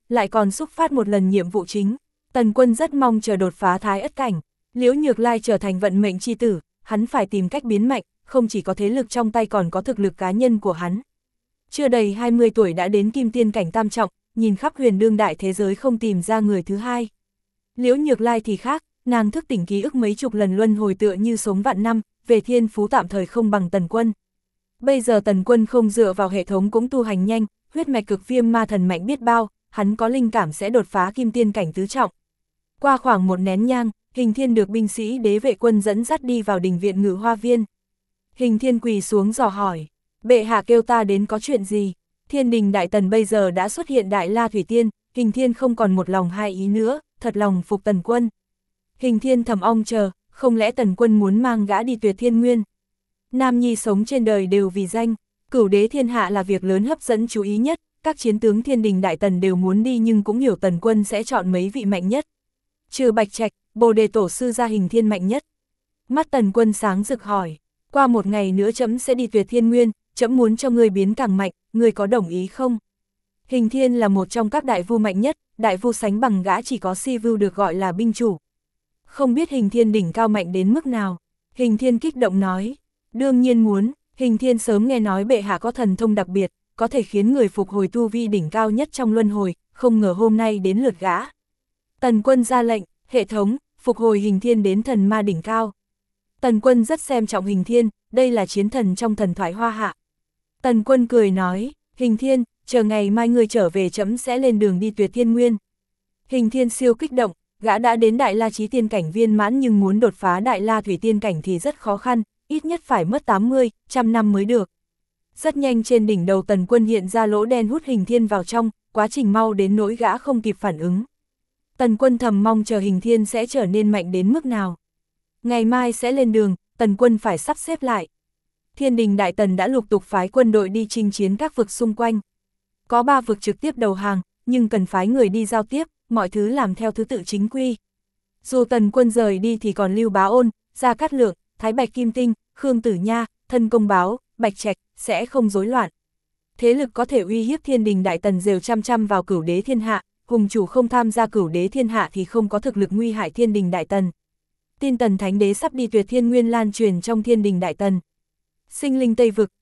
lại còn xúc phát một lần nhiệm vụ chính. Tần Quân rất mong chờ đột phá Thái Ất cảnh, Liễu Nhược Lai trở thành vận mệnh chi tử, hắn phải tìm cách biến mạnh, không chỉ có thế lực trong tay còn có thực lực cá nhân của hắn. Chưa đầy 20 tuổi đã đến kim tiên cảnh tam trọng, nhìn khắp huyền đương đại thế giới không tìm ra người thứ hai. Liễu Nhược Lai thì khác, nàng thức tỉnh ký ức mấy chục lần luân hồi tựa như sống vạn năm, về thiên phú tạm thời không bằng Tần Quân. Bây giờ Tần Quân không dựa vào hệ thống cũng tu hành nhanh, huyết mạch cực viêm ma thần mạnh biết bao, hắn có linh cảm sẽ đột phá kim tiên cảnh tứ trọng. Qua khoảng một nén nhang, Hình Thiên được binh sĩ đế vệ quân dẫn dắt đi vào đình viện Ngự Hoa Viên. Hình Thiên quỳ xuống dò hỏi, bệ hạ kêu ta đến có chuyện gì? Thiên đình đại tần bây giờ đã xuất hiện Đại La Thủy Tiên, Hình Thiên không còn một lòng hai ý nữa, thật lòng phục Tần Quân. Hình Thiên thầm ong chờ, không lẽ Tần Quân muốn mang gã đi Tuyệt Thiên Nguyên? Nam nhi sống trên đời đều vì danh, cửu đế thiên hạ là việc lớn hấp dẫn chú ý nhất, các chiến tướng thiên đình đại tần đều muốn đi nhưng cũng hiểu Tần Quân sẽ chọn mấy vị mạnh nhất. Trừ Bạch Trạch, Bồ Đề Tổ sư ra Hình Thiên mạnh nhất. Mắt Tần Quân sáng rực hỏi, qua một ngày nữa trẫm sẽ đi Tuyệt Thiên Nguyên, trẫm muốn cho ngươi biến càng mạnh, ngươi có đồng ý không? Hình Thiên là một trong các đại vu mạnh nhất, đại vu sánh bằng gã chỉ có Si Vu được gọi là binh chủ. Không biết Hình Thiên đỉnh cao mạnh đến mức nào? Hình Thiên kích động nói, đương nhiên muốn. Hình Thiên sớm nghe nói bệ hạ có thần thông đặc biệt, có thể khiến người phục hồi tu vi đỉnh cao nhất trong luân hồi, không ngờ hôm nay đến lượt gã. Tần Quân ra lệnh, hệ thống, phục hồi Hình Thiên đến thần ma đỉnh cao. Tần Quân rất xem trọng Hình Thiên, đây là chiến thần trong thần thoại Hoa Hạ. Tần Quân cười nói, Hình Thiên, chờ ngày mai ngươi trở về trẫm sẽ lên đường đi Tuyệt Thiên Nguyên. Hình Thiên siêu kích động, gã đã đến Đại La Chí Tiên cảnh viên mãn nhưng muốn đột phá Đại La Thủy Tiên cảnh thì rất khó khăn, ít nhất phải mất 80, 100 năm mới được. Rất nhanh trên đỉnh đầu Tần Quân hiện ra lỗ đen hút Hình Thiên vào trong, quá trình mau đến nỗi gã không kịp phản ứng. Tần Quân thầm mong chờ Hình Thiên sẽ trở nên mạnh đến mức nào. Ngày mai sẽ lên đường, Tần Quân phải sắp xếp lại. Thiên đình Đại Tần đã lục tục phái quân đội đi chinh chiến các vực xung quanh. Có 3 vực trực tiếp đầu hàng, nhưng cần phái người đi giao tiếp, mọi thứ làm theo thứ tự chính quy. Dù Tần Quân rời đi thì còn Lưu Bá Ôn, Gia Cát Lượng, Thái Bạch Kim Tinh, Khương Tử Nha, Thân Công Báo, Bạch Trạch, sẽ không rối loạn. Thế lực có thể uy hiếp thiên đình Đại Tần đều chăm chăm vào cửu đế thiên hạ, hùng chủ không tham gia cửu đế thiên hạ thì không có thực lực nguy hại thiên đình Đại Tần. Tin Tần Thánh Đế sắp đi Tuyệt Thiên Nguyên lan truyền trong thiên đình Đại Tần. Sinh linh Tây Vực,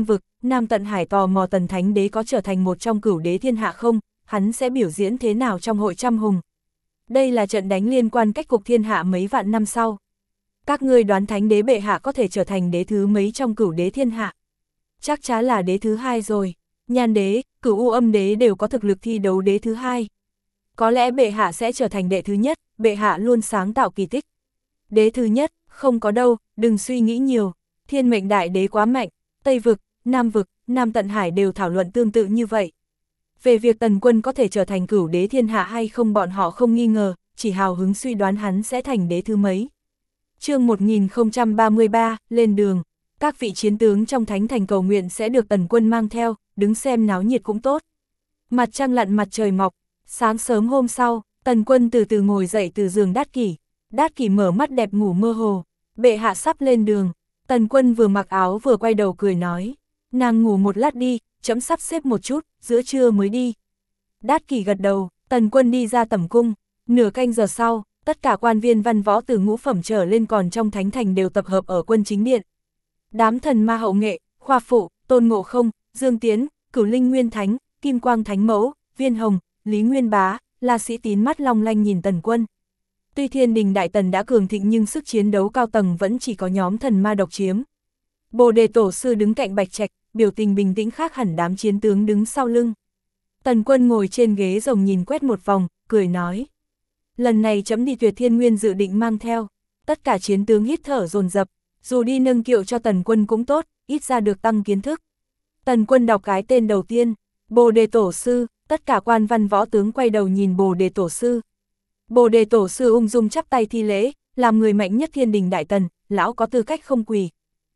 Nam Tận Hải tò mò Tần Thánh Đế có trở thành một trong cửu đế thiên hạ không, hắn sẽ biểu diễn thế nào trong hội trăm hùng. Đây là trận đánh liên quan cách cục thiên hạ mấy vạn năm sau. Các ngươi đoán Thánh Đế bệ hạ có thể trở thành đế thứ mấy trong cửu đế thiên hạ? Chắc chắn là đế thứ 2 rồi. Nhan Đế, Cửu U Âm Đế đều có thực lực thi đấu đế thứ 2. Có lẽ bệ hạ sẽ trở thành đệ thứ nhất, bệ hạ luôn sáng tạo kỳ tích. Đế thứ nhất, không có đâu, đừng suy nghĩ nhiều. Thiên Mệnh Đại Đế quá mạnh, Tây Vực, Nam Tận Hải đều thảo luận tương tự như vậy. Về việc Tần Quân có thể trở thành cửu đế thiên hạ hay không bọn họ không nghi ngờ, chỉ hào hứng suy đoán hắn sẽ thành đế thứ mấy. Chương 1033, lên đường. Các vị chiến tướng trong Thánh Thành cầu nguyện sẽ được Tần Quân mang theo, đứng xem náo nhiệt cũng tốt. Mặt trăng lặn mặt trời mọc, sáng sớm hôm sau, Tần Quân từ từ ngồi dậy từ giường Đát Kỷ. Đát Kỷ mở mắt đẹp ngủ mơ hồ, bệ hạ sắp lên đường. Tần Quân vừa mặc áo vừa quay đầu cười nói, nàng ngủ một lát đi, chấm sắp xếp một chút, giữa trưa mới đi. Đát Kỷ gật đầu, Tần Quân đi ra tẩm cung, nửa canh giờ sau, tất cả quan viên văn võ từ ngũ phẩm trở lên còn trong Thánh Thành đều tập hợp ở quân chính điện. Đám thần ma hậu nghệ, Khoa Phụ, Tôn Ngộ Không, Dương Tiến, Cửu Linh Nguyên Thánh, Kim Quang Thánh Mẫu, Viên Hồng, Lý Nguyên Bá, La Sĩ Tín mắt long lanh nhìn Tần Quân. Tuy thiên đình Đại Tần đã cường thịnh nhưng sức chiến đấu cao tầng vẫn chỉ có nhóm thần ma độc chiếm. Bồ Đề Tổ sư đứng cạnh Bạch Trạch, biểu tình bình tĩnh khác hẳn đám chiến tướng đứng sau lưng. Tần Quân ngồi trên ghế rồng nhìn quét một vòng, cười nói. Lần này chấm đi Tuyệt Thiên Nguyên dự định mang theo. Tất cả chiến tướng hít thở dồn dập, dù đi nâng kiệu cho Tần Quân cũng tốt, ít ra được tăng kiến thức. Tần Quân đọc cái tên đầu tiên, Bồ Đề Tổ sư, tất cả quan văn võ tướng quay đầu nhìn Bồ Đề Tổ sư. Bồ Đề Tổ sư ung dung chắp tay thi lễ, làm người mạnh nhất thiên đình Đại Tần, lão có tư cách không quỳ.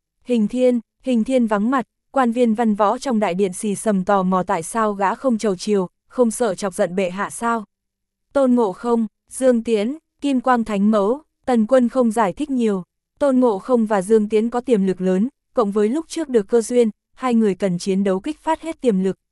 Hình Thiên vắng mặt, quan viên văn võ trong đại điện xì xầm tò mò tại sao gã không chầu chiều, không sợ chọc giận bệ hạ sao. Tôn Ngộ Không, Dương Tiến, Kim Quang Thánh Mẫu, Tần Quân không giải thích nhiều. Tôn Ngộ Không và Dương Tiến có tiềm lực lớn, cộng với lúc trước được cơ duyên, hai người cần chiến đấu kích phát hết tiềm lực.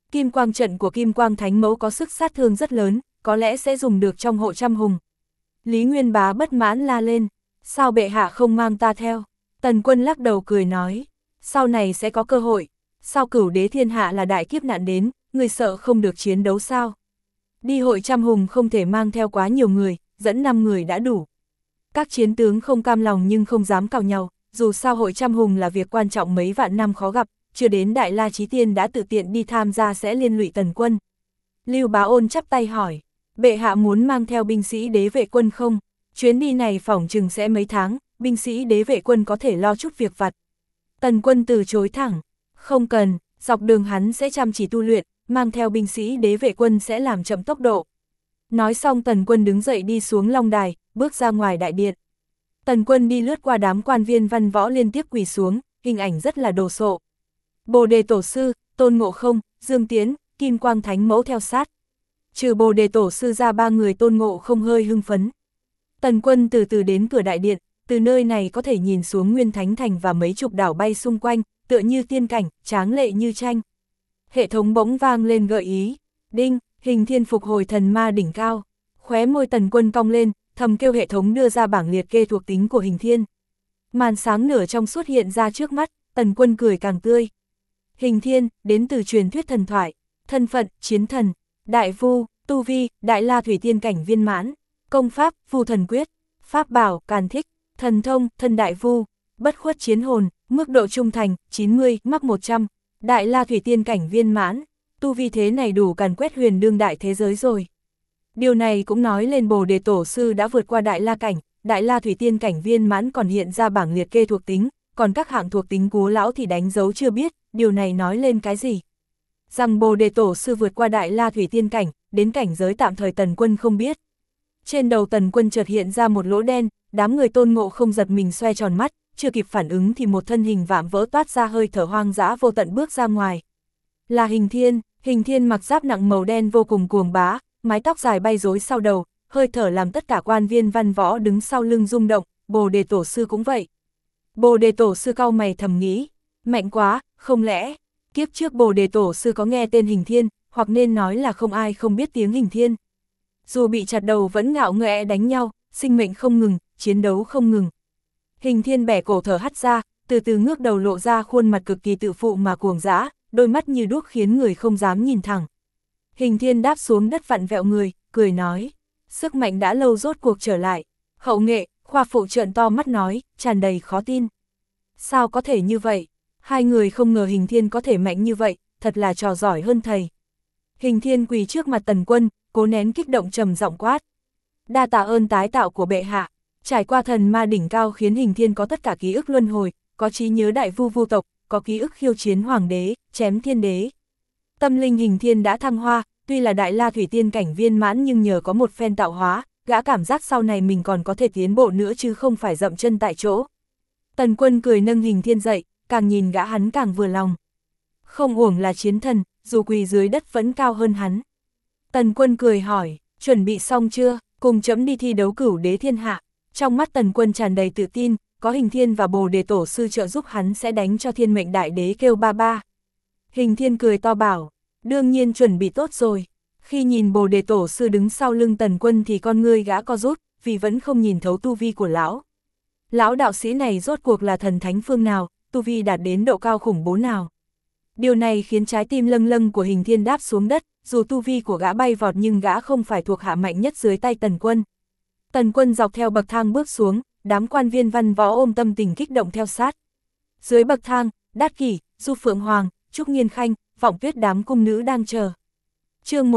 Kim quang trận của Kim Quang Thánh Mẫu có sức sát thương rất lớn, có lẽ sẽ dùng được trong hộ trăm hùng. Lý Nguyên Bá bất mãn la lên, sao bệ hạ không mang ta theo? Tần Quân lắc đầu cười nói, sau này sẽ có cơ hội, sao Cửu Đế thiên hạ là đại kiếp nạn đến, người sợ không được chiến đấu sao? Đi hội trăm hùng không thể mang theo quá nhiều người, dẫn 5 người đã đủ. Các chiến tướng không cam lòng nhưng không dám cào nhau, dù sao hội trăm hùng là việc quan trọng mấy vạn năm khó gặp, chưa đến Đại La Chí Tiên đã tự tiện đi tham gia sẽ liên lụy Tần Quân. Lưu Bá Ôn chắp tay hỏi, bệ hạ muốn mang theo binh sĩ đế vệ quân không? Chuyến đi này phỏng chừng sẽ mấy tháng, binh sĩ đế vệ quân có thể lo chút việc vặt. Tần Quân từ chối thẳng, không cần, dọc đường hắn sẽ chăm chỉ tu luyện, mang theo binh sĩ đế vệ quân sẽ làm chậm tốc độ. Nói xong Tần Quân đứng dậy đi xuống Long Đài, bước ra ngoài đại điện. Tần Quân đi lướt qua đám quan viên văn võ liên tiếp quỳ xuống, hình ảnh rất là đồ sộ. Bồ Đề Tổ Sư, Tôn Ngộ Không, Dương Tiến, Kim Quang Thánh Mẫu theo sát. Trừ Bồ Đề Tổ Sư ra 3 người Tôn Ngộ Không hơi hưng phấn. Tần Quân từ từ đến cửa đại điện, từ nơi này có thể nhìn xuống Nguyên Thánh Thành và mấy chục đảo bay xung quanh, tựa như tiên cảnh, tráng lệ như tranh. Hệ thống bỗng vang lên gợi ý, đinh, Hình Thiên phục hồi thần ma đỉnh cao. Khóe môi Tần Quân cong lên, thầm kêu hệ thống đưa ra bảng liệt kê thuộc tính của Hình Thiên. Màn sáng nửa trong suốt hiện ra trước mắt, Tần Quân cười càng tươi. Hình Thiên, đến từ truyền thuyết thần thoại, thân phận, chiến thần, đại vu, tu vi, Đại La Thủy Tiên cảnh viên mãn, công pháp, Vu Thần Quyết, pháp bảo, Càn Thích, thần thông, thân đại vu, bất khuất chiến hồn, mức độ trung thành, 90, mắc 100, Đại La Thủy Tiên cảnh viên mãn, tu vi thế này đủ càn quét huyền đương đại thế giới rồi. Điều này cũng nói lên Bồ Đề Tổ Sư đã vượt qua Đại La cảnh, Đại La Thủy Tiên cảnh viên mãn còn hiện ra bảng liệt kê thuộc tính, còn các hạng thuộc tính Cú lão thì đánh dấu chưa biết, điều này nói lên cái gì? Rằng Bồ Đề Tổ Sư vượt qua Đại La Thủy Tiên cảnh, đến cảnh giới tạm thời Tần Quân không biết. Trên đầu Tần Quân chợt hiện ra một lỗ đen, đám người Tôn Ngộ Không giật mình xoe tròn mắt, chưa kịp phản ứng thì một thân hình vạm vỡ toát ra hơi thở hoang dã vô tận bước ra ngoài. Là Hình Thiên mặc giáp nặng màu đen vô cùng cuồng bá, mái tóc dài bay rối sau đầu, hơi thở làm tất cả quan viên văn võ đứng sau lưng rung động, Bồ Đề Tổ Sư cũng vậy. Bồ Đề Tổ Sư cau mày thầm nghĩ, mạnh quá, không lẽ, kiếp trước Bồ Đề Tổ Sư có nghe tên Hình Thiên, hoặc nên nói là không ai không biết tiếng Hình Thiên. Dù bị chặt đầu vẫn ngạo nghễ đánh nhau, sinh mệnh không ngừng, chiến đấu không ngừng. Hình Thiên bẻ cổ thở hắt ra, từ từ ngước đầu lộ ra khuôn mặt cực kỳ tự phụ mà cuồng dã, đôi mắt như đuốc khiến người không dám nhìn thẳng. Hình Thiên đáp xuống đất vặn vẹo người, cười nói, sức mạnh đã lâu rốt cuộc trở lại. Hậu nghệ, Khoa Phụ trợn to mắt nói, tràn đầy khó tin. Sao có thể như vậy? Hai người không ngờ Hình Thiên có thể mạnh như vậy, thật là trò giỏi hơn thầy. Hình Thiên quỳ trước mặt Tần Quân, cố nén kích động trầm giọng quát. Đa tạ ơn tái tạo của bệ hạ, trải qua thần ma đỉnh cao khiến Hình Thiên có tất cả ký ức luân hồi, có trí nhớ đại vu vu tộc, có ký ức khiêu chiến hoàng đế, chém thiên đế. Tâm linh Hình Thiên đã thăng hoa, tuy là Đại La Thủy Tiên cảnh viên mãn nhưng nhờ có một phen tạo hóa, gã cảm giác sau này mình còn có thể tiến bộ nữa chứ không phải dậm chân tại chỗ. Tần Quân cười nâng Hình Thiên dậy, càng nhìn gã hắn càng vừa lòng. Không uổng là chiến thần, dù quỳ dưới đất vẫn cao hơn hắn. Tần Quân cười hỏi, chuẩn bị xong chưa, cùng chấm đi thi đấu Cửu Đế thiên hạ. Trong mắt Tần Quân tràn đầy tự tin, có Hình Thiên và Bồ Đề Tổ Sư trợ giúp hắn sẽ đánh cho Thiên Mệnh Đại Đế kêu ba ba. Hình Thiên cười to bảo, đương nhiên chuẩn bị tốt rồi. Khi nhìn Bồ Đề Tổ Sư đứng sau lưng Tần Quân thì con ngươi gã co rút, vì vẫn không nhìn thấu tu vi của lão. Lão đạo sĩ này rốt cuộc là thần thánh phương nào, tu vi đạt đến độ cao khủng bố nào. Điều này khiến trái tim lâng lâng của Hình Thiên đáp xuống đất, dù tu vi của gã bay vọt nhưng gã không phải thuộc hạ mạnh nhất dưới tay Tần Quân. Tần Quân dọc theo bậc thang bước xuống, đám quan viên văn võ ôm tâm tình kích động theo sát. Dưới bậc thang, Đát Kỷ, Du Phượng Hoàng, Trúc Nghiên Khanh, Vọng Tuyết đám cung nữ đang chờ. Chương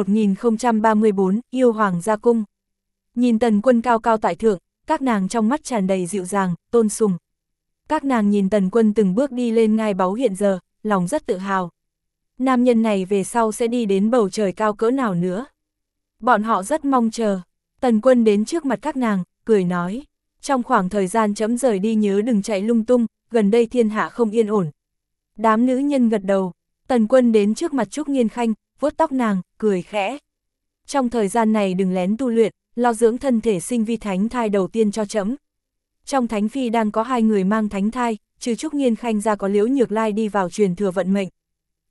1034, Yêu Hoàng ra cung. Nhìn Tần Quân cao cao tại thượng, các nàng trong mắt tràn đầy dịu dàng, tôn sùng. Các nàng nhìn Tần Quân từng bước đi lên ngai báu hiện giờ, lòng rất tự hào. Nam nhân này về sau sẽ đi đến bầu trời cao cỡ nào nữa. Bọn họ rất mong chờ. Tần Quân đến trước mặt các nàng, cười nói. Trong khoảng thời gian chấm rời đi nhớ đừng chạy lung tung, gần đây thiên hạ không yên ổn. Đám nữ nhân gật đầu. Tần Quân đến trước mặt Trúc Nghiên Khanh, vuốt tóc nàng, cười khẽ. Trong thời gian này đừng lén tu luyện, lo dưỡng thân thể sinh vi thánh thai đầu tiên cho chấm. Trong thánh phi đang có 2 người mang thánh thai, trừ Trúc Nghiên Khanh ra có Liễu Nhược Lai đi vào truyền thừa vận mệnh.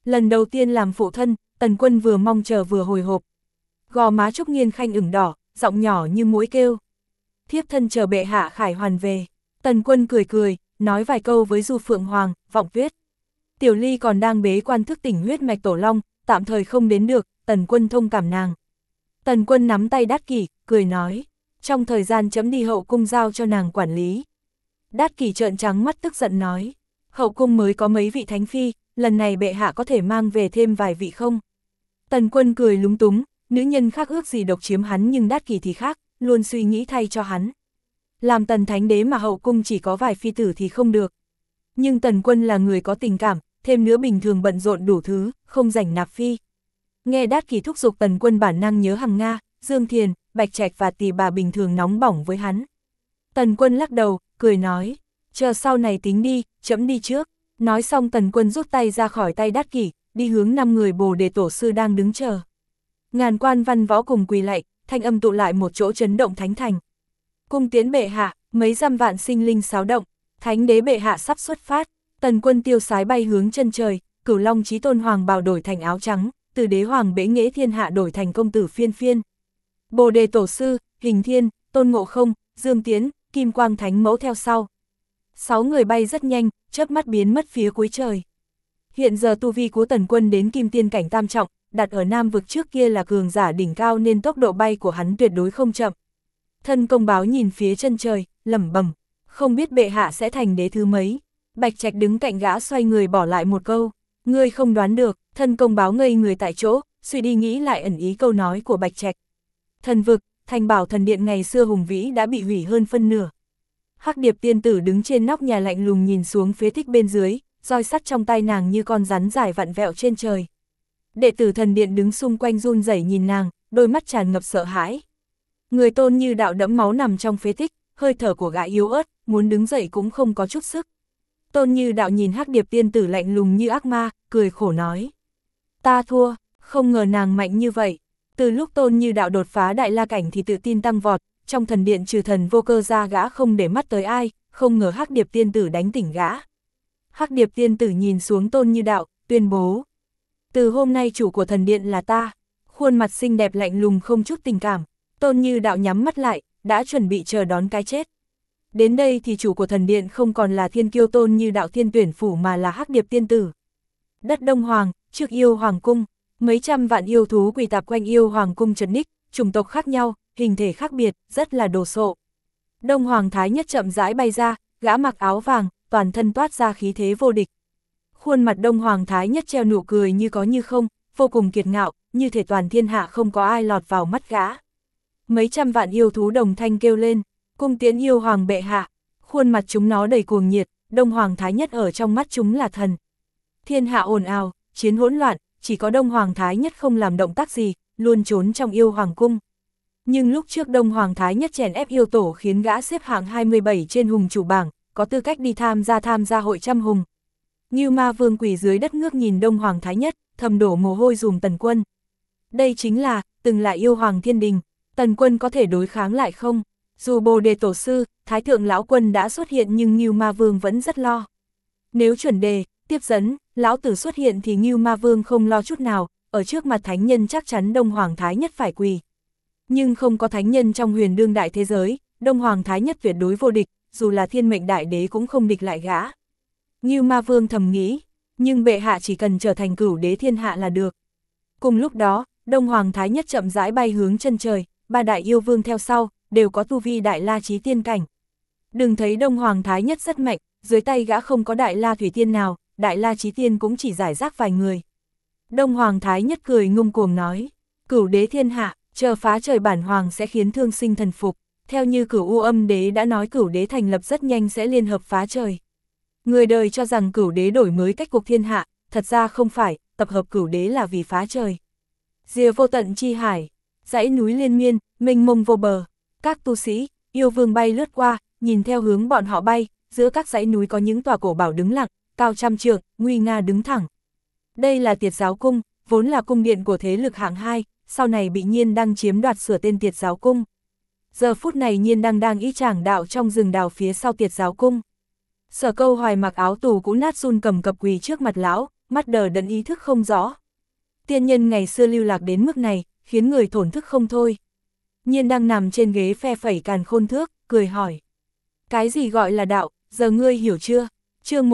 Lần đầu tiên làm phụ thân, Tần Quân vừa mong chờ vừa hồi hộp. Gò má Trúc Nghiên Khanh ửng đỏ, giọng nhỏ như muỗi kêu. Thiếp thân chờ bệ hạ khải hoàn về. Tần Quân cười cười, nói vài câu với Du Phượng Hoàng, Vọng Tuyết. Tiểu Ly còn đang bế quan thức tỉnh huyết mạch tổ long, tạm thời không đến được, Tần Quân thông cảm nàng. Tần Quân nắm tay Đát Kỷ, cười nói, trong thời gian chấm đi hậu cung giao cho nàng quản lý. Đát Kỷ trợn trắng mắt tức giận nói, hậu cung mới có mấy vị thánh phi, lần này bệ hạ có thể mang về thêm vài vị không? Tần Quân cười lúng túng, nữ nhân khác ước gì độc chiếm hắn nhưng Đát Kỷ thì khác, luôn suy nghĩ thay cho hắn. Làm Tần Thánh Đế mà hậu cung chỉ có vài phi tử thì không được. Nhưng Tần Quân là người có tình cảm, thêm nữa bình thường bận rộn đủ thứ, không rảnh nạp phi. Nghe Đát Kỷ thúc giục Tần Quân bản năng nhớ Hằng Nga, Dương Thiền, Bạch Trạch và Tỷ Bà bình thường nóng bỏng với hắn. Tần Quân lắc đầu, cười nói, chờ sau này tính đi, chấm đi trước. Nói xong Tần Quân rút tay ra khỏi tay Đát Kỷ, đi hướng 5 người Bồ Đề Tổ Sư đang đứng chờ. Ngàn quan văn võ cùng quỳ lạy, thanh âm tụ lại một chỗ chấn động thánh thành. Cung tiến bệ hạ, mấy trăm vạn sinh linh xáo động, Thánh Đế bệ hạ sắp xuất phát. Tần Quân tiêu sái bay hướng chân trời, Cửu Long Chí Tôn Hoàng bào đổi thành áo trắng, từ đế hoàng bế nghệ thiên hạ đổi thành công tử phiên phiên. Bồ Đề Tổ Sư, Hình Thiên, Tôn Ngộ Không, Dương Tiến, Kim Quang Thánh Mẫu theo sau. 6 người bay rất nhanh, chớp mắt biến mất phía cuối trời. Hiện giờ tu vi của Tần Quân đến Kim Tiên cảnh tam trọng, đặt ở Nam vực trước kia là cường giả đỉnh cao nên tốc độ bay của hắn tuyệt đối không chậm. Thân Công Báo nhìn phía chân trời, lẩm bẩm, không biết bệ hạ sẽ thành đế thứ mấy. Bạch Trạch đứng cạnh gã xoay người bỏ lại một câu, ngươi không đoán được. Thân Công Báo ngây người tại chỗ, suy đi nghĩ lại ẩn ý câu nói của Bạch Trạch. Thần vực, Thành Bảo Thần Điện ngày xưa hùng vĩ đã bị hủy hơn phân nửa. Hắc Điệp tiên tử đứng trên nóc nhà lạnh lùng nhìn xuống phế tích bên dưới, roi sắt trong tay nàng như con rắn dài vặn vẹo trên trời. Đệ tử thần điện đứng xung quanh run rẩy nhìn nàng, đôi mắt tràn ngập sợ hãi. Người Tôn Như Đạo đẫm máu nằm trong phế tích, hơi thở của gã yếu ớt, muốn đứng dậy cũng không có chút sức. Tôn Như Đạo nhìn Hắc Điệp tiên tử lạnh lùng như ác ma, cười khổ nói. Ta thua, không ngờ nàng mạnh như vậy. Từ lúc Tôn Như Đạo đột phá đại la cảnh thì tự tin tăng vọt, trong thần điện trừ Thần Vô Cơ ra gã không để mắt tới ai, không ngờ Hắc Điệp tiên tử đánh tỉnh gã. Hắc Điệp tiên tử nhìn xuống Tôn Như Đạo, tuyên bố. Từ hôm nay chủ của thần điện là ta. Khuôn mặt xinh đẹp lạnh lùng không chút tình cảm. Tôn Như Đạo nhắm mắt lại, đã chuẩn bị chờ đón cái chết. Đến đây thì chủ của thần điện không còn là thiên kiêu Tôn Như Đạo thiên tuyển phủ mà là Hắc Điệp tiên tử. Đất Đông Hoàng, trước yêu hoàng cung, mấy trăm vạn yêu thú quỳ tạp quanh yêu hoàng cung trấn ních, chủng tộc khác nhau, hình thể khác biệt, rất là đồ sộ. Đông Hoàng Thái Nhất chậm rãi bay ra, gã mặc áo vàng, toàn thân toát ra khí thế vô địch. Khuôn mặt Đông Hoàng Thái Nhất treo nụ cười như có như không, vô cùng kiệt ngạo, như thể toàn thiên hạ không có ai lọt vào mắt gã. Mấy trăm vạn yêu thú đồng thanh kêu lên, cung tiễn yêu hoàng bệ hạ. Khuôn mặt chúng nó đầy cuồng nhiệt, Đông Hoàng Thái Nhất ở trong mắt chúng là thần. Thiên hạ ồn ào, chiến hỗn loạn, chỉ có Đông Hoàng Thái Nhất không làm động tác gì, luôn trốn trong yêu hoàng cung. Nhưng lúc trước Đông Hoàng Thái Nhất chèn ép yêu tổ khiến gã xếp hạng 27 trên hùng chủ bảng, có tư cách đi tham gia hội trăm hùng. Ngưu Ma Vương quỳ dưới đất ngước nhìn Đông Hoàng Thái Nhất, thầm đổ mồ hôi dùm Tần Quân. Đây chính là, từng là yêu hoàng thiên đình, Tần Quân có thể đối kháng lại không? Dù Bồ Đề Tổ Sư, Thái Thượng Lão Quân đã xuất hiện nhưng Ngưu Ma Vương vẫn rất lo. Nếu chuẩn đề, tiếp dẫn, Lão Tử xuất hiện thì Ngưu Ma Vương không lo chút nào, ở trước mặt thánh nhân chắc chắn Đông Hoàng Thái Nhất phải quỳ. Nhưng không có thánh nhân trong huyền đương đại thế giới, Đông Hoàng Thái Nhất tuyệt đối vô địch, dù là thiên mệnh đại đế cũng không địch lại gã. Ngưu Ma Vương thầm nghĩ, nhưng bệ hạ chỉ cần trở thành cửu đế thiên hạ là được. Cùng lúc đó, Đông Hoàng Thái Nhất chậm rãi bay hướng chân trời, ba đại yêu vương theo sau, đều có tu vi đại la chí tiên cảnh. Đừng thấy Đông Hoàng Thái Nhất rất mạnh, dưới tay gã không có đại la thủy tiên nào, đại la chí tiên cũng chỉ giải rác vài người. Đông Hoàng Thái Nhất cười ngông cuồng nói, cửu đế thiên hạ, chờ phá trời bản hoàng sẽ khiến thương sinh thần phục. Theo như Cửu U Âm Đế đã nói cửu đế thành lập rất nhanh sẽ liên hợp phá trời. Người đời cho rằng cửu đế đổi mới cách cục thiên hạ, thật ra không phải, tập hợp cửu đế là vì phá trời. Rìa vô tận chi hải, dãy núi liên miên, mênh mông vô bờ, các tu sĩ, yêu vương bay lướt qua, nhìn theo hướng bọn họ bay, giữa các dãy núi có những tòa cổ bảo đứng lặng, cao trăm trượng, nguy nga đứng thẳng. Đây là Tiệt Giáo Cung, vốn là cung điện của thế lực hạng 2, sau này bị Nhiên Đăng chiếm đoạt sửa tên Tiệt Giáo Cung. Giờ phút này Nhiên Đăng đang ý tràng đạo trong rừng đào phía sau Tiệt Giáo Cung. Sở Câu Hoài mặc áo tù cũ nát run cầm cập quỳ trước mặt lão, mắt đờ đẫn ý thức không rõ. Tiên nhân ngày xưa lưu lạc đến mức này, khiến người thổn thức không thôi. Nhiên đang nằm trên ghế phe phẩy càn khôn thước, cười hỏi. Cái gì gọi là đạo, giờ ngươi hiểu chưa? Chương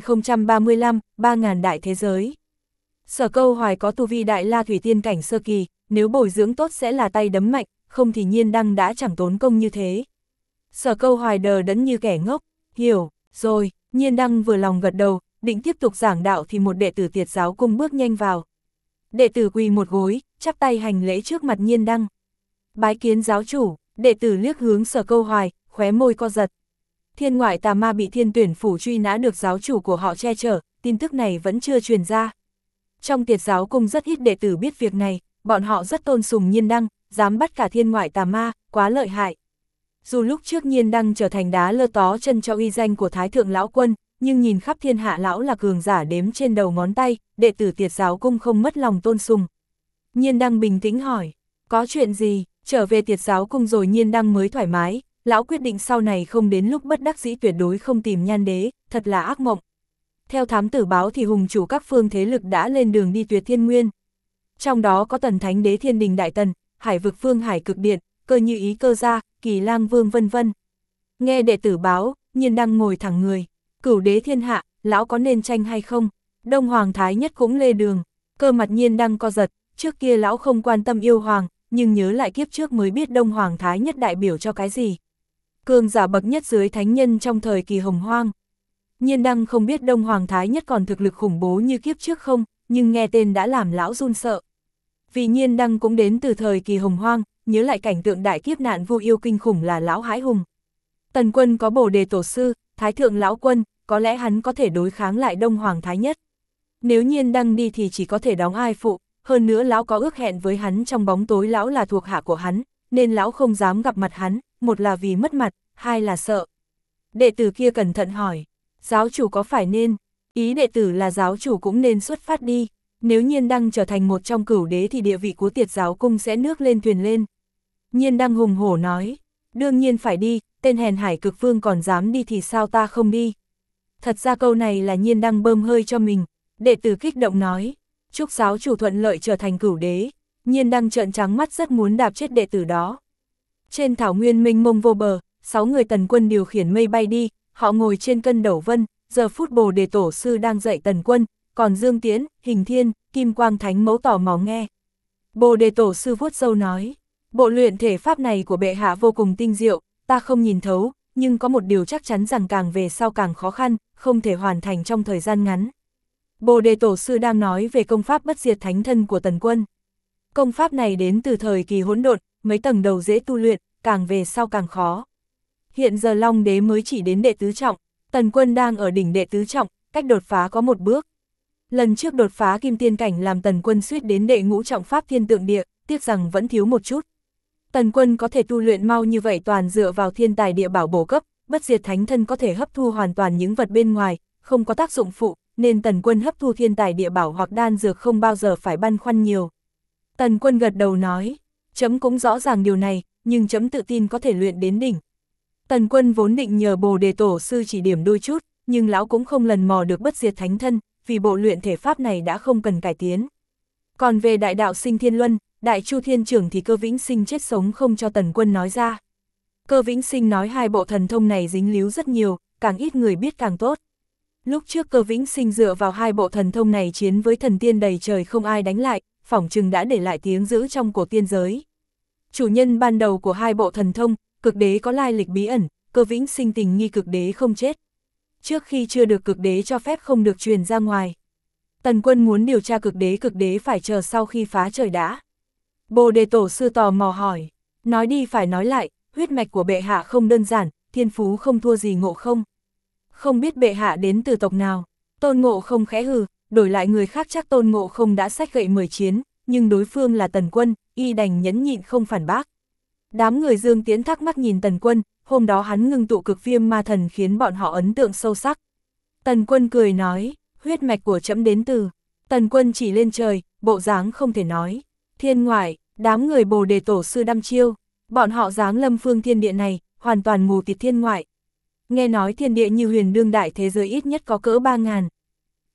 1035, 3000 đại thế giới. Sở Câu Hoài có tu vi đại la thủy tiên cảnh sơ kỳ, nếu bồi dưỡng tốt sẽ là tay đấm mạnh, không thì Nhiên Đăng đã chẳng tốn công như thế. Sở Câu Hoài đờ đẫn như kẻ ngốc, hiểu, rồi, Nhiên Đăng vừa lòng gật đầu, định tiếp tục giảng đạo thì một đệ tử Tiệt giáo cung bước nhanh vào. Đệ tử quỳ một gối, chắp tay hành lễ trước mặt Nhiên Đăng. Bái kiến giáo chủ, đệ tử liếc hướng Sở Câu Hoài, khóe môi co giật. Thiên ngoại tà ma bị Thiên Tuyển phủ truy nã được giáo chủ của họ che chở, tin tức này vẫn chưa truyền ra. Trong Tiệt giáo cung rất ít đệ tử biết việc này, bọn họ rất tôn sùng Nhiên Đăng, dám bắt cả thiên ngoại tà ma, quá lợi hại. Dù lúc trước Nhiên Đăng trở thành đá lơ tó chân cho uy danh của Thái Thượng Lão Quân, nhưng nhìn khắp thiên hạ lão là cường giả đếm trên đầu ngón tay, đệ tử Tiệt giáo cung không mất lòng tôn sùng. Nhiên Đăng bình tĩnh hỏi, có chuyện gì? Trở về Tiệt giáo cung rồi Nhiên Đăng mới thoải mái, lão quyết định sau này không đến lúc bất đắc dĩ tuyệt đối không tìm Nhan Đế, thật là ác mộng. Theo thám tử báo thì hùng chủ các phương thế lực đã lên đường đi Tuyệt Thiên Nguyên. Trong đó có Tần Thánh Đế Thiên Đình Đại Tần, Hải Vực Phương Hải Cực Điện, Cơ Như Ý Cơ Gia, Kỳ Lang Vương vân vân. Nghe đệ tử báo, Nhiên Đăng ngồi thẳng người. Cửu đế thiên hạ, lão có nên tranh hay không? Đông Hoàng Thái Nhất cũng lê đường. Cơ mặt Nhiên Đăng co giật, trước kia lão không quan tâm yêu hoàng, nhưng nhớ lại kiếp trước mới biết Đông Hoàng Thái Nhất đại biểu cho cái gì. Cường giả bậc nhất dưới thánh nhân trong thời kỳ hồng hoang. Nhiên Đăng không biết Đông Hoàng Thái Nhất còn thực lực khủng bố như kiếp trước không, nhưng nghe tên đã làm lão run sợ. Vì Nhiên Đăng cũng đến từ thời kỳ hồng hoang, nhớ lại cảnh tượng đại kiếp nạn Vu Yêu kinh khủng là lão hãi hùng. Tần Quân có Bồ Đề Tổ Sư, Thái Thượng Lão Quân, có lẽ hắn có thể đối kháng lại Đông Hoàng Thái Nhất. Nếu Nhiên Đăng đi thì chỉ có thể đóng ai phụ, hơn nữa lão có ước hẹn với hắn trong bóng tối lão là thuộc hạ của hắn, nên lão không dám gặp mặt hắn, một là vì mất mặt, hai là sợ. Đệ tử kia cẩn thận hỏi, giáo chủ có phải nên, ý đệ tử là giáo chủ cũng nên xuất phát đi, nếu Nhiên Đăng trở thành một trong cửu đế thì địa vị của Tiệt giáo cung sẽ nước lên thuyền lên. Nhiên Đăng hùng hổ nói, đương nhiên phải đi, tên hèn Hải Cực Vương còn dám đi thì sao ta không đi. Thật ra câu này là Nhiên Đăng bơm hơi cho mình, đệ tử kích động nói, chúc giáo chủ thuận lợi trở thành cửu đế. Nhiên Đăng trợn trắng mắt rất muốn đạp chết đệ tử đó. Trên thảo nguyên mênh mông vô bờ, 6 người Tần Quân điều khiển mây bay đi, họ ngồi trên cân đẩu vân, giờ phút Bồ Đề Tổ Sư đang dạy Tần Quân, còn Dương Tiễn, Hình Thiên, Kim Quang Thánh Mẫu tò mò nghe. Bồ Đề Tổ Sư vuốt râu nói, bộ luyện thể pháp này của bệ hạ vô cùng tinh diệu, ta không nhìn thấu, nhưng có một điều chắc chắn rằng càng về sau càng khó khăn, không thể hoàn thành trong thời gian ngắn. Bồ Đề Tổ Sư đang nói về công pháp bất diệt thánh thân của Tần Quân. Công pháp này đến từ thời kỳ hỗn độn, mấy tầng đầu dễ tu luyện, càng về sau càng khó. Hiện giờ Long Đế mới chỉ đến đệ tứ trọng, Tần Quân đang ở đỉnh đệ tứ trọng, cách đột phá có một bước. Lần trước đột phá kim tiên cảnh làm Tần Quân suýt đến đệ ngũ trọng pháp thiên tượng địa, tiếc rằng vẫn thiếu một chút. Tần Quân có thể tu luyện mau như vậy toàn dựa vào thiên tài địa bảo bổ cấp, bất diệt thánh thân có thể hấp thu hoàn toàn những vật bên ngoài, không có tác dụng phụ, nên Tần Quân hấp thu thiên tài địa bảo hoặc đan dược không bao giờ phải băn khoăn nhiều. Tần Quân gật đầu nói, chấm cũng rõ ràng điều này, nhưng chấm tự tin có thể luyện đến đỉnh. Tần Quân vốn định nhờ Bồ Đề Tổ Sư chỉ điểm đôi chút, nhưng lão cũng không lần mò được bất diệt thánh thân, vì bộ luyện thể pháp này đã không cần cải tiến. Còn về đại đạo sinh thiên luân, đại chu thiên trưởng thì Cơ Vĩnh Sinh chết sống không cho Tần Quân nói ra. Cơ Vĩnh Sinh nói hai bộ thần thông này dính líu rất nhiều, càng ít người biết càng tốt. Lúc trước Cơ Vĩnh Sinh dựa vào hai bộ thần thông này chiến với thần tiên đầy trời không ai đánh lại, phỏng chừng đã để lại tiếng dữ trong cổ tiên giới. Chủ nhân ban đầu của hai bộ thần thông, cực đế có lai lịch bí ẩn, Cơ Vĩnh Sinh tình nghi cực đế không chết. Trước khi chưa được cực đế cho phép không được truyền ra ngoài. Tần Quân muốn điều tra cực đế phải chờ sau khi phá trời đã. Bồ Đề Tổ Sư tò mò hỏi, nói đi phải nói lại, huyết mạch của bệ hạ không đơn giản, thiên phú không thua gì Ngộ Không. Không biết bệ hạ đến từ tộc nào, Tôn Ngộ Không khẽ hừ, đổi lại người khác chắc Tôn Ngộ Không đã xách gậy mời chiến, nhưng đối phương là Tần Quân, y đành nhẫn nhịn không phản bác. Đám người Dương Tiễn thắc mắc nhìn Tần Quân, hôm đó hắn ngưng tụ cực viêm ma thần khiến bọn họ ấn tượng sâu sắc. Tần Quân cười nói, huyết mạch của trẫm đến từ. Tần Quân chỉ lên trời, bộ dáng không thể nói. Thiên ngoại, đám người Bồ Đề Tổ Sư đăm chiêu, bọn họ giáng lâm phương thiên địa này, hoàn toàn mù tịt thiên ngoại. Nghe nói thiên địa như huyền đương đại thế giới ít nhất có cỡ 3000.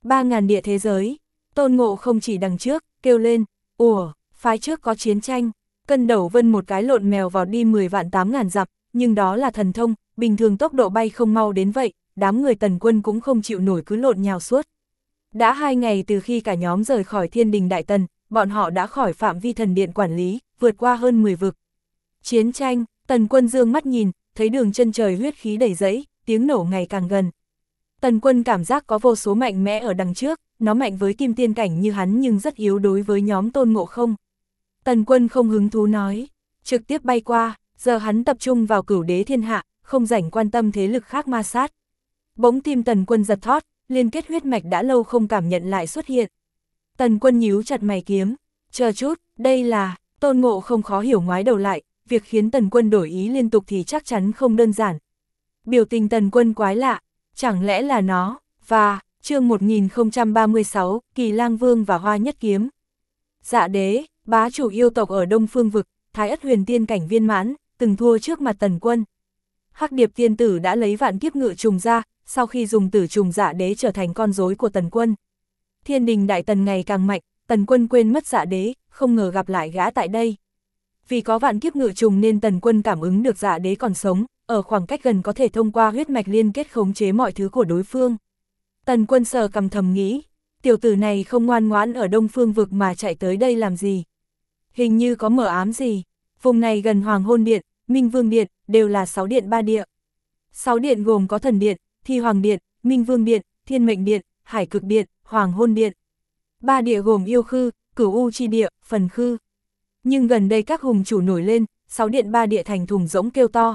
3.000 địa thế giới. Tôn Ngộ không chỉ đằng trước, kêu lên, ủa, phái trước có chiến tranh, cân đầu vân một cái lộn mèo vào đi 10 vạn 8.000 dặm, nhưng đó là thần thông, bình thường tốc độ bay không mau đến vậy, đám người Tần Quân cũng không chịu nổi cứ lộn nhào suốt. Đã 2 ngày từ khi cả nhóm rời khỏi Thiên Đình Đại Tần, bọn họ đã khỏi phạm vi thần điện quản lý, vượt qua hơn 10 vực. Chiến tranh, Tần Quân dương mắt nhìn, thấy đường chân trời huyết khí đầy rẫy, tiếng nổ ngày càng gần. Tần Quân cảm giác có vô số mạnh mẽ ở đằng trước, nó mạnh với kim tiên cảnh như hắn nhưng rất yếu đối với nhóm Tôn Ngộ không. Tần Quân không hứng thú nói, trực tiếp bay qua, giờ hắn tập trung vào cửu đế thiên hạ, không rảnh quan tâm thế lực khác ma sát. Bỗng tim Tần Quân giật thót, liên kết huyết mạch đã lâu không cảm nhận lại xuất hiện. Tần Quân nhíu chặt mày kiếm, chờ chút, đây là, Tôn Ngộ không khó hiểu ngoái đầu lại, việc khiến Tần Quân đổi ý liên tục thì chắc chắn không đơn giản. Biểu tình Tần Quân quái lạ, chẳng lẽ là nó, và, chương 1036, Kỳ Lang Vương và Hoa Nhất Kiếm. Dạ đế, bá chủ yêu tộc ở Đông Phương Vực, Thái Ất huyền tiên cảnh viên mãn, từng thua trước mặt Tần Quân. Hắc Điệp tiên tử đã lấy vạn kiếp ngự trùng ra, sau khi dùng tử trùng dạ đế trở thành con rối của Tần Quân. Thiên Đình Đại Tần ngày càng mạnh, Tần Quân quên mất dạ đế, không ngờ gặp lại gã tại đây. Vì có vạn kiếp ngự trùng nên Tần Quân cảm ứng được dạ đế còn sống, ở khoảng cách gần có thể thông qua huyết mạch liên kết khống chế mọi thứ của đối phương. Tần Quân sờ cằm thầm nghĩ, tiểu tử này không ngoan ngoãn ở Đông Phương Vực mà chạy tới đây làm gì. Hình như có mờ ám gì, vùng này gần Hoàng Hôn Điện, Minh Vương Điện, đều là 6 điện 3 địa. 6 điện gồm có Thần Điện, Thi Hoàng Điện, Minh Vương Điện, Thiên Mệnh Điện, Hải Cực Điện, Hoàng Hôn Điện. 3 địa gồm Yêu Khư, Cửu U Chi Địa, Phần Khư. Nhưng gần đây các hùng chủ nổi lên, 6 điện 3 địa thành thùng rỗng kêu to.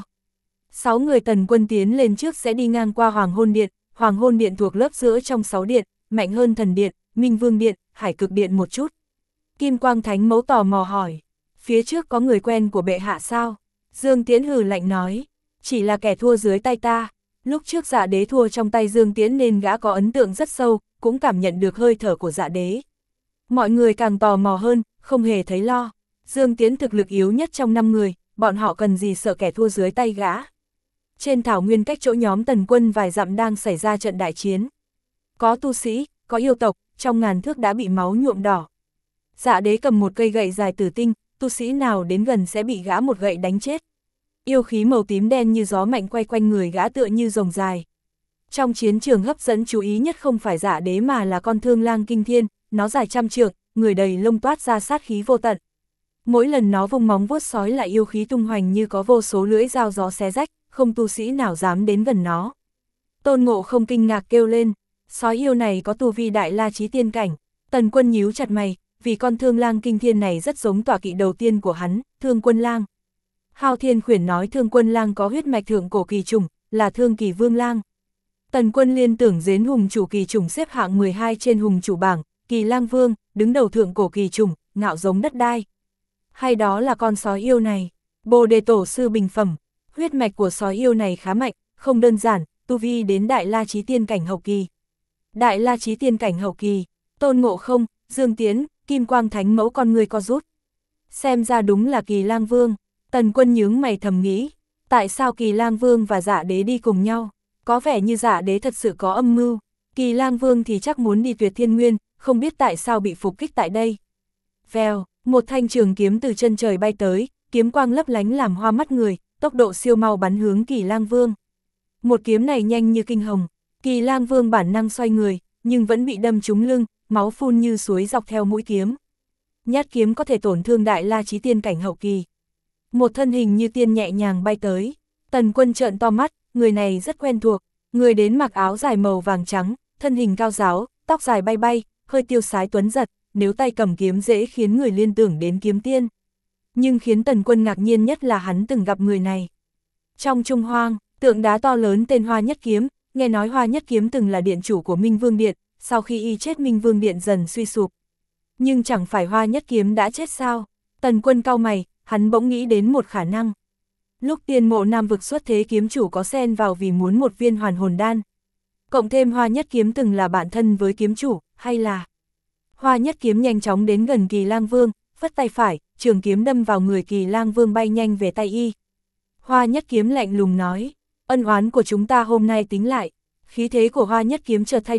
6 người Tần Quân tiến lên trước sẽ đi ngang qua Hoàng Hôn Điện. Hoàng Hôn Điện thuộc lớp giữa trong 6 điện, mạnh hơn Thần Điện, Minh Vương Điện, Hải Cực Điện một chút. Kim Quang Thánh Mẫu tò mò hỏi, phía trước có người quen của bệ hạ sao? Dương Tiễn hừ lạnh nói, chỉ là kẻ thua dưới tay ta. Lúc trước dạ đế thua trong tay Dương Tiễn nên gã có ấn tượng rất sâu, cũng cảm nhận được hơi thở của dạ đế. Mọi người càng tò mò hơn, không hề thấy lo. Dương Tiễn thực lực yếu nhất trong 5 người, bọn họ cần gì sợ kẻ thua dưới tay gã. Trên thảo nguyên cách chỗ nhóm Tần Quân vài dặm đang xảy ra trận đại chiến. Có tu sĩ, có yêu tộc, trong ngàn thước đã bị máu nhuộm đỏ. Dạ đế cầm một cây gậy dài tử tinh, tu sĩ nào đến gần sẽ bị gã một gậy đánh chết. Yêu khí màu tím đen như gió mạnh quay quanh người gã tựa như rồng dài. Trong chiến trường hấp dẫn chú ý nhất không phải dạ đế mà là con thương lang kinh thiên, nó dài trăm trượng, người đầy lông toát ra sát khí vô tận. Mỗi lần nó vung móng vuốt sói lại yêu khí tung hoành như có vô số lưỡi dao gió xé rách, không tu sĩ nào dám đến gần nó. Tôn Ngộ không kinh ngạc kêu lên, sói yêu này có tu vi đại la chí tiên cảnh. Tần Quân nhíu chặt mày, vì con thương lang kinh thiên này rất giống tọa kỵ đầu tiên của hắn, Thương Quân Lang. Hao Thiên Khuyển nói Thương Quân Lang có huyết mạch thượng cổ kỳ trùng, là Thương Kỳ Vương Lang. Tần Quân liên tưởng đến hùng chủ kỳ trùng xếp hạng 12 trên hùng chủ bảng, Kỳ Lang Vương, đứng đầu thượng cổ kỳ trùng, ngạo giống đất đai. Hay đó là con sói yêu này, Bồ Đề Tổ sư bình phẩm, huyết mạch của sói yêu này khá mạnh, không đơn giản, tu vi đến đại la chí tiên cảnh hậu kỳ. Đại la chí tiên cảnh hậu kỳ, Tôn Ngộ không, Dương Tiễn, Kim Quang Thánh Mẫu con người co rút. Xem ra đúng là Kỳ Lang Vương. Tần Quân nhướng mày thầm nghĩ, tại sao Kỳ Lang Vương và dạ đế đi cùng nhau? Có vẻ như dạ đế thật sự có âm mưu. Kỳ Lang Vương thì chắc muốn đi Tuyệt Thiên Nguyên, không biết tại sao bị phục kích tại đây. Vèo, một thanh trường kiếm từ chân trời bay tới, kiếm quang lấp lánh làm hoa mắt người, tốc độ siêu mau bắn hướng Kỳ Lang Vương. Một kiếm này nhanh như kinh hồng, Kỳ Lang Vương bản năng xoay người, nhưng vẫn bị đâm trúng lưng, máu phun như suối dọc theo mũi kiếm. Nhát kiếm có thể tổn thương đại la chí tiên cảnh hậu kỳ. Một thân hình như tiên nhẹ nhàng bay tới, Tần Quân trợn to mắt, người này rất quen thuộc, người đến mặc áo dài màu vàng trắng, thân hình cao ráo, tóc dài bay bay, hơi tiêu sái tuấn giật, nếu tay cầm kiếm dễ khiến người liên tưởng đến kiếm tiên. Nhưng khiến Tần Quân ngạc nhiên nhất là hắn từng gặp người này. Trong Trung Hoang, tượng đá to lớn tên Hoa Nhất Kiếm, nghe nói Hoa Nhất Kiếm từng là điện chủ của Minh Vương Điện, sau khi y chết Minh Vương Điện dần suy sụp. Nhưng chẳng phải Hoa Nhất Kiếm đã chết sao? Tần Quân cau mày, hắn bỗng nghĩ đến một khả năng. Lúc Tiên Mộ Nam Vực xuất thế kiếm chủ có xen vào vì muốn một viên hoàn hồn đan. Cộng thêm Hoa Nhất Kiếm từng là bạn thân với kiếm chủ, hay là... Hoa Nhất Kiếm nhanh chóng đến gần Kỳ Lang Vương, phất tay phải, trường kiếm đâm vào người Kỳ Lang Vương bay nhanh về tay y. Hoa Nhất Kiếm lạnh lùng nói, ân oán của chúng ta hôm nay tính lại. Khí thế của Hoa Nhất Kiếm chợt thay đổi,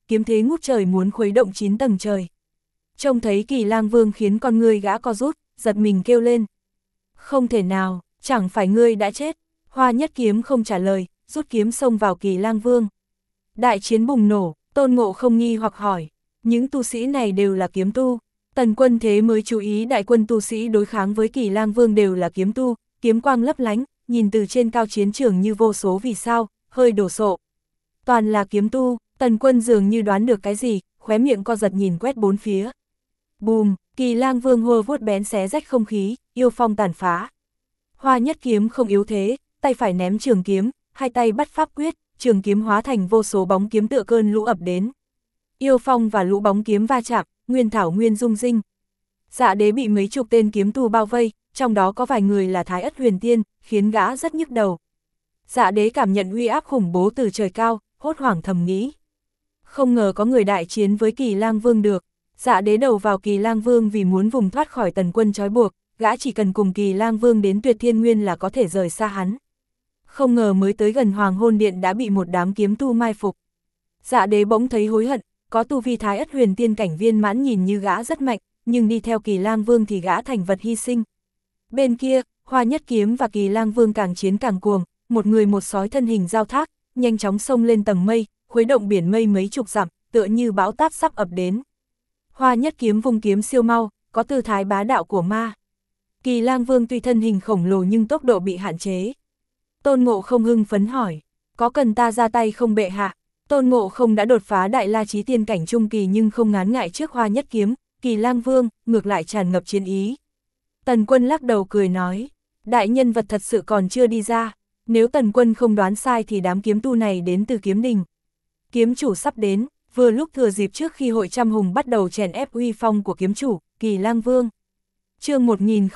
kiếm thế ngút trời muốn khuấy động 9 tầng trời. Trông thấy Kỳ Lang Vương khiến con ngươi gã co rút, giật mình kêu lên. Không thể nào, chẳng phải ngươi đã chết. Hoa Nhất Kiếm không trả lời, rút kiếm xông vào Kỳ Lang Vương. Đại chiến bùng nổ, Tôn Ngộ không nghi hoặc hỏi, những tu sĩ này đều là kiếm tu. Tần Quân thế mới chú ý đại quân tu sĩ đối kháng với Kỳ Lang Vương đều là kiếm tu, kiếm quang lấp lánh, nhìn từ trên cao chiến trường như vô số vì sao, hơi đổ sộ. Toàn là kiếm tu, Tần Quân dường như đoán được cái gì, khóe miệng co giật nhìn quét bốn phía. Bùm, Kỳ Lang Vương hô vuốt bén xé rách không khí, yêu phong tàn phá. Hoa Nhất Kiếm không yếu thế, tay phải ném trường kiếm, hai tay bắt pháp quyết, trường kiếm hóa thành vô số bóng kiếm tựa cơn lũ ập đến. Yêu phong và lũ bóng kiếm va chạm, nguyên thảo nguyên rung rinh. Dạ Đế bị mấy chục tên kiếm tu bao vây, trong đó có vài người là Thái Ất Huyền Tiên, khiến gã rất nhức đầu. Dạ Đế cảm nhận uy áp khủng bố từ trời cao, hốt hoảng thầm nghĩ. Không ngờ có người đại chiến với Kỳ Lang Vương được. Dạ Đế đầu vào Kỳ Lang Vương vì muốn vùng thoát khỏi Tần Quân trói buộc, gã chỉ cần cùng Kỳ Lang Vương đến Tuyệt Thiên Nguyên là có thể rời xa hắn. Không ngờ mới tới gần Hoàng Hôn Điện đã bị một đám kiếm tu mai phục. Dạ Đế bỗng thấy hối hận, có tu vi Thái Ất Huyền Tiên cảnh viên mãn nhìn như gã rất mạnh, nhưng đi theo Kỳ Lang Vương thì gã thành vật hy sinh. Bên kia, Hoa Nhất Kiếm và Kỳ Lang Vương càng chiến càng cuồng, một người một sói thân hình giao thác, nhanh chóng xông lên tầng mây, khuấy động biển mây mấy chục dặm, tựa như bão táp sắp ập đến. Hoa Nhất Kiếm vung kiếm siêu mau, có tư thái bá đạo của ma. Kỳ Lang Vương tuy thân hình khổng lồ nhưng tốc độ bị hạn chế. Tôn Ngộ không hưng phấn hỏi, có cần ta ra tay không bệ hạ? Tôn Ngộ không đã đột phá Đại La Chí Tiên cảnh trung kỳ nhưng không ngán ngại trước Hoa Nhất Kiếm, Kỳ Lang Vương, ngược lại tràn ngập chiến ý. Tần Quân lắc đầu cười nói, đại nhân vật thật sự còn chưa đi ra, nếu Tần Quân không đoán sai thì đám kiếm tu này đến từ kiếm đình. Kiếm chủ sắp đến, vừa lúc thừa dịp trước khi hội trăm hùng bắt đầu chèn ép uy phong của kiếm chủ, Kỳ Lang Vương. Chương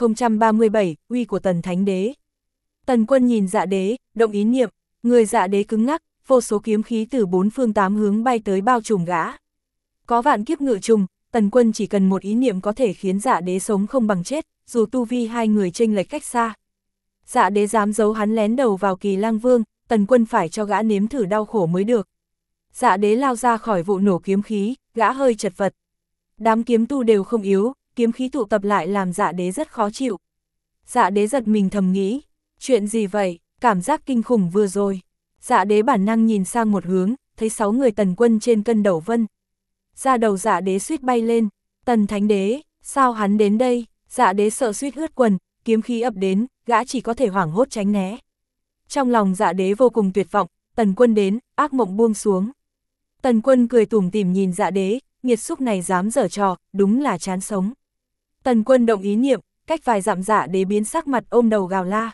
1037, uy của Tần Thánh Đế. Tần Quân nhìn Dạ Đế, động ý niệm, người Dạ Đế cứng ngắc, vô số kiếm khí từ bốn phương tám hướng bay tới bao trùm gã. Có vạn kiếp ngự trùng, Tần Quân chỉ cần một ý niệm có thể khiến Dạ Đế sống không bằng chết, dù tu vi hai người chênh lệch cách xa. Dạ Đế dám giấu hắn lén đầu vào Kỳ Lang Vương, Tần Quân phải cho gã nếm thử đau khổ mới được. Dạ Đế lao ra khỏi vụ nổ kiếm khí, gã hơi chật vật. Đám kiếm tu đều không yếu, kiếm khí tụ tập lại làm Dạ Đế rất khó chịu. Dạ Đế giật mình thầm nghĩ, chuyện gì vậy, cảm giác kinh khủng vừa rồi. Dạ Đế bản năng nhìn sang một hướng, thấy 6 người Tần Quân trên cân đầu vân. Da đầu Dạ Đế suýt bay lên, Tần Thánh Đế, sao hắn đến đây? Dạ Đế sợ suýt ướt quần, kiếm khí ập đến, gã chỉ có thể hoảng hốt tránh né. Trong lòng Dạ Đế vô cùng tuyệt vọng, Tần Quân đến, ác mộng buông xuống. Tần Quân cười tủm tỉm nhìn Dạ Đế, nghiệt xúc này dám giở trò, đúng là chán sống. Tần Quân động ý niệm, cách vài dặm Dạ Đế biến sắc mặt ôm đầu gào la.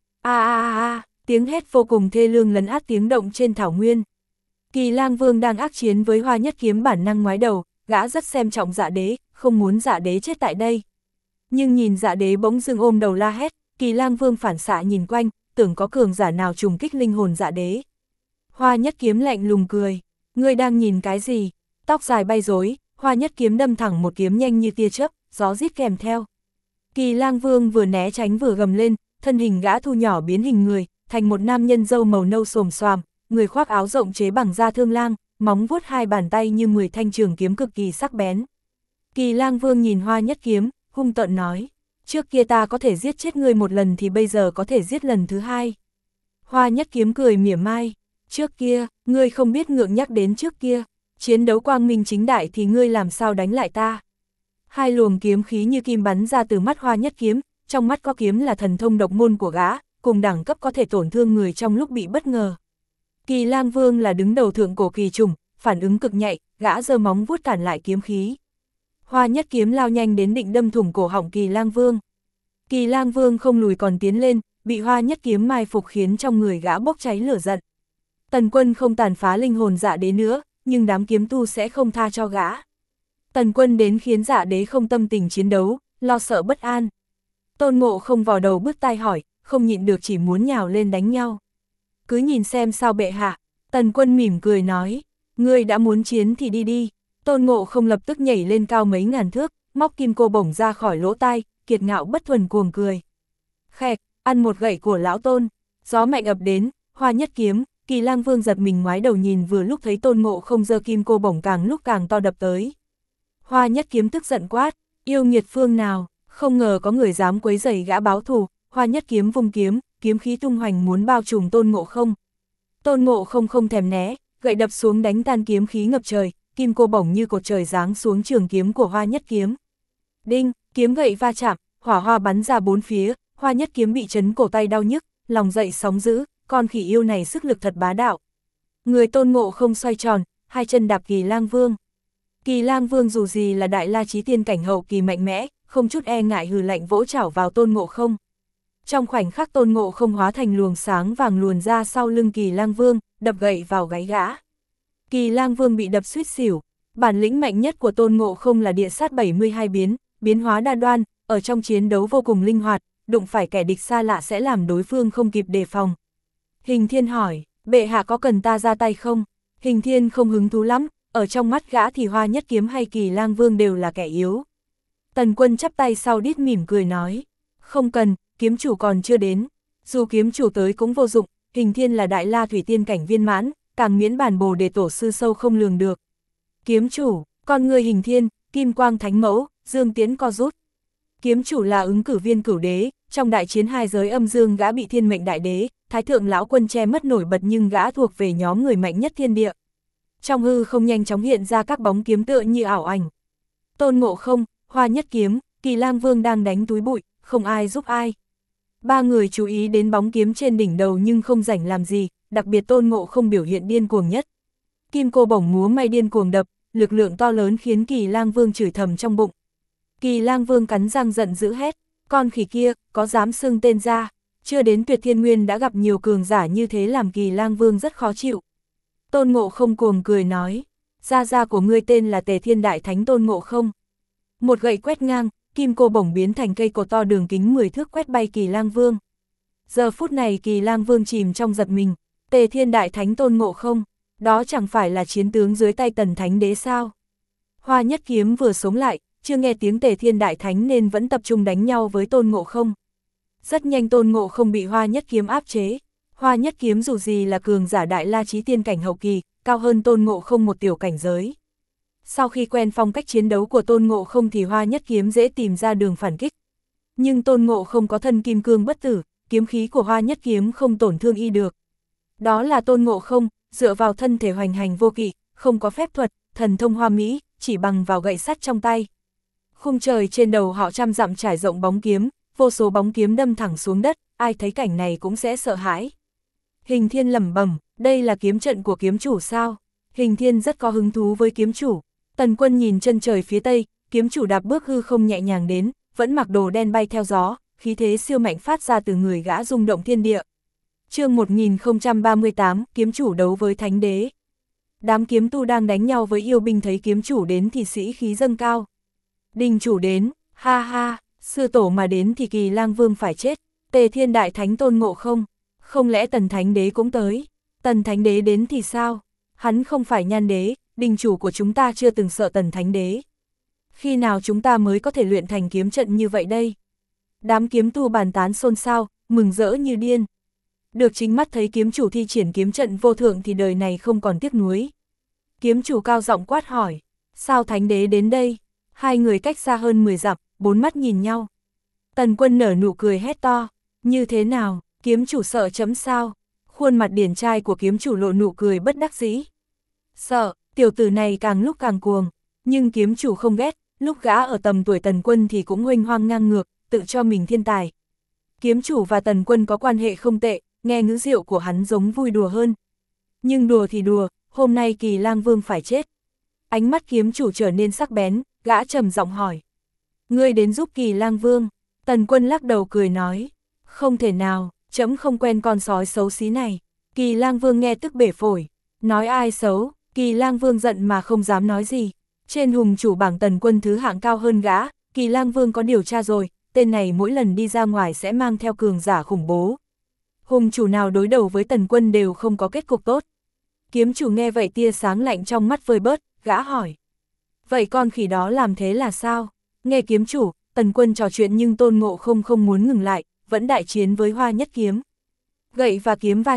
Tiếng hét vô cùng thê lương lấn át tiếng động trên thảo nguyên. Kỳ Lang Vương đang ác chiến với Hoa Nhất Kiếm bản năng ngoái đầu, gã rất xem trọng Dạ Đế, không muốn Dạ Đế chết tại đây. Nhưng nhìn Dạ Đế bỗng dưng ôm đầu la hét, Kỳ Lang Vương phản xạ nhìn quanh, tưởng có cường giả nào trùng kích linh hồn Dạ Đế. Hoa Nhất Kiếm lạnh lùng cười, ngươi đang nhìn cái gì? Tóc dài bay rối, Hoa Nhất Kiếm đâm thẳng một kiếm nhanh như tia chớp, gió rít kèm theo. Kỳ Lang Vương vừa né tránh vừa gầm lên, thân hình gã thu nhỏ biến hình người, thành một nam nhân râu màu nâu xồm xoàm, người khoác áo rộng chế bằng da thương lang, móng vuốt hai bàn tay như 10 thanh trường kiếm cực kỳ sắc bén. Kỳ Lang Vương nhìn Hoa Nhất Kiếm, hung tợn nói, trước kia ta có thể giết chết ngươi một lần thì bây giờ có thể giết lần thứ hai. Hoa Nhất Kiếm cười mỉa mai, trước kia, ngươi không biết ngượng nhắc đến trước kia, chiến đấu quang minh chính đại thì ngươi làm sao đánh lại ta. Hai luồng kiếm khí như kim bắn ra từ mắt Hoa Nhất Kiếm, trong mắt có kiếm là thần thông độc môn của gã, cùng đẳng cấp có thể tổn thương người trong lúc bị bất ngờ. Kỳ Lang Vương là đứng đầu thượng cổ kỳ trùng, phản ứng cực nhạy, gã giơ móng vuốt cản lại kiếm khí. Hoa Nhất Kiếm lao nhanh đến định đâm thủng cổ họng Kỳ Lang Vương. Kỳ Lang Vương không lùi còn tiến lên, bị Hoa Nhất Kiếm mai phục khiến trong người gã bốc cháy lửa giận. Tần Quân không tàn phá linh hồn Dạ Đế nữa, nhưng đám kiếm tu sẽ không tha cho gã. Tần Quân đến khiến Dạ Đế không tâm tình chiến đấu, lo sợ bất an. Tôn Ngộ không vò đầu bứt tai hỏi, không nhịn được chỉ muốn nhào lên đánh nhau. Cứ nhìn xem sao bệ hạ. Tần Quân mỉm cười nói, ngươi đã muốn chiến thì đi đi. Tôn Ngộ không lập tức nhảy lên cao mấy ngàn thước, móc kim cô bổng ra khỏi lỗ tai, kiệt ngạo bất thuần cuồng cười. Khẹt, ăn một gậy của lão Tôn. Gió mạnh ập đến, Hoa Nhất Kiếm, Kỳ Lang Vương giật mình ngoái đầu nhìn, vừa lúc thấy Tôn Ngộ Không giơ kim cô bổng càng lúc càng to đập tới. Hoa Nhất Kiếm tức giận quát, yêu nghiệt phương nào, không ngờ có người dám quấy rầy gã báo thù. Hoa Nhất Kiếm vung kiếm, kiếm khí tung hoành muốn bao trùm Tôn Ngộ Không. Tôn Ngộ Không không thèm né, gậy đập xuống đánh tan kiếm khí ngập trời, kim cô bổng như cột trời giáng xuống trường kiếm của Hoa Nhất Kiếm. Đinh, kiếm gậy va chạm, hỏa hoa bắn ra bốn phía, Hoa Nhất Kiếm bị chấn cổ tay đau nhức, lòng dậy sóng dữ, con khỉ yêu này sức lực thật bá đạo. Người Tôn Ngộ Không xoay tròn, hai chân đạp Kỳ Lang Vương. Kỳ Lang Vương dù gì là đại la chí tiên cảnh hậu kỳ mạnh mẽ, không chút e ngại hừ lạnh vỗ chảo vào Tôn Ngộ Không. Trong khoảnh khắc Tôn Ngộ Không hóa thành luồng sáng vàng luồn ra sau lưng Kỳ Lang Vương, đập gậy vào gáy gã. Kỳ Lang Vương bị đập suýt xỉu. Bản lĩnh mạnh nhất của Tôn Ngộ Không là địa sát 72 biến, biến hóa đa đoan, ở trong chiến đấu vô cùng linh hoạt, đụng phải kẻ địch xa lạ sẽ làm đối phương không kịp đề phòng. Hình Thiên hỏi, bệ hạ có cần ta ra tay không? Hình Thiên không hứng thú lắm, ở trong mắt gã thì Hoa Nhất Kiếm hay Kỳ Lang Vương đều là kẻ yếu. Tần Quân chắp tay sau đít mỉm cười nói, không cần, kiếm chủ còn chưa đến. Dù kiếm chủ tới cũng vô dụng, Hình Thiên là đại la thủy tiên cảnh viên mãn, càng miễn bản Bồ Đề tổ sư sâu không lường được. Kiếm chủ, con người Hình Thiên, Kim Quang Thánh Mẫu, Dương Tiễn co rút. Kiếm chủ là ứng cử viên cửu đế, trong đại chiến hai giới âm dương gã bị thiên mệnh đại đế, Thái Thượng Lão Quân che mất nổi bật, nhưng gã thuộc về nhóm người mạnh nhất thiên địa. Trong hư không nhanh chóng hiện ra các bóng kiếm tựa như ảo ảnh. Tôn Ngộ Không, Hoa Nhất Kiếm, Kỳ Lang Vương đang đánh túi bụi, không ai giúp ai. Ba người chú ý đến bóng kiếm trên đỉnh đầu nhưng không rảnh làm gì, đặc biệt Tôn Ngộ Không biểu hiện điên cuồng nhất. Kim cô bổng múa may điên cuồng đập, lực lượng to lớn khiến Kỳ Lang Vương chửi thầm trong bụng. Kỳ Lang Vương cắn răng giận dữ hét, con khỉ kia, có dám xưng tên ra, chưa đến Tuyệt Thiên Nguyên đã gặp nhiều cường giả như thế, làm Kỳ Lang Vương rất khó chịu. Tôn Ngộ Không cuồng cười nói, gia của ngươi tên là Tề Thiên Đại Thánh Tôn Ngộ Không. Một gậy quét ngang, kim cô bổng biến thành cây cột to đường kính 10 thước quét bay Kỳ Lang Vương. Giờ phút này Kỳ Lang Vương chìm trong giật mình, Tề Thiên Đại Thánh Tôn Ngộ Không, đó chẳng phải là chiến tướng dưới tay Tần Thánh Đế sao? Hoa Nhất Kiếm vừa sống lại, chưa nghe tiếng Tề Thiên Đại Thánh nên vẫn tập trung đánh nhau với Tôn Ngộ Không. Rất nhanh Tôn Ngộ Không bị Hoa Nhất Kiếm áp chế. Hoa Nhất Kiếm dù gì là cường giả đại la chí tiên cảnh hậu kỳ, cao hơn Tôn Ngộ Không một tiểu cảnh giới. Sau khi quen phong cách chiến đấu của Tôn Ngộ Không thì Hoa Nhất Kiếm dễ tìm ra đường phản kích. Nhưng Tôn Ngộ Không có thân kim cương bất tử, kiếm khí của Hoa Nhất Kiếm không tổn thương y được. Đó là Tôn Ngộ Không, dựa vào thân thể hoành hành vô kỵ, không có phép thuật, thần thông hoa mỹ, chỉ bằng vào gậy sắt trong tay. Khung trời trên đầu họ trăm dặm trải rộng bóng kiếm, vô số bóng kiếm đâm thẳng xuống đất, ai thấy cảnh này cũng sẽ sợ hãi. Hình Thiên lẩm bẩm, đây là kiếm trận của kiếm chủ sao? Hình Thiên rất có hứng thú với kiếm chủ. Tần Quân nhìn chân trời phía tây, kiếm chủ đạp bước hư không nhẹ nhàng đến, vẫn mặc đồ đen bay theo gió, khí thế siêu mạnh phát ra từ người gã rung động thiên địa. Chương 1038, kiếm chủ đấu với Thánh Đế. Đám kiếm tu đang đánh nhau với yêu binh thấy kiếm chủ đến thì sĩ khí dâng cao. Đình chủ đến, ha ha, sư tổ mà đến thì Kỳ Lang Vương phải chết. Tề Thiên Đại Thánh Tôn Ngộ Không, không lẽ Tần Thánh Đế cũng tới? Tần Thánh Đế đến thì sao? Hắn không phải Nhan Đế, đình chủ của chúng ta chưa từng sợ Tần Thánh Đế. Khi nào chúng ta mới có thể luyện thành kiếm trận như vậy đây? Đám kiếm tu bàn tán xôn xao, mừng rỡ như điên. Được chính mắt thấy kiếm chủ thi triển kiếm trận vô thượng thì đời này không còn tiếc nuối. Kiếm chủ cao giọng quát hỏi, sao Thánh Đế đến đây? Hai người cách xa hơn 10 dặm, bốn mắt nhìn nhau. Tần Quân nở nụ cười hét to, như thế nào, kiếm chủ sợ chấm sao? Khuôn mặt điển trai của kiếm chủ lộ nụ cười bất đắc dĩ. Sợ, tiểu tử này càng lúc càng cuồng, nhưng kiếm chủ không ghét, lúc gã ở tầm tuổi Tần Quân thì cũng huênh hoang ngang ngược, tự cho mình thiên tài. Kiếm chủ và Tần Quân có quan hệ không tệ, nghe ngữ diệu của hắn giống vui đùa hơn. Nhưng đùa thì đùa, hôm nay Kỳ Lang Vương phải chết. Ánh mắt kiếm chủ trở nên sắc bén, gã trầm giọng hỏi. Ngươi đến giúp Kỳ Lang Vương? Tần Quân lắc đầu cười nói. Không thể nào, trẫm không quen con sói xấu xí này. Kỳ Lang Vương nghe tức bể phổi. Nói ai xấu? Kỳ Lang Vương giận mà không dám nói gì. Trên hùng chủ bảng Tần Quân thứ hạng cao hơn gã, Kỳ Lang Vương có điều tra rồi, tên này mỗi lần đi ra ngoài sẽ mang theo cường giả khủng bố. Hùng chủ nào đối đầu với Tần Quân đều không có kết cục tốt. Kiếm chủ nghe vậy tia sáng lạnh trong mắt vơi bớt, gã hỏi. Vậy con khỉ đó làm thế là sao? Nghe kiếm chủ, Tần Quân trò chuyện nhưng Tôn Ngộ Không không muốn ngừng lại, vẫn đại chiến với Hoa Nhất Kiếm. Gậy và kiếm va chạm,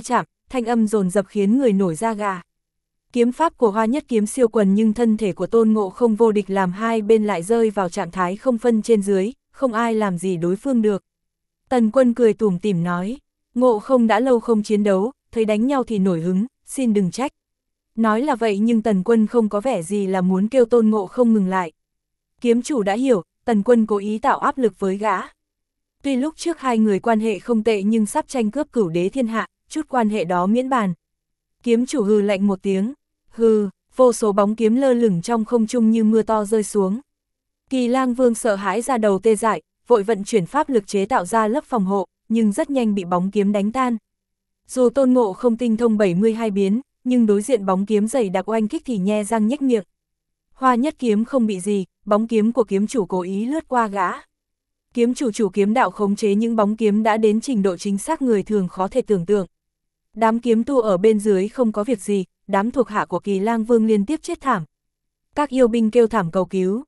thanh âm dồn dập khiến người nổi da gà. Kiếm pháp của Hoa Nhất Kiếm siêu quần nhưng thân thể của Tôn Ngộ Không vô địch làm hai bên lại rơi vào trạng thái không phân trên dưới, không ai làm gì đối phương được. Tần Quân cười tủm tỉm nói, Ngộ Không đã lâu không chiến đấu, thấy đánh nhau thì nổi hứng, xin đừng trách. Nói là vậy nhưng Tần Quân không có vẻ gì là muốn kêu Tôn Ngộ Không ngừng lại. Kiếm chủ đã hiểu, Tần Quân cố ý tạo áp lực với gã. Tuy lúc trước hai người quan hệ không tệ nhưng sắp tranh cướp cửu đế thiên hạ, chút quan hệ đó miễn bàn. Kiếm chủ hừ lạnh một tiếng, hừ, vô số bóng kiếm lơ lửng trong không trung như mưa to rơi xuống. Kỳ Lang Vương sợ hãi ra đầu tê dại, vội vận chuyển pháp lực chế tạo ra lớp phòng hộ, nhưng rất nhanh bị bóng kiếm đánh tan. Dù Tôn Ngộ Không tinh thông 72 biến, nhưng đối diện bóng kiếm dày đặc oanh kích thì nhe răng nhếch miệng. Hoa Nhất Kiếm không bị gì, bóng kiếm của kiếm chủ cố ý lướt qua gã. Kiếm chủ kiếm đạo khống chế những bóng kiếm đã đến trình độ chính xác người thường khó thể tưởng tượng. Đám kiếm tu ở bên dưới không có việc gì, đám thuộc hạ của Kỳ Lang Vương liên tiếp chết thảm. Các yêu binh kêu thảm cầu cứu.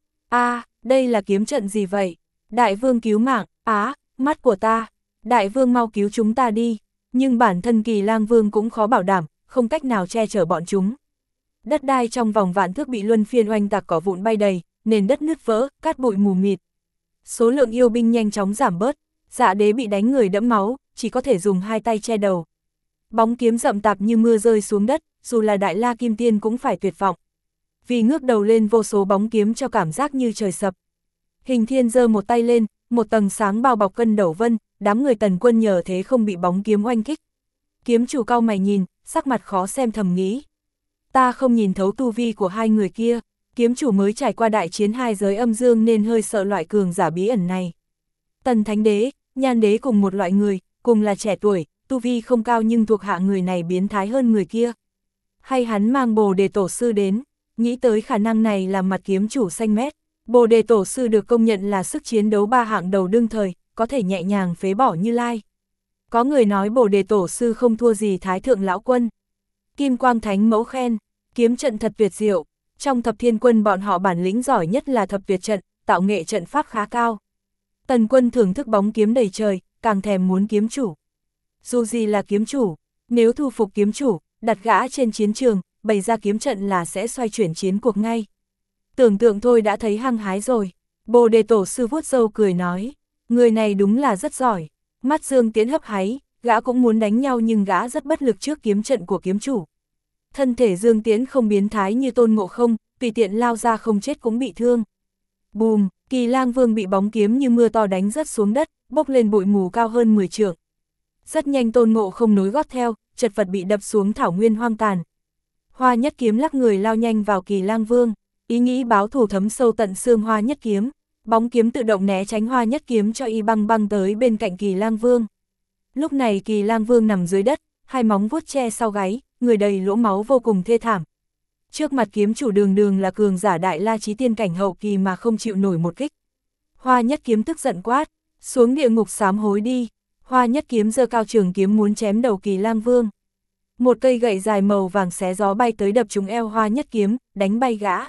Đây là kiếm trận gì vậy? Đại vương cứu mạng, mắt của ta. Đại vương mau cứu chúng ta đi. Nhưng bản thân Kỳ Lang Vương cũng khó bảo đảm, không cách nào che chở bọn chúng. Đất đai trong vòng vạn thước bị luân phiên oanh tạc cỏ vụn bay đầy, nền đất nứt vỡ, cát bụi mù mịt. Số lượng yêu binh nhanh chóng giảm bớt, Dạ Đế bị đánh người đẫm máu, chỉ có thể dùng hai tay che đầu. Bóng kiếm rậm tạp như mưa rơi xuống đất, dù là Đại La Kim Tiên cũng phải tuyệt vọng. Vì ngước đầu lên vô số bóng kiếm cho cảm giác như trời sập. Hình Thiên giơ một tay lên, một tầng sáng bao bọc cân đầu vân, đám người Tần Quân nhờ thế không bị bóng kiếm oanh kích. Kiếm chủ cau mày nhìn, sắc mặt khó xem thầm nghĩ. Ta không nhìn thấu tu vi của hai người kia, kiếm chủ mới trải qua đại chiến hai giới âm dương nên hơi sợ loại cường giả bí ẩn này. Tần Thánh Đế, Nhan Đế cùng một loại người, cùng là trẻ tuổi, tu vi không cao nhưng thuộc hạ người này biến thái hơn người kia. Hay hắn mang Bồ Đề Tổ Sư đến, nghĩ tới khả năng này làm mặt kiếm chủ xanh mét. Bồ Đề Tổ Sư được công nhận là sức chiến đấu ba hạng đầu đương thời, có thể nhẹ nhàng phế bỏ Như Lai. Có người nói Bồ Đề Tổ Sư không thua gì Thái Thượng Lão Quân. Kim Quang Thánh Mẫu khen, kiếm trận thật tuyệt diệu. Trong Thập Thiên Quân bọn họ bản lĩnh giỏi nhất là thập tuyệt trận, tạo nghệ trận pháp khá cao. Tần Quân thưởng thức bóng kiếm đầy trời, càng thèm muốn kiếm chủ. Dù gì là kiếm chủ, nếu thu phục kiếm chủ, đặt gã trên chiến trường, bày ra kiếm trận là sẽ xoay chuyển chiến cuộc ngay. Tưởng tượng thôi đã thấy hăng hái rồi. Bồ Đề Tổ Sư vuốt râu cười nói, người này đúng là rất giỏi. Mắt Dương Tiễn hấp háy, gã cũng muốn đánh nhau nhưng gã rất bất lực trước kiếm trận của kiếm chủ. Thân thể Dương Tiễn không biến thái như Tôn Ngộ Không, tùy tiện lao ra không chết cũng bị thương. Bùm, Kỳ Lang Vương bị bóng kiếm như mưa to đánh rớt xuống đất, bốc lên bụi mù cao hơn 10 trượng. Rất nhanh Tôn Ngộ Không nối gót theo, chật vật bị đập xuống thảo nguyên hoang tàn. Hoa Nhất Kiếm lắc người lao nhanh vào Kỳ Lang Vương, ý nghĩ báo thù thấm sâu tận xương Hoa Nhất Kiếm. Bóng kiếm tự động né tránh Hoa Nhất Kiếm cho y băng băng tới bên cạnh Kỳ Lang Vương. Lúc này Kỳ Lang Vương nằm dưới đất, hai móng vuốt che sau gáy, người đầy lỗ máu vô cùng thê thảm. Trước mặt kiếm chủ đường đường là cường giả Đại La Chí Tiên cảnh hậu kỳ mà không chịu nổi một kích. Hoa Nhất Kiếm tức giận quát, xuống địa ngục sám hối đi. Hoa Nhất Kiếm giơ cao trường kiếm muốn chém đầu Kỳ Lang Vương. Một cây gậy dài màu vàng xé gió bay tới đập trúng eo Hoa Nhất Kiếm, đánh bay gã.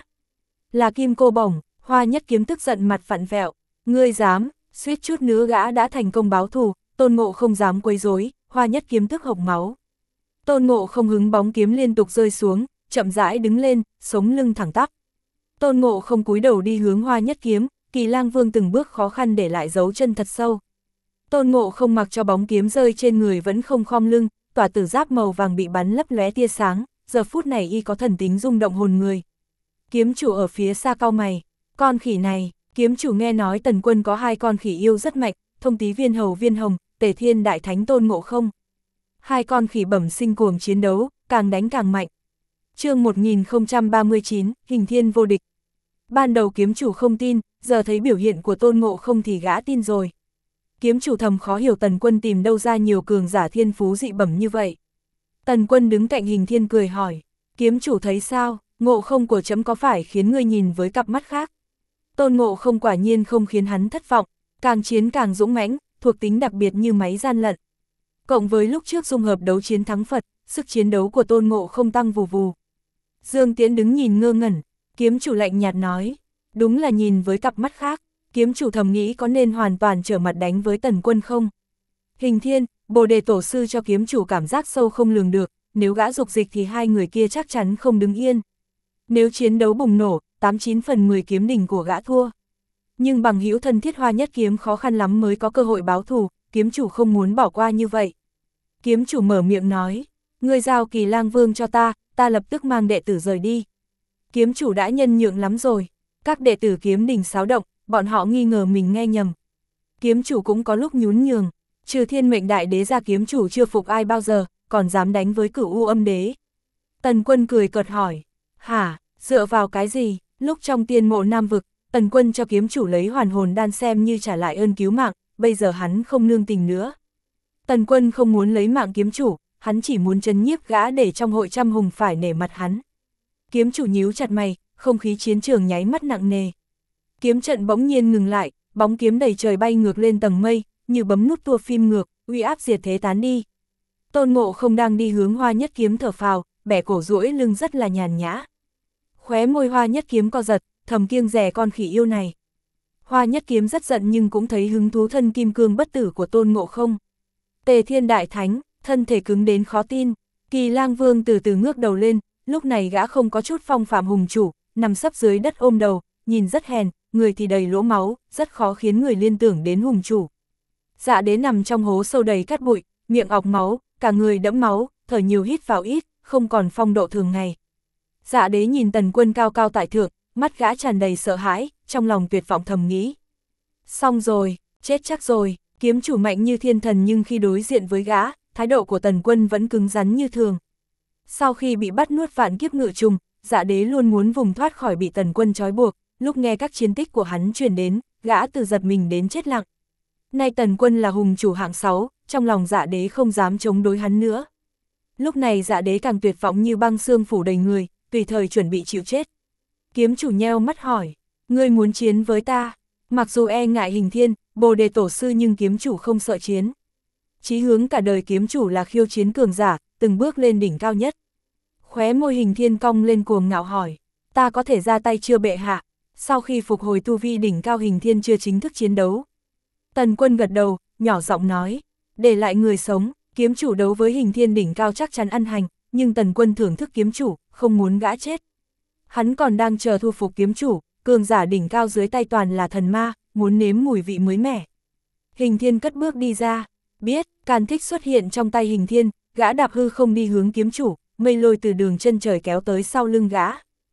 Là kim cô bổng. Hoa Nhất Kiếm tức giận mặt vặn vẹo, ngươi dám, suýt chút nữa gã đã thành công báo thù. Tôn Ngộ không dám quấy rối, Hoa Nhất Kiếm tức hộc máu. Tôn Ngộ không hứng bóng kiếm liên tục rơi xuống, chậm rãi đứng lên, sống lưng thẳng tắp. Tôn Ngộ không cúi đầu đi hướng Hoa Nhất Kiếm, Kỳ Lang Vương từng bước khó khăn để lại dấu chân thật sâu. Tôn Ngộ không mặc cho bóng kiếm rơi trên người vẫn không khom lưng, tỏa tử giáp màu vàng bị bắn lấp lóe tia sáng, giờ phút này y có thần tính rung động hồn người. Kiếm chủ ở phía xa cau mày, con khỉ này, kiếm chủ nghe nói Tần Quân có hai con khỉ yêu rất mạnh, Thông Tí Viên Hầu Viên Hồng, Tề Thiên Đại Thánh Tôn Ngộ Không. Hai con khỉ bẩm sinh cuồng chiến đấu, càng đánh càng mạnh. Chương 1039, Hình Thiên vô địch. Ban đầu kiếm chủ không tin, giờ thấy biểu hiện của Tôn Ngộ Không thì gã tin rồi. Kiếm chủ thầm khó hiểu Tần Quân tìm đâu ra nhiều cường giả thiên phú dị bẩm như vậy. Tần Quân đứng cạnh Hình Thiên cười hỏi, kiếm chủ thấy sao, Ngộ Không của trẫm có phải khiến ngươi nhìn với cặp mắt khác? Tôn Ngộ Không quả nhiên không khiến hắn thất vọng, càng chiến càng dũng mãnh, thuộc tính đặc biệt như máy gian lận. Cộng với lúc trước dung hợp đấu chiến thắng Phật, sức chiến đấu của Tôn Ngộ Không tăng vù vù. Dương Tiễn đứng nhìn ngơ ngẩn, kiếm chủ lạnh nhạt nói, đúng là nhìn với cặp mắt khác. Kiếm chủ thầm nghĩ có nên hoàn toàn trở mặt đánh với Tần Quân không? Hình Thiên, Bồ đề tổ sư cho kiếm chủ cảm giác sâu không lường được, nếu gã dục dịch thì hai người kia chắc chắn không đứng yên. Nếu chiến đấu bùng nổ, 89 phần 10 kiếm đỉnh của gã thua. Nhưng bằng hữu thân thiết Hoa Nhất Kiếm khó khăn lắm mới có cơ hội báo thù, kiếm chủ không muốn bỏ qua như vậy. Kiếm chủ mở miệng nói, ngươi giao Kỳ Lang Vương cho ta lập tức mang đệ tử rời đi. Kiếm chủ đã nhân nhượng lắm rồi, các đệ tử kiếm đình xáo động, bọn họ nghi ngờ mình nghe nhầm. Kiếm chủ cũng có lúc nhún nhường, trừ Thiên Mệnh Đại Đế ra kiếm chủ chưa phục ai bao giờ, còn dám đánh với Cửu U Âm Đế. Tần Quân cười cợt hỏi, hả, dựa vào cái gì? Lúc trong Tiên Mộ Nam Vực, Tần Quân cho kiếm chủ lấy hoàn hồn đan xem như trả lại ơn cứu mạng, bây giờ hắn không nương tình nữa. Tần Quân không muốn lấy mạng kiếm chủ, hắn chỉ muốn trấn nhiếp gã để trong hội trăm hùng phải nể mặt hắn. Kiếm chủ nhíu chặt mày, không khí chiến trường nháy mắt nặng nề. Kiếm trận bỗng nhiên ngừng lại, bóng kiếm đầy trời bay ngược lên tầng mây, như bấm nút tua phim ngược, uy áp diệt thế tán đi. Tôn Ngộ Không đang đi hướng Hoa Nhất Kiếm thở phào, bẻ cổ duỗi lưng rất là nhàn nhã. Khóe môi Hoa Nhất Kiếm co giật, thầm kiêng dè con khỉ yêu này. Hoa Nhất Kiếm rất giận nhưng cũng thấy hứng thú thân kim cương bất tử của Tôn Ngộ Không. Tề Thiên Đại Thánh, thân thể cứng đến khó tin. Kỳ Lang Vương từ từ ngước đầu lên, lúc này gã không có chút phong phạm hùng chủ, nằm sấp dưới đất ôm đầu, nhìn rất hèn, người thì đầy lỗ máu, rất khó khiến người liên tưởng đến hùng chủ. Dạ Đế nằm trong hố sâu đầy cát bụi, miệng ọc máu, cả người đẫm máu, thở nhiều hít vào ít, không còn phong độ thường ngày. Dạ Đế nhìn Tần Quân cao cao tại thượng, mắt gã tràn đầy sợ hãi, trong lòng tuyệt vọng thầm nghĩ. Xong rồi, chết chắc rồi, kiếm chủ mạnh như thiên thần nhưng khi đối diện với gã, thái độ của Tần Quân vẫn cứng rắn như thường. Sau khi bị bắt nuốt vạn kiếp ngự trùng, Dạ Đế luôn muốn vùng thoát khỏi bị Tần Quân trói buộc, lúc nghe các chiến tích của hắn truyền đến, gã từ giật mình đến chết lặng. Nay Tần Quân là hùng chủ hạng 6, trong lòng Dạ Đế không dám chống đối hắn nữa. Lúc này Dạ Đế càng tuyệt vọng như băng xương phủ đầy người, tùy thời chuẩn bị chịu chết. Kiếm chủ nheo mắt hỏi, ngươi muốn chiến với ta? Mặc dù e ngại Hình Thiên, Bồ Đề Tổ sư nhưng kiếm chủ không sợ chiến. Chí hướng cả đời kiếm chủ là khiêu chiến cường giả, từng bước lên đỉnh cao nhất. Khóe môi Hình Thiên cong lên cuồng ngạo hỏi, ta có thể ra tay chưa bệ hạ? Sau khi phục hồi tu vi đỉnh cao Hình Thiên chưa chính thức chiến đấu. Tần Quân gật đầu, nhỏ giọng nói, để lại người sống, kiếm chủ đấu với Hình Thiên đỉnh cao chắc chắn ăn hành, nhưng Tần Quân thưởng thức kiếm chủ, không muốn gã chết. Hắn còn đang chờ thu phục kiếm chủ, cường giả đỉnh cao dưới tay toàn là thần ma, muốn nếm mùi vị mới mẻ. Hình Thiên cất bước đi ra, biết, Càn Thích xuất hiện trong tay Hình Thiên, gã đạp hư không đi hướng kiếm chủ, mây lôi từ đường chân trời kéo tới sau lưng gã.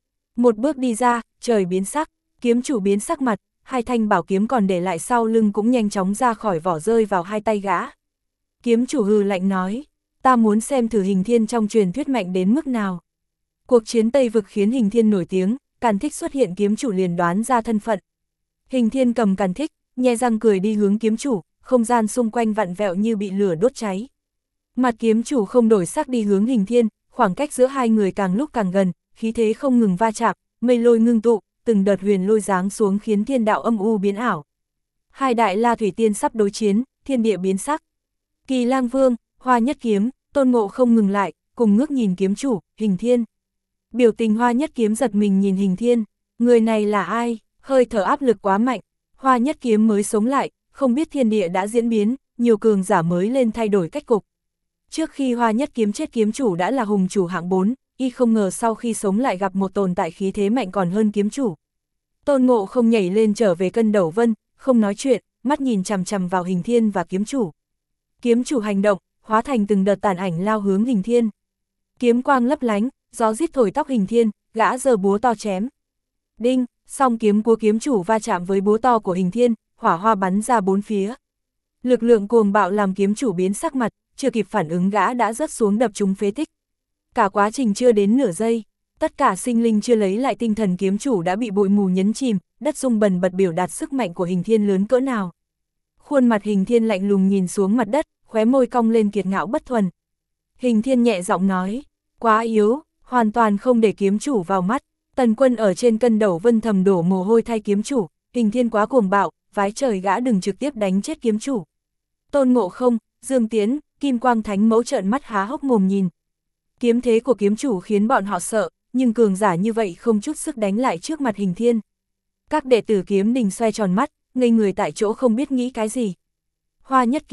Một bước đi ra, trời biến sắc, kiếm chủ biến sắc mặt, hai thanh bảo kiếm còn để lại sau lưng cũng nhanh chóng ra khỏi vỏ rơi vào hai tay gã. Kiếm chủ hừ lạnh nói, ta muốn xem thử Hình Thiên trong truyền thuyết mạnh đến mức nào. Cuộc chiến Tây Vực khiến Hình Thiên nổi tiếng, Càn Thích xuất hiện kiếm chủ liền đoán ra thân phận. Hình Thiên cầm Càn Thích, nhe răng cười đi hướng kiếm chủ, không gian xung quanh vặn vẹo như bị lửa đốt cháy. Mặt kiếm chủ không đổi sắc đi hướng Hình Thiên, khoảng cách giữa hai người càng lúc càng gần, khí thế không ngừng va chạm, mây lôi ngưng tụ, từng đợt huyền lôi giáng xuống khiến thiên đạo âm u biến ảo. Hai đại La Thủy Tiên sắp đối chiến, thiên địa biến sắc. Kỳ Lang Vương, Hoa Nhất Kiếm, Tôn Ngộ không ngừng lại, cùng ngước nhìn kiếm chủ, Hình Thiên. Biểu tình Hoa Nhất Kiếm giật mình nhìn Hình Thiên, người này là ai, hơi thở áp lực quá mạnh. Hoa Nhất Kiếm mới sống lại, không biết thiên địa đã diễn biến, nhiều cường giả mới lên thay đổi cách cục. Trước khi Hoa Nhất Kiếm chết kiếm chủ đã là hùng chủ hạng 4, y không ngờ sau khi sống lại gặp một tồn tại khí thế mạnh còn hơn kiếm chủ. Tôn Ngộ không nhảy lên trở về cân Đẩu Vân, không nói chuyện, mắt nhìn chằm chằm vào Hình Thiên và kiếm chủ. Kiếm chủ hành động, hóa thành từng đợt tàn ảnh lao hướng Hình Thiên. Kiếm quang lấp lánh, gió rít thổi tóc Hình Thiên, gã giơ búa to chém. Đinh, song kiếm của kiếm chủ va chạm với búa to của Hình Thiên, hỏa hoa bắn ra bốn phía. Lực lượng cuồng bạo làm kiếm chủ biến sắc mặt, chưa kịp phản ứng gã đã rớt xuống đập trúng phế tích. Cả quá trình chưa đến nửa giây, tất cả sinh linh chưa lấy lại tinh thần kiếm chủ đã bị bụi mù nhấn chìm, đất rung bần bật biểu đạt sức mạnh của Hình Thiên lớn cỡ nào. Khuôn mặt Hình Thiên lạnh lùng nhìn xuống mặt đất, khóe môi cong lên kiệt ngạo bất thuần. Hình Thiên nhẹ giọng nói, quá yếu, hoàn toàn không để kiếm chủ vào mắt. Tần Quân ở trên cân Đẩu Vân thầm đổ mồ hôi thay kiếm chủ, Hình Thiên quá cuồng bạo, vái trời gã đừng trực tiếp đánh chết kiếm chủ. Tôn Ngộ Không, Dương Tiến, Kim Quang Thánh Mẫu trợn mắt há hốc mồm nhìn. Kiếm thế của kiếm chủ khiến bọn họ sợ, nhưng cường giả như vậy không chút sức đánh lại trước mặt Hình Thiên. Các đệ tử kiếm đình xoay tròn mắt, ngây người tại chỗ không biết nghĩ cái gì. Hoa Nhất Kiếm,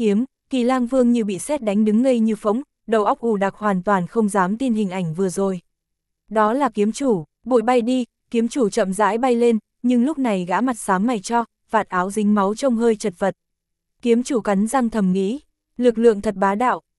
Kỳ Lang Vương như bị sét đánh đứng ngây như phỗng, đầu óc ù đặc hoàn toàn không dám tin hình ảnh vừa rồi. Đó là kiếm chủ, bụi bay đi, kiếm chủ chậm rãi bay lên, nhưng lúc này gã mặt xám mày cho, vạt áo dính máu trông hơi chật vật. Kiếm chủ cắn răng thầm nghĩ, lực lượng thật bá đạo,